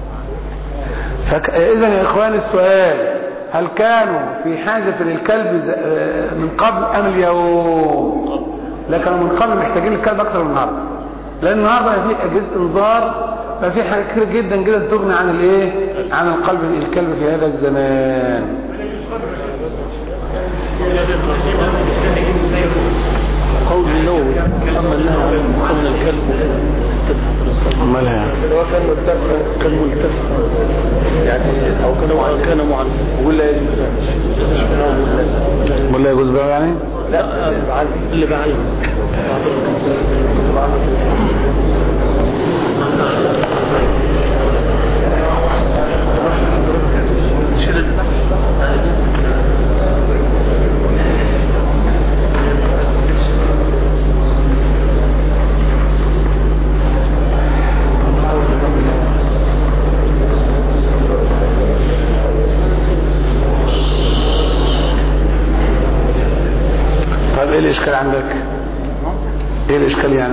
Speaker 2: اذا يا اخوان السؤال، هل كانوا في حاجة للكلب من قبل ام اليوم؟ لا، كانوا من قبل محتاجين الكلب اكثر من النهارده، لان النهارده في اجهزه انذار، ففي حاجات كتير جدا تغني عن عن الكلب في هذا الزمان.
Speaker 5: قول النووي اما النهي عن قول الكلب
Speaker 2: مالها
Speaker 5: هو كان ملتف يعني، او كان معلم ولا
Speaker 2: يجوز بقى يعني؟
Speaker 5: لا اللي بعلم
Speaker 2: طيب ايه الاشكال عندك؟ ايه الاشكال يعني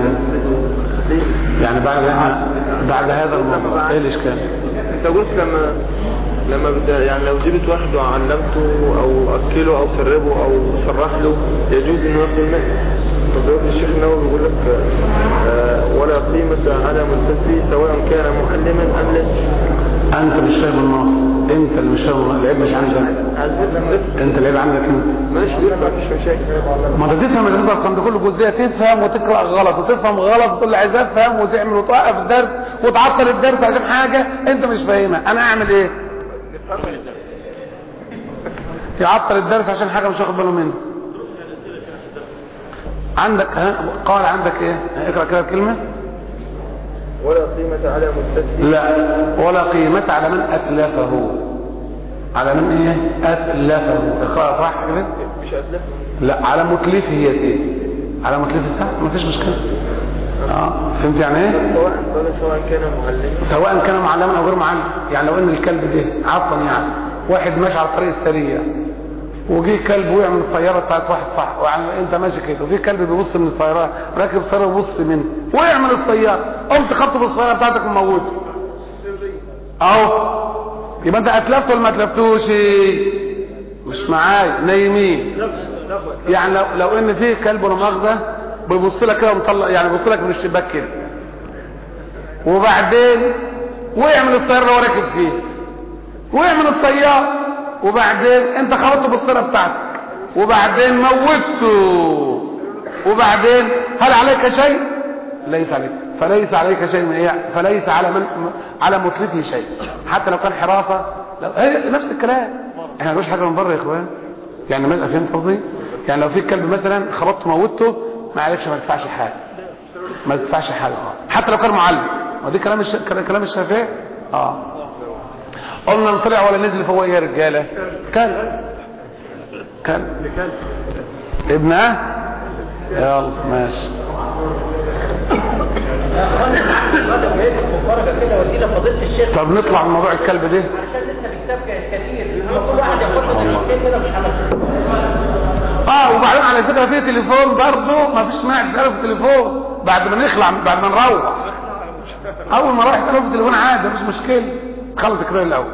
Speaker 2: بعد هذا الموضوع ايه الاشكال؟
Speaker 6: انت قلت لما يعني لو جبت واحد وعلمته او اكله او سربه او سرح له يجوز انه ياخذ المال. طب الشيخ النووي بيقول لك ولا قيمة على ملتفي سواء كان معلما ام لا.
Speaker 2: انت مش فاهم النص، انت اللي مش فاهم، العيب مش عندك انت، العيب عندك انت.
Speaker 6: ماشي، مفيش مشاكل.
Speaker 2: ما انت تفهم الكلام ده كله جزئيه، تفهم وتقرا غلط وتفهم غلط وتقول لي عايز افهم وتعمل وتوقف الدرس وتعطل الدرس عشان حاجه انت مش فاهمها. انا اعمل ايه؟ يعطل الدرس عشان حاجه مش واخد باله منها. عندك قال عندك ايه؟ اقرأ كده الكلمة.
Speaker 6: ولا قيمة على مستثني.
Speaker 2: لا، ولا قيمة على من أتلفه. على من ايه؟ أتلفه. اقرأ صح كده؟
Speaker 6: مش أتلفه.
Speaker 2: لا، على متلفه يا سيدي. على متلفه صح؟ ما فيش مشكلة. فهمت يعني ايه؟
Speaker 6: سواء كان معلما،
Speaker 2: سواء كان معلما او غير معلم. يعني لو ان الكلب ده عفوا يعني واحد ماشي على الطريق السريع وجي كلب وقع من السياره بتاعت واحد صح، ويعني انت ماشي كده وفي كلب بيبص من السياره، راكب سياره وبص منه وقع من السياره، قمت خبطه بالسياره بتاعتك وموته اهو، يبقى انت اتلفت ولا ما اتلفتوش؟ مش معايا نايمين. يعني لو ان في كلب ولا مؤاخذه بيبص لك كده ومطلع، يعني بيبص لك من الشباك كده، وبعدين وقع من السياره اللي هو راكب فيها، وقع من السياره، وبعدين انت خبطته بالسياره بتاعتك، وبعدين موته، وبعدين هل عليك شيء؟ ليس عليك. فليس عليك شيء من ايه؟ فليس على متلفه شيء، حتى لو كان حراسه. هي نفس الكلام، احنا مش حاجه من بره يا اخوان. يعني مثلا فهمت قصدي؟ يعني لو في كلب مثلا خبطته موته ما عليكش، ما تدفعش حاجه، ما تدفعش حاجه حتى لو كان معلم. ودي كلام الشافعي. قلنا طلع ولا نزل فهو ايه يا رجاله؟ كلب ابن يلا ماشي. طب نطلع من موضوع الكلب ده عشان لسه الكتاب كتير، كل واحد ياخد كده مش وبعدين على فكره في تليفون برضه، ما فيش مانع تساله في التليفون بعد ما نخلع، بعد ما نروح. اول ما راح تساله في التليفون عادي، مفيش مشكله، خلص الكلام الاول.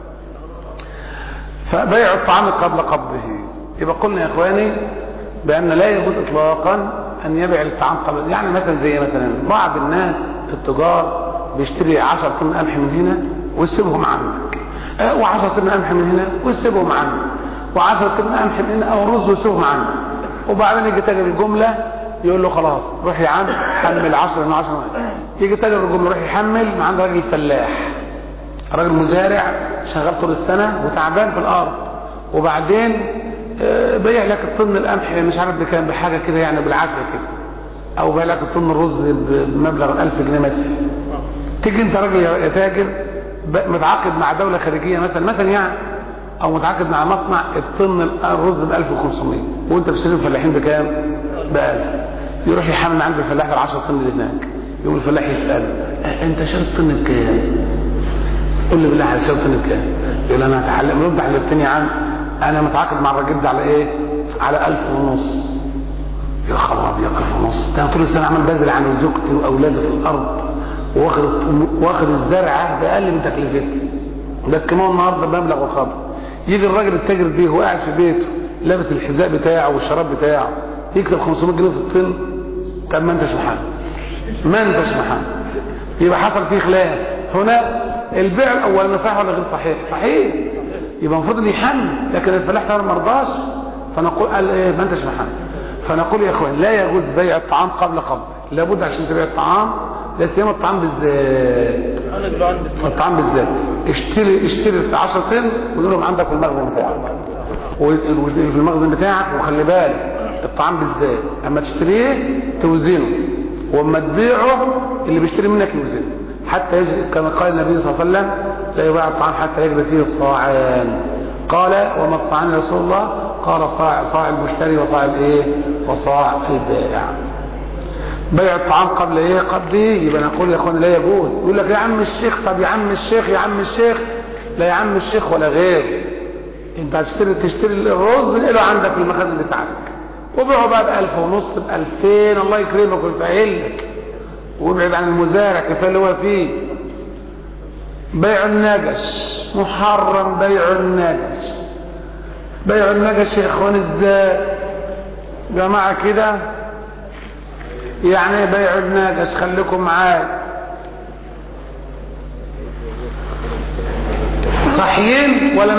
Speaker 2: فبيع الطعام قبل قبضه. يبقى قلنا يا اخواني بان لا يجوز اطلاقا ان يبيع الطعام قبل. يعني مثلا زي مثلا بعض الناس التجار بيشتري 10 طن قمح من هنا ويسيبهم عندك، و10 طن قمح من هنا ويسيبهم عندك، و10 طن قمح من هنا او رز ويسيبهم عندك، وبعدين يجي تاجر الجمله يقول له خلاص روح يا عم حمل 10 من 10. يجي تاجر الجمله يروح يحمل من عند راجل فلاح، راجل مزارع شغال طول السنه وتعبان في الارض، وبعدين بيع لك الطن القمح مش عارف بكام، بحاجه كده يعني بالعافيه كده، او بيع لك الطن الرز بمبلغ 1000 جنيه مثلا. تيجي انت راجل يا تاجر متعاقد مع دوله خارجيه مثلا يعني، او متعاقد مع مصنع الطن الرز ب 1500 وانت بتشتري الفلاحين بكام؟ ب 1000. يروح يحمل عند الفلاح ال 10 طن اللي هناك، يقوم الفلاح يساله انت شاري الطن بكام؟ قول لي بالله على شاري الطن بكام؟ يقول انا هتحلم. يقول حلفتني يا عم، انا متعاقد مع الراجل ده على ايه؟ على 1500. يا خبر ابيض، 1500 ده انا طول السنه عمال بذل عن زوجتي واولادي في الارض، واخد الزرعه باقل من تكلفتي، ده الكيماوي النهارده بمبلغ وقدر. يجي الراجل التاجر ده هو قاعد في بيته لابس الحذاء بتاعه والشراب بتاعه يكسب 500 جنيه في الطن. طب ما انتش محمد، يبقى حصل فيه خلاف هنا. البيع الاول صحيح ولا غير صحيح؟ صحيح، يبقى المفروض ان يحمل، لكن الفلاح ده ما رضاش، فنقول قال ايه؟ ما انتش محمد. فنقول يا اخوان لا يجوز بيع الطعام قبل قبض، لابد عشان تبيع الطعام، لا سيما الطعام بالذات. الطعام بالذات اشتري 10 طن ودولهم عندك في المخزن بتاعك، في المخزن بتاعك، وخلي بالك الطعام بالذات اما تشتريه توزنه، واما تبيعه اللي بيشتري منك يوزنه، حتى يجري كما قال النبي صلى الله عليه وسلم لا يباع الطعام حتى يجري فيه الصاعان. قال وما الصاعان يا رسول الله؟ قال صاع المشتري وصاع الايه؟ وصاع البائع. بيع الطعام قبل ايه؟ قبل ايه؟ يبقى نقول يا اخوان لا يجوز. يقول لك يا عم الشيخ، طب يا عم الشيخ، لا يا عم الشيخ ولا غير، انت هتشتري الرز اللي عندك في المخازن بتاعك، وبيعه بقى ب1500 ب2000، الله يكرمك ويسهل لك، وابعد عن المزارع كفايه اللي هو فيه. بيع النجش محرم، بيع النجش يا اخوان ازاي جماعه كده؟ يعني بيع النجش خليكم معايا، صحيين ولا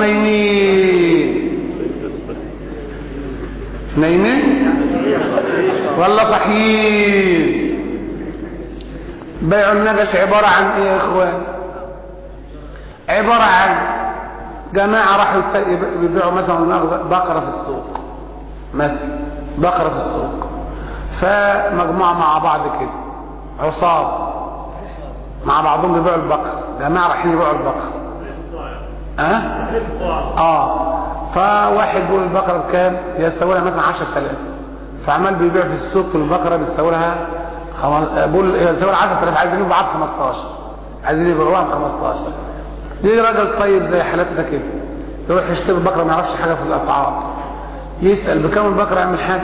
Speaker 2: نايمين ولا صحيين؟ بيع النجش عبارة عن ايه يا اخوان؟ عبارة عن جماعة راحوا يبيعوا مثلا بقرة في السوق، مثلا بقرة في السوق، فمجموعة مع بعض كده عصاب مع بعضهم بيبيعوا البقر، جماعة رايحين يبيعوا البقر. فواحد بيقول البقرة بكام؟ يساوي لها مثلا 10,000، فعمال بيبيع في السوق البقرة بيساوي لها بقول يساوي لها 10,000، عايزين يبيعوها ب 15، عايزين يبيعوها ب 15. دي راجل طيب زي حالتنا كده يروح يشتري البقرة ما يعرفش حاجة في الأسعار، يسأل بكام البقرة يعمل حاجة؟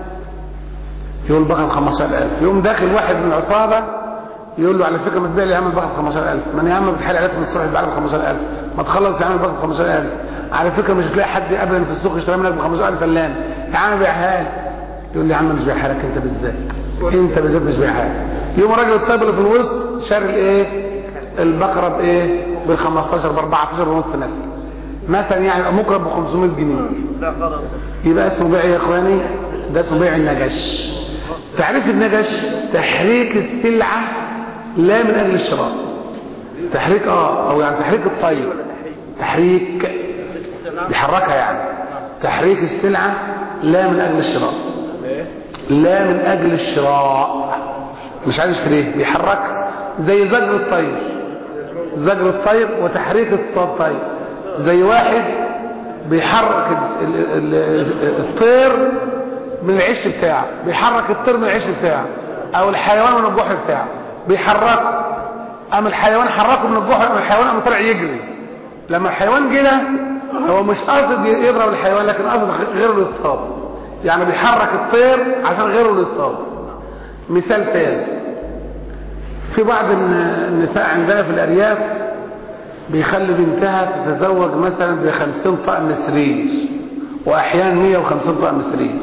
Speaker 2: يقول البقرة ب 15,000. يقوم داخل واحد من العصابة يقول له على فكرة ما تبيع لي يا عم البقرة ب 15,000، ما يا عم بتحايل عليك من الصبح تبيع لي ب 15,000، ما تخلص يا عم البقرة ب 15,000، على فكرة مش هتلاقي حد ابدا في السوق يشتري منك ب 15,000 فلان، يا عم بيعها لي. يقول لي يا عم مش بيعها لك انت بالذات، انت بالذات مش بيعها لي. يوم الراجل الطيب اللي في الوسط شاري الايه؟ البقرة بايه؟ بال 15 ب 14 ونص مثلا يعني مقرب ب 500 جنيه. يبقى اسمه بيع يا اخواني، ده اسمه بيع النجش. تعريف النجش تحريك السلعة لا من اجل الشراء. تحريك او يعني تحريك الطيب، تحريك بيحركها يعني، تحريك السلعة لا من اجل الشراء، لا من اجل الشراء، مش عايز يشتريه بيحرك، زي زجر الطير، زجر الطير وتحريك الطير، زي واحد بيحرك الطير من العش بتاعه، بيحرك الطير من العش بتاعه، او الحيوان من الجحر بتاعه بيحركه، اما الحيوان حركه من الجحر، الحيوان قام طلع يجري. لما الحيوان جه هو مش قاصد يضرب الحيوان، لكن قاصد غيره اللي يصطاد، يعني بيحرك الطير عشان غيره اللي يصطاد. مثال تاني، في بعض النساء عندنا في الارياف بيخلي بنتها تتزوج مثلا ب50 طقم سرير، واحيانا 150 طقم سرير،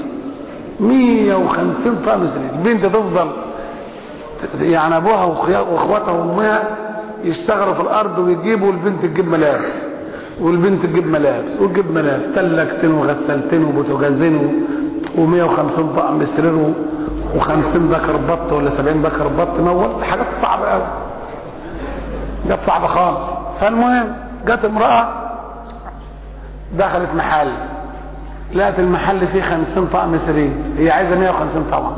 Speaker 2: 150 طقم سرير. البنت تفضل يعني ابوها واخواتها وامها يشتغلوا في الارض ويجيبوا، والبنت تجيب ملابس، والبنت تجيب ملابس وتجيب ملابس، تلاجتين وغسالتين وبوتاجازين و150 طقم سرير و50 ذكر بط ولا 70 ذكر بط مول، حاجات صعبه قوي، جت صعبه خالص. فالمهم جت امراه دخلت محل، لقت المحل فيه 50 طقم سرير، هي عايزه 150 طبعا،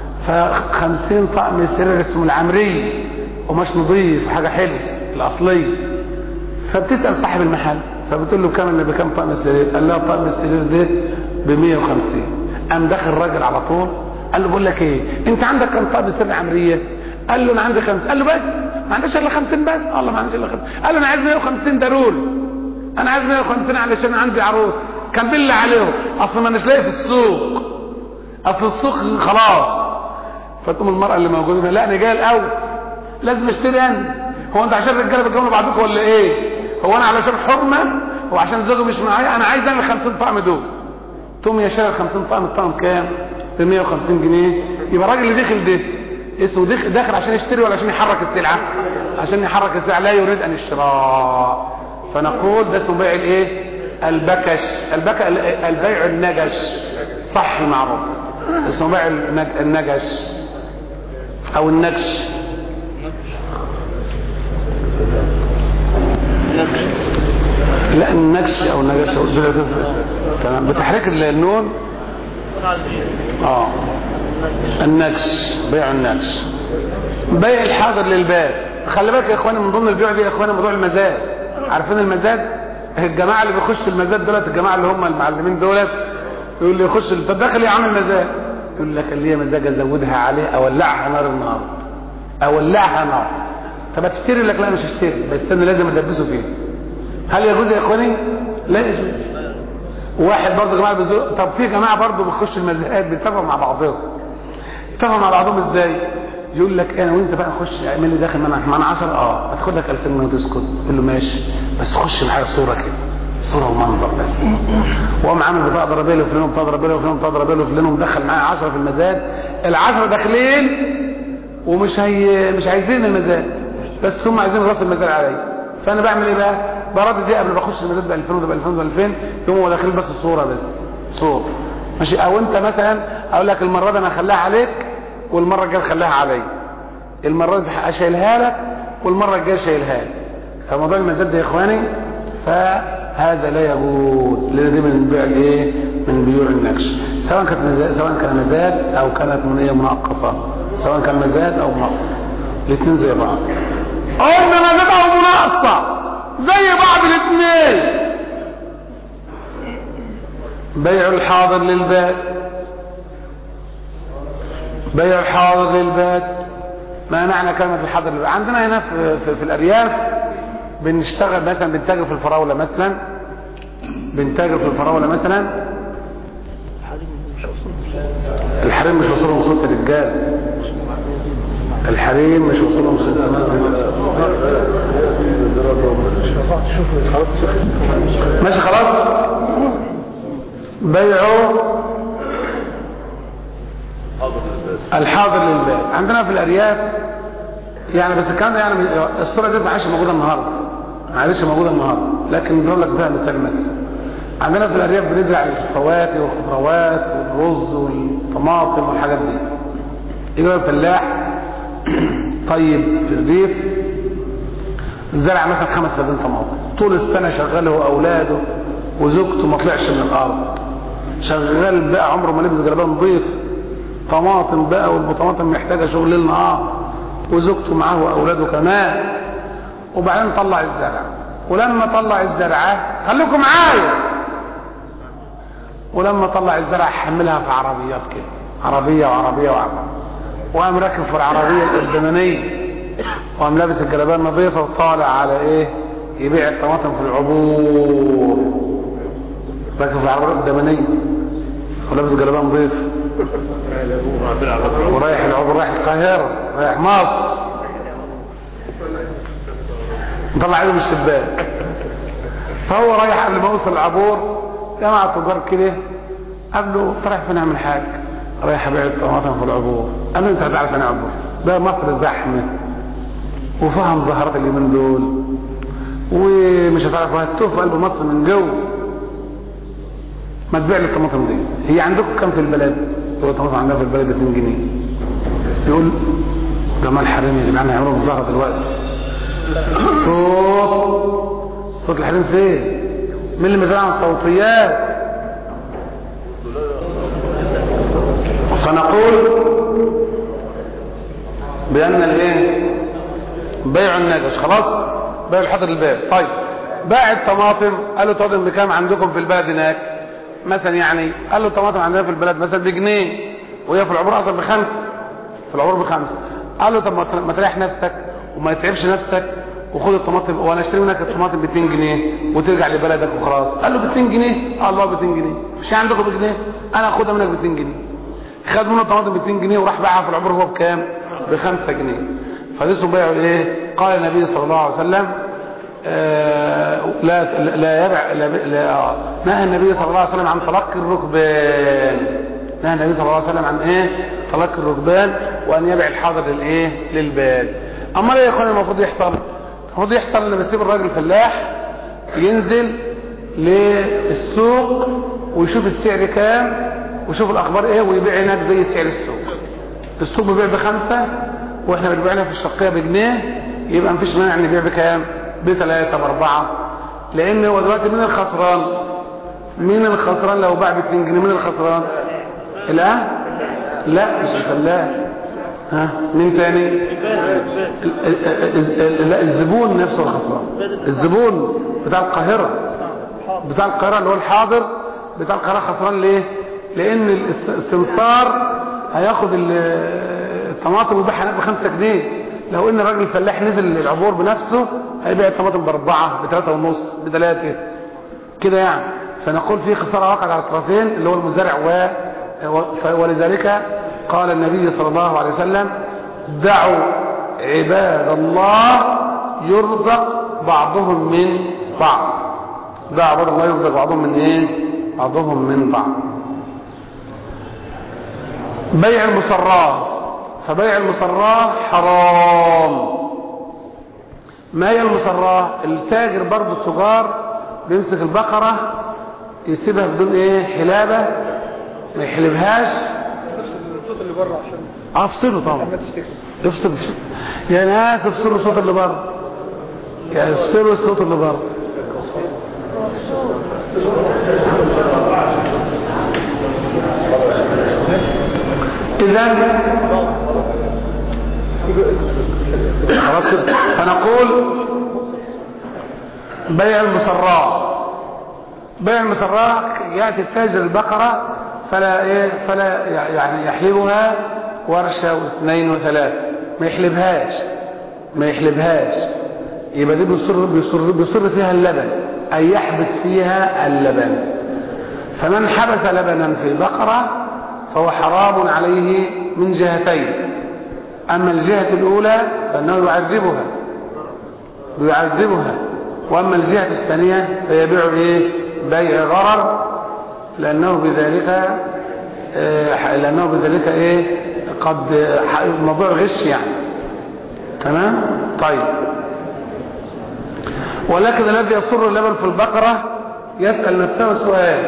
Speaker 2: ف50 طقم سرير اسمه العمري ومش نظيف حاجه حلوه الاصليه. فبتسال صاحب المحل، فبتقول له كام اللي بكام طقم السرير؟ قال لها طقم السرير ده ب 150. قام داخل الراجل على طول قال له بقول لك ايه، انت عندك كام طقم سرير عمريه؟ قال له انا عندي 5. قال له بس ما عندكش الا 50 بس؟ الله ما عنديش الا 50. قال له انا عايز 150 ضروري، انا عايز 150 علشان عندي عروس. كان بالله عليهم، اصل ما مش لاقي في السوق، اصل السوق خلاص. فتقوم المرأة اللي موجودة لا انا جاي الاول لازم اشتري انا، هو انت عشان الرجاله بتجمعوا بعضكم ولا ايه؟ هو انا علشان حرمه وعشان زوجي مش معايا انا عايز اعمل 50 طقم دول. تقوم يا شاري 50 طقم، الطقم كام؟ ب 150 جنيه. يبقى الراجل اللي دخل ده اسمه داخل عشان يشتري ولا عشان يحرك السلعه؟ عشان يحرك السلعه، لا يريد ان الشراء. فنقول ده اسمه بيع الايه؟ البكش. البيع النجش صح معروف، اسمه بيع النجش او النجش. لا النجش او النجش تمام بتحريك النون. النجش، بيع النجش، بيع الحاضر للباب. خلي بالك يا اخواني من ضمن البيع دي يا اخواني موضوع المزاد. عارفين المزاد؟ الجماعه اللي بيخش المزاد دولت، الجماعه اللي هم المعلمين دولت، يقول لي يخش طب داخل يا عم المزاد، يقول لك اللي هي مزاج ازودها عليه اولعها نار النهار، اولعها نار. طب هتشتري؟ لك لا مش هشتري، بس انا لازم ادبسه فيه. هل يجوز يا اخواني؟ لا يجوز. واحد برضه جماعه بيزور. طب في جماعه برضه بيخش المزاد بيتفقوا مع بعضهم. يتفقوا مع بعضهم ازاي؟ يقول لك انا وانت بقى نخش اعمل لي داخل معانا 10 هتاخد لك 2000 جنيه وتسكت. يقول له ماشي بس خش معايا صوره كده، صوره ومنظر بس. وقام عامل بطاقه ضريبيه له فلان، بطاقه ضريبيه له فلان، بطاقه ضريبيه له فلان، ومدخل معايا 10 في المزاد. ال10 داخلين ومش مش عايزين المزاد، بس هم عايزين راس المزاد عليا. فانا بعمل ايه بقى؟ برد دي قبل ما اخش المزاد ب 2000 وده ب 2000 وده ب 2000، يقوموا داخلين بس الصوره بس، صوره ماشي. او انت مثلا اقول لك المره دي انا هخليها عليك والمره الجايه خليها عليا، المره دي اشيلها لك والمره الجايه شايلها لك. فموضوع المزاد ده يا اخواني فهذا لا يجوز، لان دي من بيع الايه؟ من بيوع النجش. سواء كان مزاد او كانت منقصة، سواء كان مزاد او منقص، الاثنين زي بعض. قلنا مزاد او منقصة زي بعض الاثنين. بيع الحاضر للباد، بيع الحاضر للباد. ما معنى كلمة الحاضر للباد؟ عندنا هنا في الأرياف بنشتغل مثلا، بنتاجر في الفراولة مثلا، بنتاجر في الفراولة مثلا. الحريم مش وصولهم صوت الرجال، الحريم مش وصولهم صوت. ماشي خلاص. بيعوا الحاضر للباد عندنا في الأرياف يعني، بس الكلام ده يعني الصورة دي ما عادش موجودة النهارده، ما عادش موجودة النهارده، لكن نضرب لك فيها مثلا عندنا في الأرياف بنزرع الفواكه والخضروات والرز والطماطم والحاجات دي. يجي الفلاح طيب في الريف زرع مثلا 5 فدان طماطم، طول السنة شغال هو أولاده وزوجته ما طلعش من الأرض، شغال بقى عمره ما لبس جلابيه نظيف، طماطم بقى، والطماطم محتاجة شغل ليل نهار، وزوجته معاه وأولاده كمان. وبعدين طلع الزرع، ولما طلع الزرعة خليكم معايا، ولما طلع الزرع حملها في عربيات كده، عربية وعربية وعربية، وقام راكب في العربية القدامانية، وقام لابس الجلابيه النظيفة وطالع على ايه؟ يبيع الطماطم في العبور، راكب في العربية القدامانية ولابس جلابيه نظيفة ورايح العبور، رايح القاهرة، رايح مصر، مطلع ايده من الشباك. فهو رايح قبل ما يوصل العبور جماعة تجار كده قبله، رايح فين اعمل حاجة؟ رايح ابيع الطماطم في العبور. قال له انت هتعرف انا عبور بقى مصر زحمة وفهم ظهرات اليومين دول، ومش هتعرف وهتوه في قلب مصر من جو، ما تبيع لي الطماطم دي. هي عندكم كم في البلد؟ هو الطماطم عندنا في البلد 2 جنيه. يقول جمال حريم يا جماعه هيعملوا بالظهر دلوقتي. صوت الحريم فين؟ مين اللي مزرعه الصوتيات؟ فنقول بأن الايه؟ بيع النجش خلاص، بيع الحاضر للباد. طيب باع الطماطم، قال له طماطم بكام عندكم في البلد هناك مثلا؟ يعني قال له الطماطم عندنا في البلد مثلا بجنيه، وهي في العبور اصلا ب5، في العبور ب5. قال له طب ما تريح نفسك وما يتعبش نفسك وخد الطماطم وانا اشتري منك الطماطم ب2 جنيه وترجع لبلدك وخلاص. قال له ب2 جنيه؟ الله ب2 جنيه، مش عندكم بجنيه؟ انا اخدها منك ب2 جنيه. خد منه الطماطم ب2 جنيه وراح باعها في العبور هو بكام؟ ب5 جنيه. فدي اسمه بيع ايه؟ قال النبي صلى الله عليه وسلم لا يبع لا نهى النبي صلى الله عليه وسلم عن تلقي الركبان. نهى النبي صلى الله عليه وسلم عن ايه؟ تلقي الركبان، وان يبيع الحاضر للايه؟ للباد. اما ايه يا اخواني المفروض يحصل؟ المفروض يحصل ان بسيب الراجل الفلاح ينزل للسوق ويشوف السعر كام ويشوف الاخبار ايه ويبيع هناك زي سعر السوق. السوق بيبيع ب5 واحنا بنبيعنا في الشرقيه بجنيه، يبقى مفيش مانع نبيع بكام؟ ب3 ب4. لان هو دلوقتي مين الخسران؟ مين الخسران لو باع ب2 جنيه؟ مين الخسران؟ الاهل؟ لا مش الفلاح. ها مين تاني؟ لا الزبون نفسه الخسران. الزبون بتاع القاهره، بتاع القاهره اللي هو الحاضر بتاع القاهره خسران. ليه؟ لان السمسار هياخد الطماطم ويبيعها هناك ب5 جنيه. لو ان الراجل الفلاح نزل العبور بنفسه هيبيع الطماطم ب4 ب3 ونص ب3 كده يعني. فنقول في خساره واقعه على الطرفين اللي هو المزارع ولذلك قال النبي صلى الله عليه وسلم دعوا عباد الله يرزق بعضهم من بعض. دعوا عباد الله يرزق بعضهم من ايه؟ بعضهم من بعض. بيع المصراه، فبيع المصراه حرام. ما هي المصراه؟ التاجر برضو التجار بيمسك البقرة يسيبها بدون ايه؟ حلابة، ما يحلبهاش.
Speaker 5: الصوت اللي بره عشان
Speaker 2: افصله طبعا، افصل يا ناس، افصلوا الصوت اللي بره، يعني افصلوا الصوت اللي بره. إذن خلاص كده. فنقول بيع المسراء. بيع المسراء يأتي التاجر البقرة فلا يعني يحلبها ورشة واثنين وثلاثة، ما يحلبهاش يبقى دي بيصر فيها اللبن، أي يحبس فيها اللبن. فمن حبس لبنا في بقرة فهو حرام عليه من جهتين. أما الجهة الأولى فإنه يعذبها، وأما الجهة الثانية فيبيع بيع غرر، لأنه بذلك قد موضوع غش يعني. تمام. طيب، ولكن الذي يصر اللبن في البقرة يسأل نفسه سؤال: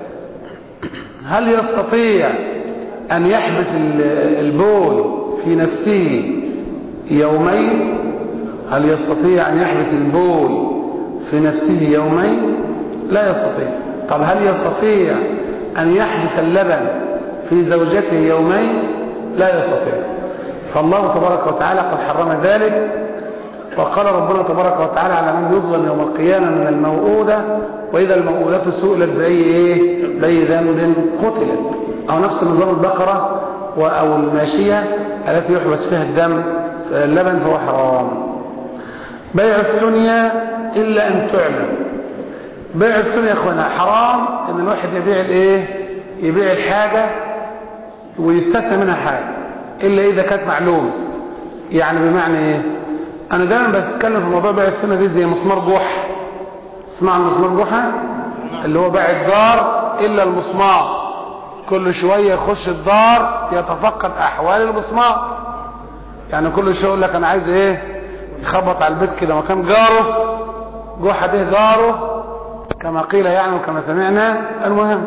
Speaker 2: هل يستطيع أن يحبس البول في نفسه يومين؟ هل يستطيع أن يحبس البول في نفسه يومين؟ لا يستطيع. طب هل يستطيع أن يحبس اللبن في زوجته يومين؟ لا يستطيع. فالله تبارك وتعالى قد حرم ذلك، وقال ربنا تبارك وتعالى: على من يظلم يوم القيامة من الموءودة، وإذا الموءودة سئلت بأي ذنب قتلت. أو نفس نظام البقرة أو الماشية التي يحبس فيها الدم اللبن فهو حرام. بيع الثنيا إلا أن تعلم. بيع الثنيا يا أخوانا حرام، إن الواحد يبيع الحاجة ويستثنى منها حاجة إلا إذا كانت معلومة. يعني بمعنى أنا دائما بتكلم في موضوع بيع الثنيا دي زي مسمار جحا. اسمع المسمار جحا اللي هو بيع الدار إلا المسمار، كل شوية يخش الدار يتفقد أحوال المسمار. يعني كل شوية يقول لك أنا عايز يخبط على البيت كده مكان جاره، جحا ده جاره كما قيل يعني وكما سمعنا. المهم،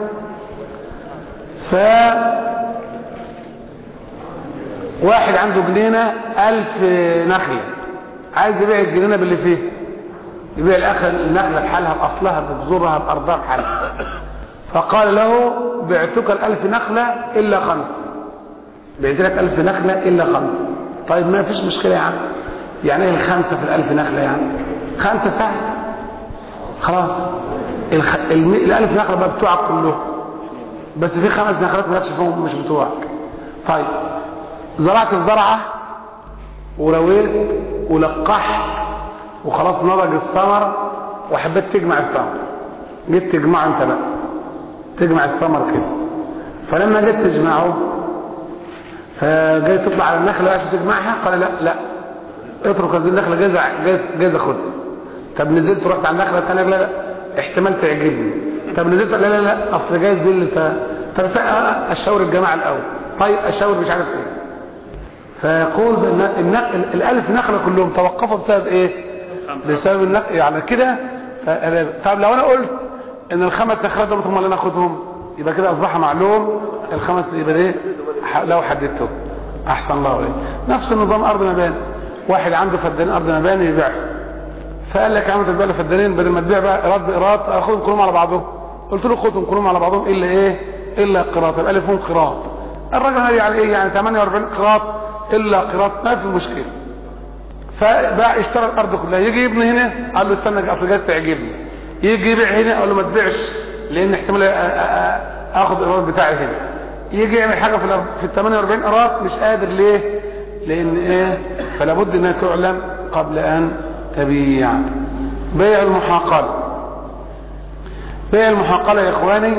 Speaker 2: واحد عنده جنينة 1000 نخلة، عايز يبيع الجنينة باللي فيه، يبيع النخلة بحالها بأصلها ببذورها بأرضها بحالها. فقال له: بعتك 1000 نخلة إلا 5. بعت لك 1000 نخلة إلا 5. طيب ما فيش مشكلة يا عم. يعني ايه 5 في 1000 نخلة؟ يعني 5 سهل خلاص. 1000 نخلة بقى بتوعك كلهم، بس في 5 نخلات ما فيهم مش بتوعك. طيب زرعت الزرعة ورويت ولقحت وخلاص نضج الثمر وحبيت تجمع الثمر، جيت تجمعه انت بقى، تجمع الثمر كده. فلما جيت تجمعه فجاي تطلع على النخلة عشان تجمعها، قال لا اترك هذه النخلة جايز اخدها. طب نزلت رحت على النخلة الثانية، لا احتمال تعجبني. طب نزلت لا اصل جايز دي اللي طب اشاور الجماعة الاول. طيب اشاور مش عارف ايه. فيقول ال1000 نخلة كلهم توقفوا بسبب بسبب النخل يعني كده. طب لو انا قلت ان ال5 نخلات دول هم اللي انا اخدهم، يبقى كده اصبح معلوم ال5 يبقى لو حددته احسن الله عليك. نفس النظام ارض مباني، واحد عنده فدانين ارض مباني يبيعها، فقال لك يا عم تبيع لي فدانين بدل ما تبيع بقى ايراد بايراد، اخدهم كلهم على بعضهم. قلت له خدهم كلهم على بعضهم الا قراط. يبقى لي فيهم قراط. الراجل قال يعني يعني 48 قراط الا قراط، ما في مشكله. فبقى اشترى الارض كلها، يجي يبني هنا قال له استنى اصل جاي تعجبني، يجي يبيع هنا قال له ما تبيعش لان احتمال اخد الايراد بتاعي هنا. يجي يعمل حاجه في ال 48 قراط مش قادر. ليه؟ لان فلا بد انها تعلم قبل ان تبيع. بيع المحاقله. بيع المحاقله يا اخواني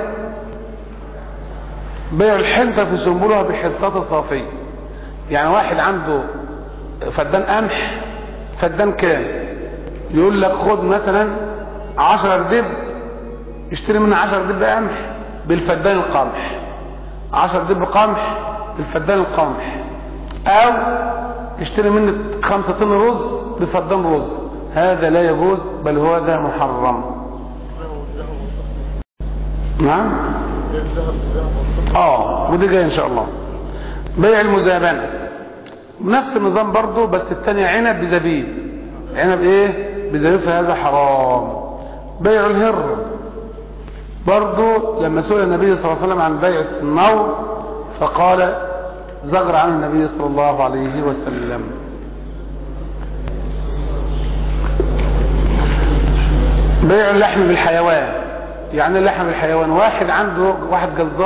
Speaker 2: بيع الحنطه في سنبلها بحنطه صافيه. يعني واحد عنده فدان قمح، فدان كام؟ يقول لك خد مثلا 10 دب، اشتري منها 10 دب قمح بالفدان القمح، 10 دب قمح بالفدان القمح، او اشتري منه 5 طن رز بفدان رز. هذا لا يجوز، بل هو ده محرم. نعم ودي جاي ان شاء الله. بيع المزابنه نفس النظام برضو، بس الثانيه عنب بزبيب. عنب بزبيب، فهذا حرام. بيع الهر برضو لما سئل النبي صلى الله عليه وسلم عن بيع الصنور فقال زجر عنه النبي صلى الله عليه وسلم. بيع اللحم بالحيوان. يعني اللحم بالحيوان، واحد عنده واحد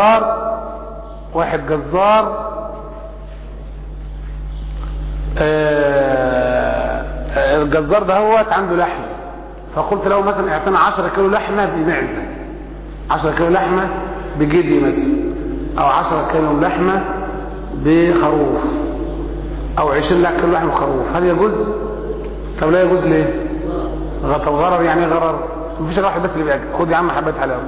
Speaker 2: جزار الجزار ده هو عنده لحم، فقلت له مثلا اعطينا 10 كيلو لحمه بمعزه، 10 كيلو لحمه بجدي مثلا، او 10 كيلو لحمه بخروف، او 20 كيلو لحمه بخروف، هل يجوز؟ طب لا يجوز ليه؟ طب غرر. يعني ايه غرر؟ مفيش واحد بس اللي بيعجب. خد يا عم حبات حلاوه.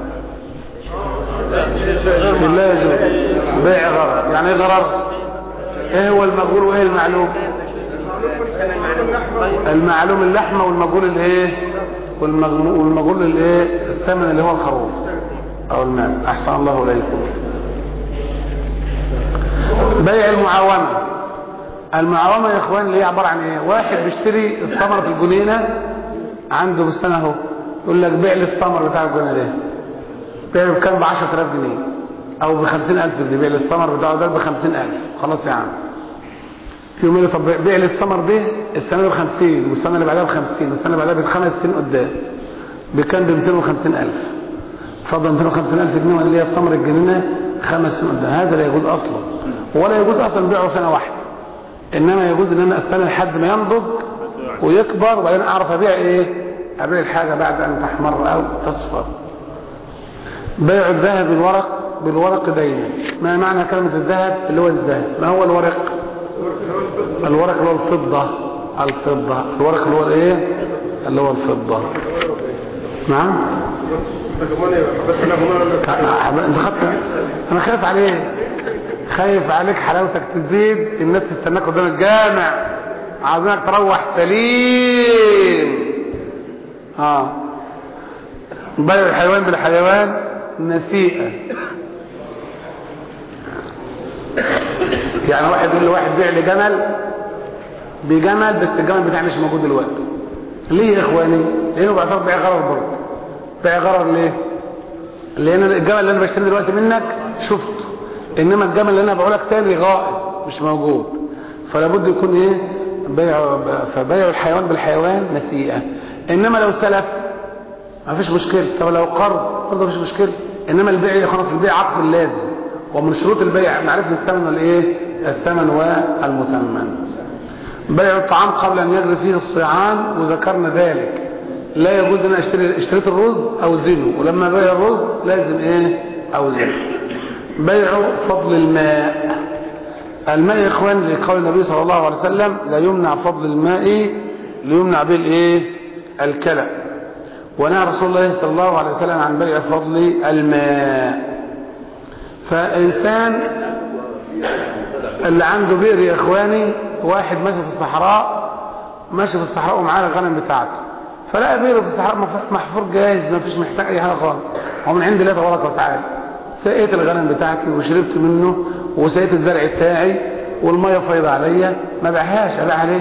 Speaker 2: لا يجوز بيع غرر. يعني ايه غرر؟ ايه هو المجهول وايه المعلوم؟ المعلوم اللحمه، والمجهول الايه؟ والمجهول الايه؟ الثمن اللي هو الخروف او المال. احسن الله اليكم. بيع المعاومه. المعاومه يا اخوان اللي هي عباره عن ايه؟ واحد بيشتري الثمره في الجنينه، عنده بستان اهو، يقول لك بيع لي الثمر بتاع الجنينه ده، بيع بكام؟ ب 10000 جنيه او ب 50000 جنيه. بيع لي الثمر بتاعه ده ب 50000. خلاص يا عم. يقول لي طب بيع لي الثمر ده السنه دي ب 50، والسنه اللي بعدها ب 50، والسنه اللي بعدها ب5 سنين قدام، بكام؟ ب 250000. اتفضل 250000 جنيه اللي هي ثمر الجنينه 5 سنين قدام. هذا لا يجوز اصلا، ولا يجوز اصلا بيعه سنه واحده، انما يجوز ان انا استنى لحد ما ينضج ويكبر وبعدين اعرف ابيع ايه؟ ابيع الحاجه بعد ان تحمر او تصفر. بيع الذهب بالورق دينا. ما معنى كلمه الذهب؟ اللي هو الذهب. ما هو الورق؟ الورق اللي هو الفضه. الورق اللي هو الايه؟ اللي هو الفضه. نعم. انت خدت؟ انا خايف عليك حلاوتك تزيد، الناس تستناك قدام الجامع، عايزينك تروح سليم. بيع الحيوان بالحيوان نسيئة. يعني واحد يقول لواحد بيع لي جمل بجمل، بس الجمل بتاعي مش موجود دلوقتي. ليه يا اخواني؟ لانه بعتبر بيع غرر برضه. بيع غرر ليه؟ لان الجمل اللي انا بشتري دلوقتي منك شفته، انما الجمل اللي انا بقول لك تاني غائب مش موجود، فلا بد يكون ايه؟ فبيع الحيوان بالحيوان نسيئة. انما لو سلف ما فيش مشكله، طب لو قرض برضه مفيش مشكله. انما البيع خلاص، البيع عقد لازم، ومن شروط البيع معرفه الثمن والايه؟ الثمن والمثمن. بيع الطعام قبل ان يجري فيه الصيعان، وذكرنا ذلك. لا يجوز ان اشتريت الرز اوزنه، ولما بيع الرز لازم ايه؟ اوزنه. بيع فضل الماء. الماء يا اخوان لقول النبي صلى الله عليه وسلم لا يمنع فضل الماء ليمنع به الايه؟ الكلى. ونهى رسول الله صلى الله عليه وسلم عن بيع فضل الماء. فإنسان اللي عنده بئر يا إخواني، واحد ماشي في الصحراء ومعاه الغنم بتاعته، فلقى بئر في الصحراء محفور جاهز، ما فيش محتاج أي حاجة خالص، هو من عند الله تبارك وتعالى. سقيت الغنم بتاعتي وشربت منه، وسقيت الزرع بتاعي، والمية فايضة عليا، ما بيعهاش، أبيعها ليه؟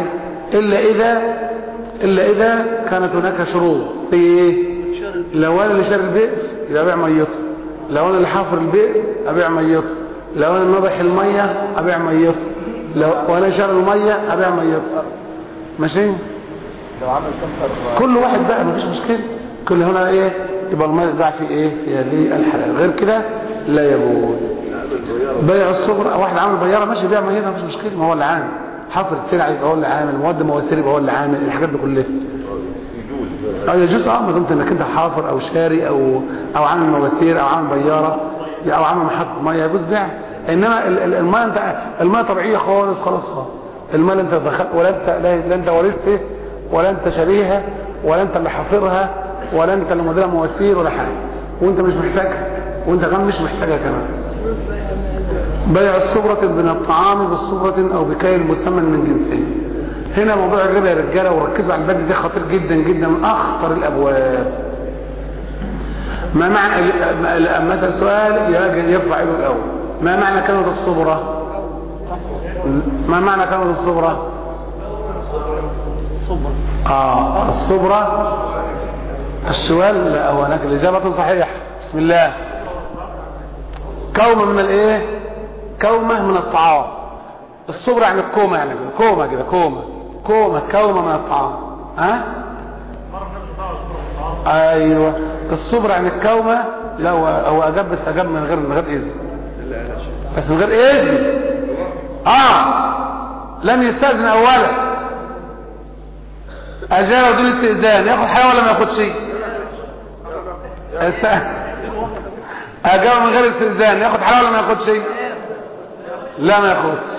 Speaker 2: إلا إذا كانت هناك شروط. زي إيه؟ لو أنا اللي شاري البئر يبقى أبيع ميته، لو أنا اللي حافر البئر أبيع ميته، لو أنا نضح المية أبيع ميته، لو أنا شاري المية أبيع ميته. ماشي؟
Speaker 5: لو عمل كفر
Speaker 2: كل واحد بقى مفيش مشكلة. كل هنا إيه؟ يبقى المية تباع في إيه؟ في هذه الحلال. غير كده لا يجوز. بيع الصغر، واحد عامل بيارة ماشي يبيع ميتها مفيش مشكلة، ما هو اللي عامل. حافر الترع يبقى هو اللي عامل، مواد مواسير يبقى هو اللي عامل، الحاجات دي كلها يجوز. ما دمت انك انت حافر او شاري او عامل مواسير او عامل بياره او عامل محطه ميه، يجوز بيع. انما الميه الميه طبيعيه خالص. الميه انت دخلت، لا انت ورثته، ولا انت شاريها، ولا انت اللي حافرها، ولا انت اللي مديرها مواسير ولا حاجه، وانت مش محتاجها، وانت كمان مش محتاجها كمان. بيع الصبرة من الطعام بالصبرة او بكيل مسمى من جنسين. هنا موضوع الربا يا رجاله، وركزوا على البند ده، خطير جدا جدا، من اخطر الابواب. ما معنى مثلا سؤال يرفع ايده الاول، ما معنى كلمه الصبرة؟ ما معنى كلمه الصبرة؟ الصبرة السؤال او هناك الاجابه صحيحه. بسم الله. كومه من الايه؟ كومه من الطعام. الصبر يعني الكومة، يعني كومة كده، كومة من الطعام. ها ايوه الصبر يعني الكومة. لا هو اجاب، بس اجاب من غير اذن، بس من غير اذن. لم يستأذن اولا، اجاب بدون استئذان، ياخد حاجة ولا ما ياخدش؟ اجاب من غير استئذان، ياخد حاجة ولا ما ياخدش؟ لا ما ياخدش،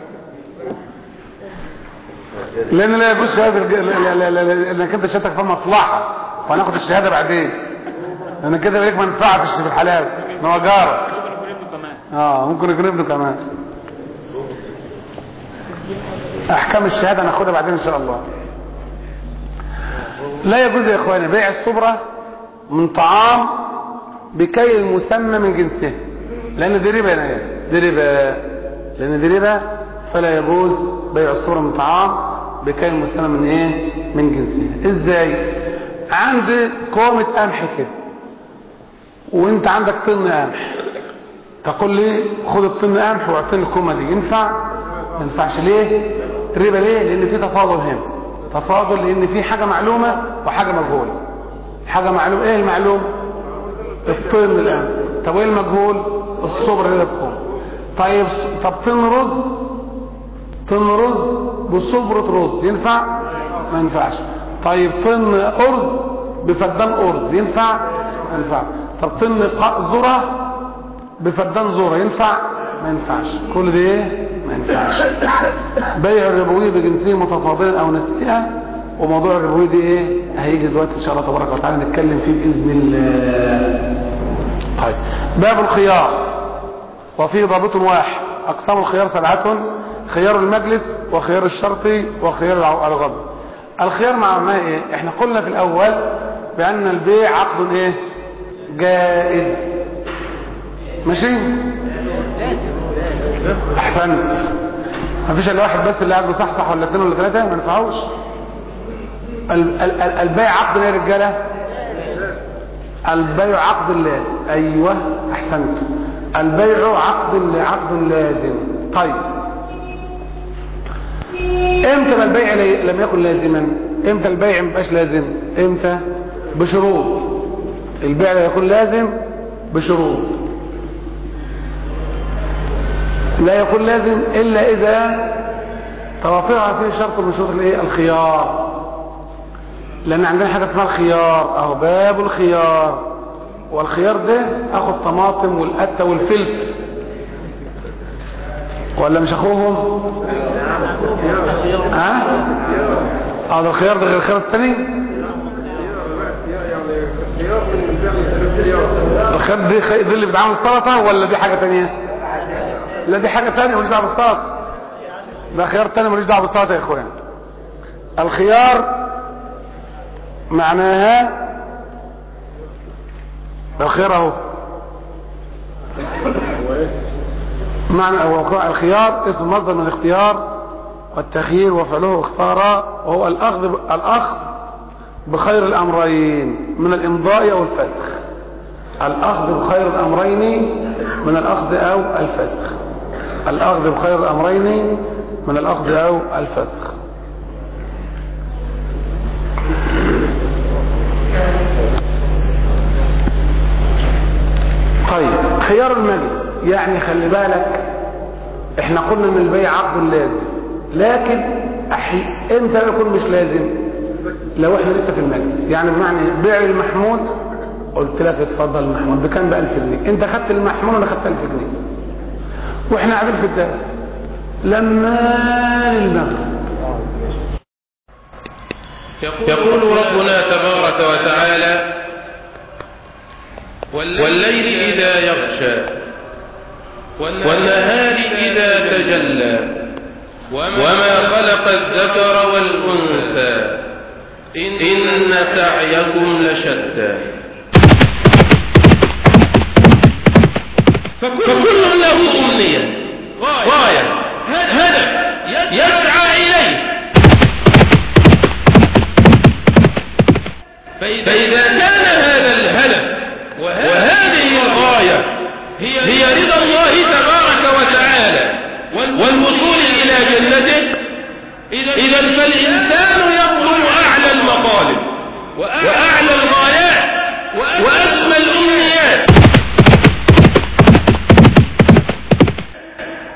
Speaker 2: لان لا يجوز شهادة، لانك انت شهادتك في مصلحة وهناخد الشهادة بعدين، لان كده ليك منفعة في الحلال نوجارك. ممكن يكون ابنه كمان. احكام الشهادة هناخدها بعدين ان شاء الله. لا يجوز يا اخواني بيع الصبرة من طعام بكي المسمى من جنسه، لان دي ربا يا ناس، لان دي ربا، فلا يجوز بيع الصبرة من طعام بكي المسمى من ايه؟ من جنسه. ازاي؟ عندي كومة قمح كده وانت عندك طن قمح، تقول لي خد الطن قمح واعطيني الكومة دي، ينفع؟ ما ينفعش. ليه؟ ربا. ليه؟ لان في تفاضل هنا، تفاضل، لان في حاجة معلومة وحاجة مجهولة. حاجة معلومة، ايه المعلوم؟ الطن القمح. طب ايه المجهول؟ الصبر اللي بكم. طيب طن رز بصبرة رز ينفع؟ ما ينفعش. طيب طن أرز بفدان أرز ينفع؟ ما ينفع. طب طن ذرة بفدان ذرة ينفع؟ ما ينفعش. كل ده ايه؟ ما ينفعش. بيع الربوي بجنسيه متفاضلا او نسيئة، وموضوع الربوي دي ايه؟ هيجي دلوقتي ان شاء الله تبارك وتعالى نتكلم فيه باذن الله. طيب باب الخيار وفيه ضابط واحد. اقسام الخيار 7: خيار المجلس وخيار الشرطي وخيار الغضب. الخيار معناه ايه؟ احنا قلنا في الاول بان البيع عقد ايه؟ جائز. ماشي؟ احسنت. مفيش الا واحد بس اللي قاعد بصحصح، ولا 2 ولا 3 ما ينفعوش. البيع عقد ايه يا رجاله؟ البيع عقد لازم. ايوه احسنت، البيع عقد لازم. طيب امتى ما البيع لم يكن لازما؟ امتى البيع ما يبقاش لازم؟ امتى؟ بشروط. البيع لا يكون لازم بشروط. لا يكون لازم الا اذا توافر فيه شرط من شروط الايه؟ الخيار. لان عندنا حاجه اسمها الخيار، اهو باب الخيار. والخيار ده اخو الطماطم والقته والفلفل، ولا مش اخوهم؟ ده الخيار ده غير الخيار الثاني. الخيار دي اللي بتعمل السلطه ولا دي حاجه ثانيه؟ لا دي حاجه ثانيه ماليش دعوه بالسلطه، ده خيار ثاني ماليش دعوه بالسلطه يا اخوان. الخيار معناها الخيار اهو، معنى الخيار اسم مصدر من الاختيار والتخيير وفعله اختار، وهو الاخذ بخير الامرين من الامضاء او الفسخ. الاخذ بخير الامرين من الاخذ او الفسخ. الاخذ بخير الامرين من الاخذ او الفسخ. طيب خيار المجلس يعني خلي بالك، احنا قلنا ان البيع عقد لازم، لكن امتى يكون مش لازم؟ لو احنا لسه في المجلس. يعني بمعنى بيع المحمول، قلت لك اتفضل المحمول بكام؟ ب1000 جنيه. انت خدت المحمول وانا خدت 1000 جنيه واحنا قاعدين في الدرس لما المغرب.
Speaker 7: يقول ربنا تبارك وتعالى: والليل إذا يغشى والنهار إذا تجلى وما خلق الذكر والأنثى إن سعيكم لشتى. فكل له أمنية، غاية، هدف يسعى إليه. فإذا كان هذا الهدف وهذه الغاية هي رضا الله تبارك وتعالى والوصول إلى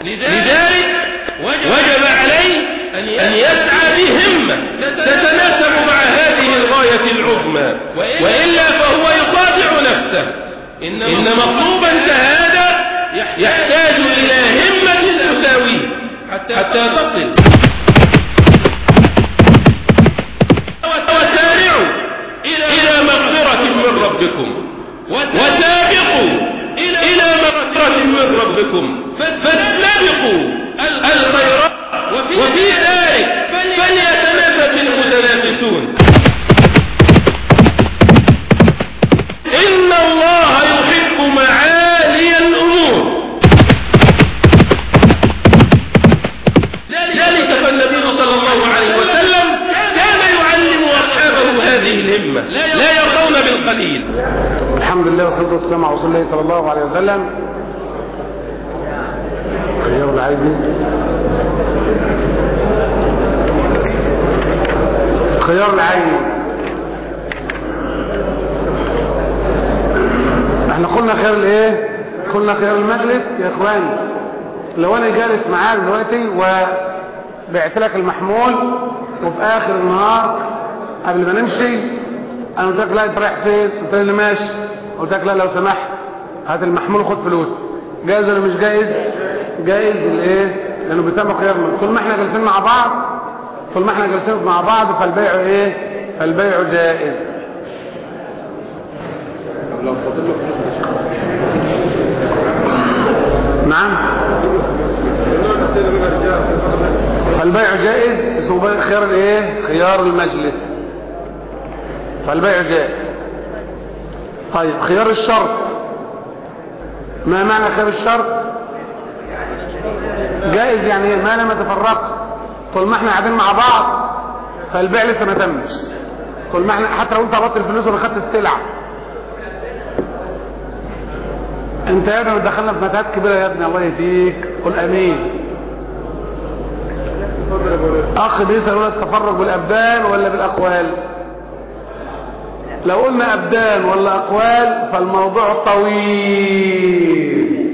Speaker 7: لذلك وجب عليه أن يسعى بهمة تتناسب مع هذه الغاية العظمى، وإلا فهو يخادع نفسه. إن مطلوبا كهذا يحتاج إلى همة تساويه حتى تصل. وسارعوا إلى مغفرة من ربكم، وسابقوا إلى مغفرة من ربكم، فاستبقوا الخيرات، وفي ذلك فليتنافس المتنافسون. إن الله يحب معالي الأمور. ذلك فالنبي صلى الله عليه وسلم كان يعلم أصحابه هذه الهمة، لا يرضون بالقليل.
Speaker 2: الحمد لله والصلاة والسلام على رسول الله صلى الله عليه وسلم. خيار العيب، خيار العين. احنا قلنا خيار الايه؟ قلنا خيار المجلس يا اخواني. لو انا جالس معاك دلوقتي وبعت لك المحمول، وفي اخر النهار قبل ما نمشي انا قلت لك لا انت رايح فين؟ قلت لي ماشي. قلت لك لا لو سمحت هات المحمول وخد فلوس. جائز ولا مش جائز؟ جائز. الايه؟ لانه بيسمى خيار المجلس. طول ما احنا جالسين مع بعض، طول ما احنا جالسين مع بعض فالبيع ايه؟ فالبيع جائز.
Speaker 4: لو فاضل له
Speaker 2: نعم، فالبيع جائز. اسمه خيار الايه؟ خيار المجلس. فالبيع جائز. طيب خيار الشرط، ما معنى خيار الشرط؟ جائز يعني ما لم يتفرق. طول ما احنا قاعدين مع بعض فالبيع لسه ما تمش. طول ما احنا حتى لو انت قبضت الفلوس ولا خدت السلعه، انت يا ابني دخلنا في متاهات كبيره يا ابني. الله يهديك، قل امين. اخ بيسال ولا التفرق بالابدان ولا بالاقوال؟ لو قلنا ابدان ولا اقوال فالموضوع طويل،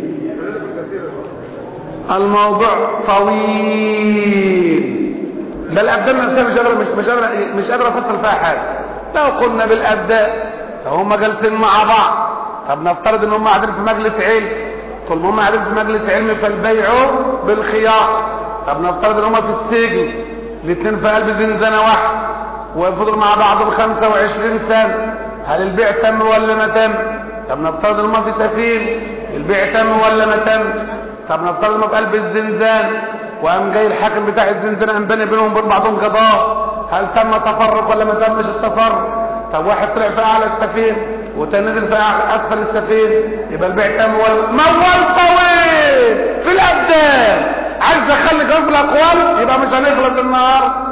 Speaker 2: الموضوع طويل. ده الابدان نفسها مش قادره افصل فيها حاجه. لو قلنا بالابدان فهم جالسين مع بعض، طب نفترض ان هم قاعدين في مجلس علم. طول ما هم قاعدين في مجلس علم فالبيع بالخيار. طب نفترض ان هم في السجن، الاثنين في قلب زنزانه واحد وفضلوا مع بعض 25 سنه، هل البيع تم ولا ما تم؟ طب نفترض ان هم في سفينه، البيع تم ولا ما تم؟ طب نفترض ان هم في قلب الزنزان وقام جاي الحاكم بتاع الزنزانه قام بني بينهم وبين بعضهم قضاء، هل تم تفرق ولا ما تمش التفرق؟ طب واحد طلع في اعلى السفينه والتاني نزل في اسفل السفينه، يبقى البيع تم ولا؟ موال طويل في الابدان. عايز اخلي كلام في الاقوال يبقى مش هنخلص النهار.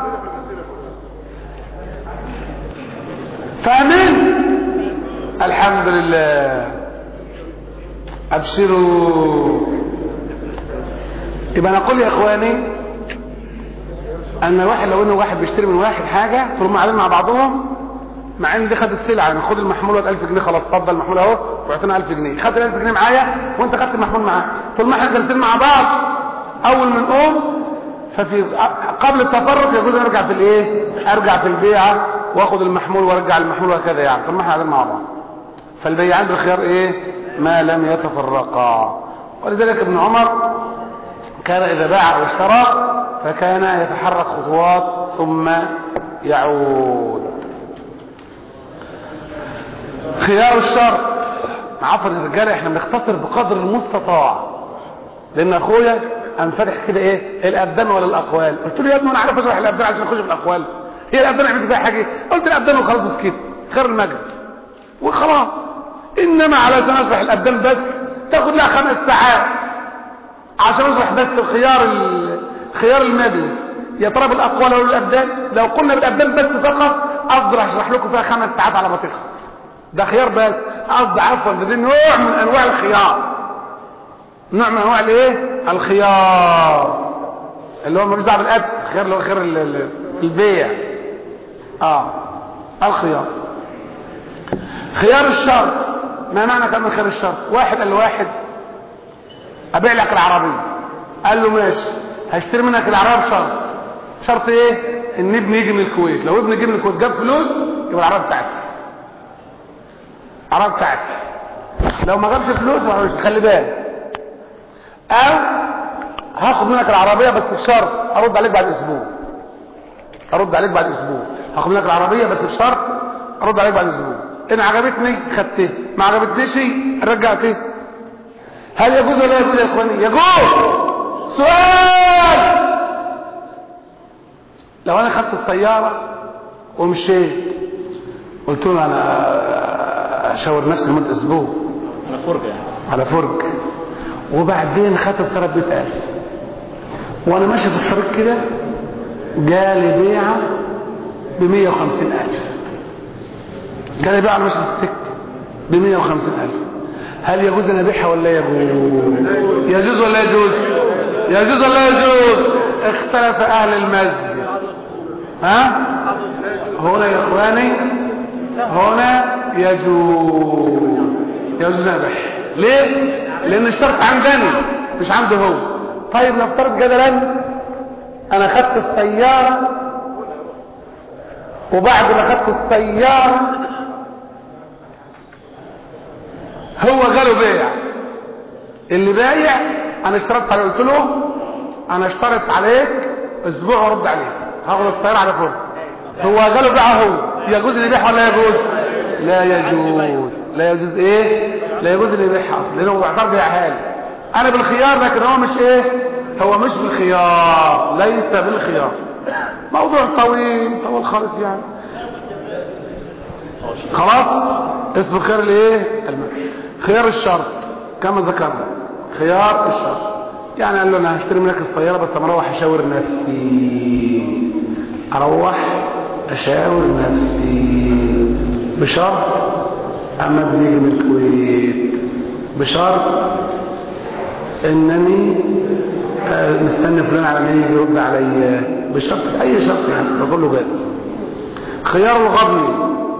Speaker 2: فاهمين؟ الحمد لله، ابشروا. يبقى نقول يا اخواني ان واحد لو انه واحد بيشتري من واحد حاجه، طول ما قاعدين مع بعضهم، مع ان دي خد السلعه، يعني خد المحمول وقت 1000 جنيه خلاص، اتفضل المحمول اهو واعطينا 1000 جنيه، خدت ال 1000 جنيه معايا وانت خدت المحمول معاك. طول ما احنا جالسين مع بعض اول ما نقوم ففي قبل التفرق يجوز نرجع في الايه؟ ارجع في البيعه واخد المحمول وارجع المحمول وهكذا، يعني طول ما احنا قاعدين مع بعض. فالبيعان بالخيار ايه؟ ما لم يتفرقا. ولذلك ابن عمر كان اذا باع او اشترى فكان يتحرك خطوات ثم يعود. خيار الشرط، عفوا الرجاله احنا بنختصر بقدر المستطاع، لان اخويا قام فاتح كده ايه؟ الابدان ولا الاقوال؟ قلت له يا ابني انا عارف اشرح الابدان عشان اخش في الاقوال، هي الابدان عملت فيها حاجه؟ قلت الابدان وخلاص وسكت، خير المجد وخلاص. انما علشان اشرح الابدان بس تاخد لها 5 ساعات عشان اشرح بس خيار المجلس. يا ترى بالاقوال ولا الابدان؟ لو قلنا بالابدان بس فقط اقدر اشرح لكم فيها 5 ساعات على ما تخلص. ده خيار بس، قصدي عفوا ده نوع من انواع الخيار، نوع من انواع الايه؟ الخيار اللي هو ملوش دعوه بالابد، خيار اللي هو خيار البيع. الخيار. خيار الشرط، ما معنى كلمه خيار الشرط؟ واحد قال لواحد ابيع لك العربيه، قال له ماشي هشتري منك العربية بشرط. شرط ايه؟ ان ابني يجي من الكويت. لو ابني يجي من الكويت جاب فلوس يبقى العربية بتاعتي. العربية بتاعتي. لو ما جابش فلوس خلي بالك. او هاخد منك العربية بس بشرط ارد عليك بعد اسبوع. ارد عليك بعد اسبوع. هاخد منك العربية بس بشرط ارد عليك بعد اسبوع. ان عجبتني خدتها، ما عجبتنيش رجعتها. هل يجوز ولا يجوز يا اخواني؟ يجوز. سؤال: لو انا خدت السيارة ومشيت قلت له انا اشاور نفسي لمدة اسبوع
Speaker 5: على فرجة يعني.
Speaker 2: على فرج، وبعدين خدت السيارة ب100,000 وانا ماشي في الطريق كده جالي بيعة ب150,000. جالي بيعة ماشي في السكة ب150,000. هل يجوز ان ابيعها ولا يجوز؟ يجوز ولا يجوز؟ يجوز ولا يجوز؟ اختلف اهل المسجد. ها؟ هنا يا اخواني هنا يجوز. يجوز ان ابيعها. ليه؟ لان الشرط عندنا مش عنده هو. طيب نفترض جدلا انا خدت السيارة وبعد ما خدت السيارة هو جاله بيع. اللي بايع انا اشترطت عليه قلت له انا اشترط عليك اسبوع وارد عليك هاخد السيارة على فوق. هو جاله بيع هو. يجوز اللي يبيعها ولا يجوز؟ لا يجوز. لا يجوز ايه؟ لا يجوز اللي يبيعها اصلا لانه بيعتبر بيعها لي انا بالخيار، لكن هو مش ايه؟ هو مش بالخيار. ليس بالخيار. موضوع طويل خالص يعني. خلاص اسمه خيار الايه؟ خيار الشرط كما ذكرنا. خيار الشرط يعني قال له انا هشتري منك السياره بس اما اروح اشاور نفسي. اروح اشاور نفسي بشرط اما بنيجي من الكويت بشرط انني مستني فلان على ما يجي يرد عليا بشرط اي شرط يعني بقول له جاهز. خيار الغبن.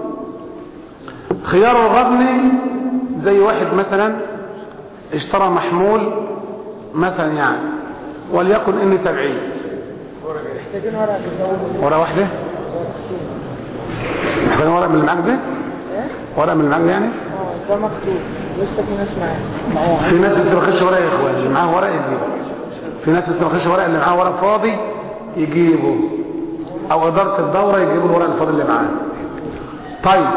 Speaker 2: خيار الغبن زي واحد مثلا اشترى محمول مثلا يعني وليكن اني 70.
Speaker 8: محتاجين ورقة
Speaker 2: ورقة واحدة؟ محتاجين ورقة من اللي معاك ده؟ ورقة من اللي معاك ده يعني؟
Speaker 8: ده مكتوب لسه في ناس معاه.
Speaker 2: في ناس لسه ما خدش ورقة يا اخوان. اللي معاه ورقة يجيبه. في ناس لسه ما خدش ورقة. اللي معاه ورق فاضي يجيبه او ادارة الدورة يجيبوا الورق الفاضي اللي معاه. طيب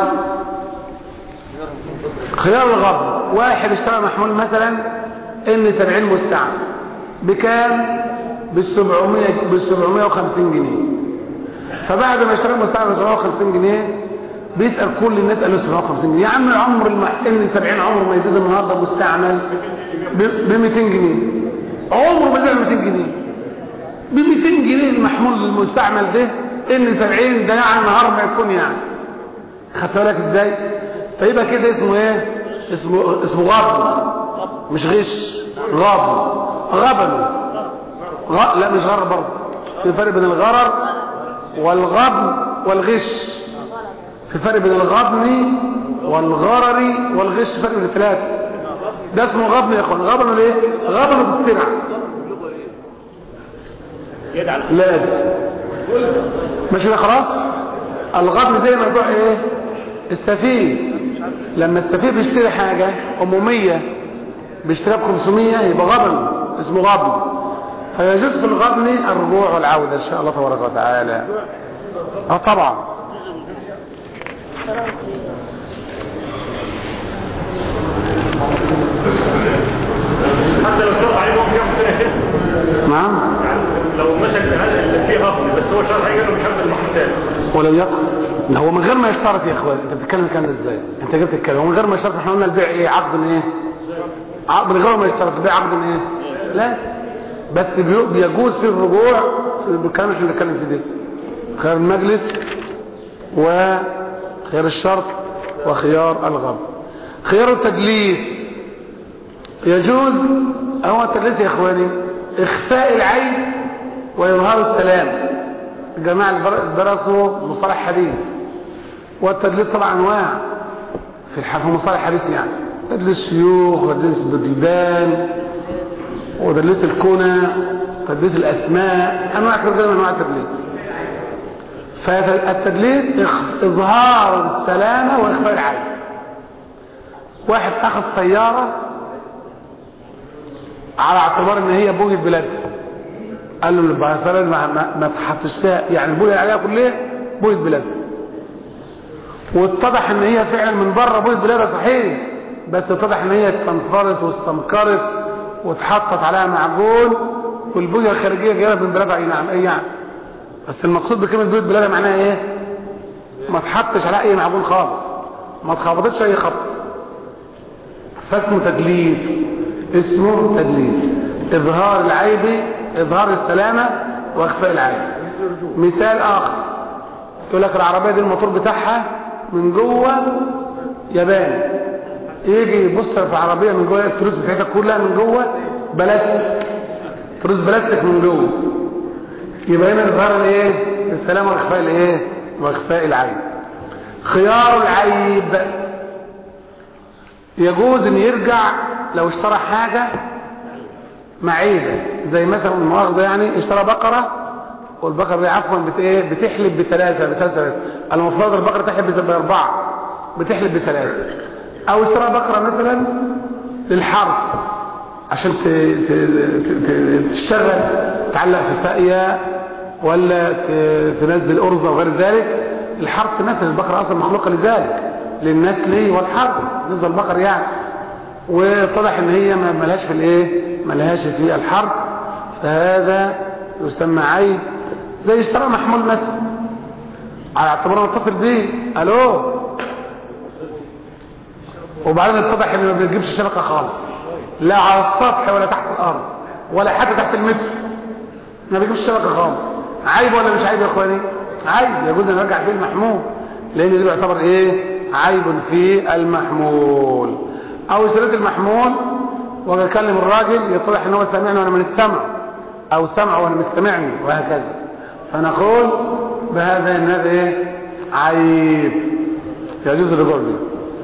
Speaker 2: خيار الغبن. واحد اشترى محمول مثلا ان 70 مستعمل بكام؟ ب750 جنيه. فبعد ما اشترى مستعمل 750 جنيه بيسأل كل الناس قال له 750 جنيه. يا عم عمر ان 70 عمره ما يزيد النهارده مستعمل ب 200 جنيه. عمره ما يزيد 200 جنيه. ب 200 جنيه المحمول المستعمل ده ان 70 ده يعني نهار ما يكون يعني. خدت بالك ازاي؟ فيبقى كده اسمه ايه؟ اسمه غبن مش غش. غبن. لا مش غرر برضه. في فرق بين الغرر والغبن والغش. في فرق بين الغبن والغرر والغش. فرق بين الثلاثه. ده اسمه غبن يا اخوان. غبن ايه؟ غبن بالسلع. لازم ماشي ده خلاص. الغبن زي موضوع ايه؟ السفيه. لما السفيه بيشتري حاجه عموميه بيشتريها ب500 يبقى غبن اسمه غبن. فيجوز في الغبن الرجوع والعوده ان شاء الله تبارك وتعالى. طبعا
Speaker 5: حتى لو شرط عليه ممكن ياخد سنة.
Speaker 2: نعم
Speaker 5: لو مشى في غبن بس هو شرط عليه انه مش هياخد المحتاج
Speaker 2: ولو يكن هو من غير ما يشترط يا اخوان. انت بتتكلم كان ازاي؟ انت جبت الكلام من غير ما يشترط. احنا قلنا البيع ايه؟ عقد ايه؟ عقد من غير ما يشترط. البيع عقد ايه؟ لا بس بيجوز فيه الرجوع في الكلام اللي بنتكلم فيه ده. خيار المجلس وخيار الشرط وخيار الغبن. خيار التدليس يجوز. هو التدليس يا اخواني اخفاء العيب ويظهار السلام. الجماعه اللي درسوا مصطلح حديث. والتدليس طبعا انواع في مصطلح حديث يعني تدليس شيوخ وتدليس بلدان وتدليس الكنى، تدليس الأسماء، أنواع كثيرة من أنواع التدليس. فالتدليس إظهار السلامة وإخفاء العيب. واحد أخذ سيارة على اعتبار ان هي بوجة بلاد، قال له البعثرة ما تحطش فيها، يعني البوجة عليها كلها بوجة بلاد، واتضح ان هي فعلا من بره بوجة بلاد صحيح، بس اتضح ان هي استنفرت واستنكرت واتحطت عليها معجون، والبوجة الخارجية جايه من بلادها. اي نعم، اي يعني، بس المقصود بكلمة بوجة بلادها معناها ايه؟ ما تحطش عليها اي معجون خالص، ما تخبطتش اي خبط، فاسمه تدليس، اسمه تدليس. اظهار العيب، اظهار السلامة واخفاء العيب. مثال اخر، يقول لك العربية دي الموتور بتاعها من جوه ياباني، يجي يبص في العربية من جوه التروس بتاعتها كلها من جوه بلاستيك، تروس بلاستيك من جوه، يبقى هنا اظهار الايه؟ السلامة واخفاء الايه؟ واخفاء العيب. خيار العيب، يجوز ان يرجع لو اشترى حاجة معيبة، زي مثلا المؤاخذة يعني اشترى بقرة، والبقرة دي عفوا بتحلب بثلاثة، المفروض البقرة تحلب بأربعة، بتحلب بثلاثة. او اشترى بقرة مثلا للحرث عشان تشتغل، تعلق في ساقية ولا تنزل أرزة وغير ذلك. الحرث مثلا البقرة اصلا مخلوقة لذلك، للنسل والحرث، نزل البقر يعني، واتضح ان هي ملهاش في الايه؟ ملهاش في الحرث، فهذا يسمى عيب. زي اشترى محمول مثلا على اعتبار متصل بيه، الو، وبعدين اتضح ان ما بيجيبش شبكه خالص، لا على السطح ولا تحت الارض ولا حتى تحت المتر، ما بيجيبش شبكه خالص. عيب ولا مش عيب يا اخواني؟ عيب، يجوز ان نرجع فيه المحمول، لان ده يعتبر ايه؟ عيب في المحمول. او اشتريت المحمول وبكلم الراجل، يتضح ان هو سامعني وانا من السمع، او سمع وانا مستمعني، وهكذا، فنقول بهذا ان هذا ايه؟ عيب، يجوز الرجوع به.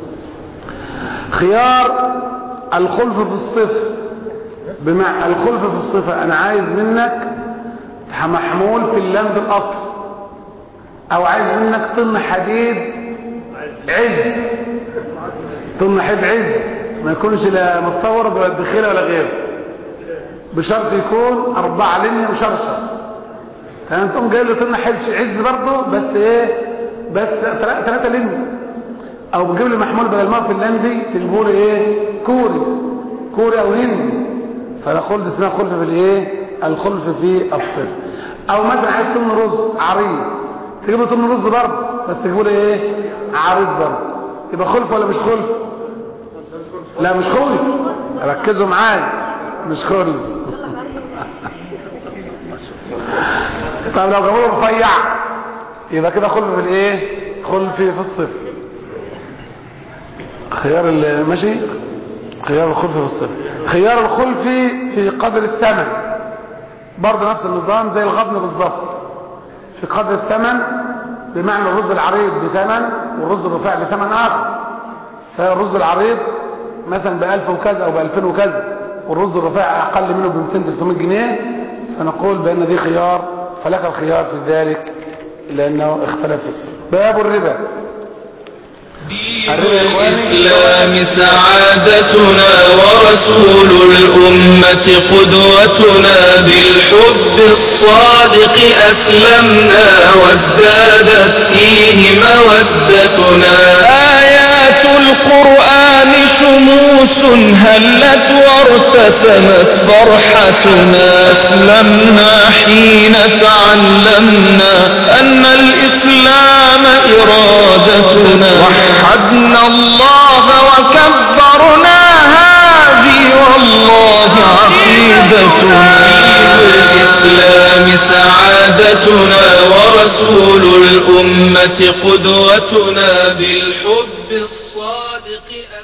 Speaker 2: خيار الخلف في الصفة، بمعنى الخلف في الصفة، انا عايز منك محمول في اللمد الاصل، او عايز منك طن حديد عز، طن حديد عز، ما يكونش لا مستورد ولا دخيلة ولا غيره، بشرط يكون 4 لينيا مشرشر. فانتم جاي له طن حديد عز برضه، بس ايه؟ بس 3 لينيا. او بتجيب لي محمول بدل ما في اللمدي تجيبوا لي ايه؟ كوري او هندي، فنقول دي اسمها خلف في الايه؟ الخلف في الصفر. او مثلا عايز طن رز عريض، تجيب له طن رز برضه، بس تجيبوا لي ايه؟ عريض برضه، يبقى خلف ولا مش خلف؟ لا مش خلف، ركزوا معايا، مش خلف. طب لو جابوا له رفيع يبقى كده خلف في الايه؟ خلف في الصفر. خيار ماشي، خيار الخلف في الصفر. خيار الخلف في قدر الثمن، برضه نفس النظام زي الغبن بالظبط، في قدر الثمن، بمعنى الرز العريض بثمن والرز الرفيع بثمن اخر. فالرز العريض مثلا ب1000 وكذا او ب2000 وكذا، والرز الرفيع اقل منه ب200-300 جنيه، فنقول بان دي خيار، فلك الخيار في ذلك لانه اختلف في الصفر. باب الربا.
Speaker 7: دين الإسلام سعادتنا ورسول الأمة قدوتنا، بالحب الصادق أسلمنا وازدادت فيه مودتنا. آيات القرآن شموس هلت وارتسمت فرحتنا، أسلمنا حين تعلمنا أن الإسلام إرادتنا، وحدنا الله وكبرنا هذه والله عقيدتنا. الإسلام سعادتنا ورسول الأمة قدوتنا، بالحب الصادق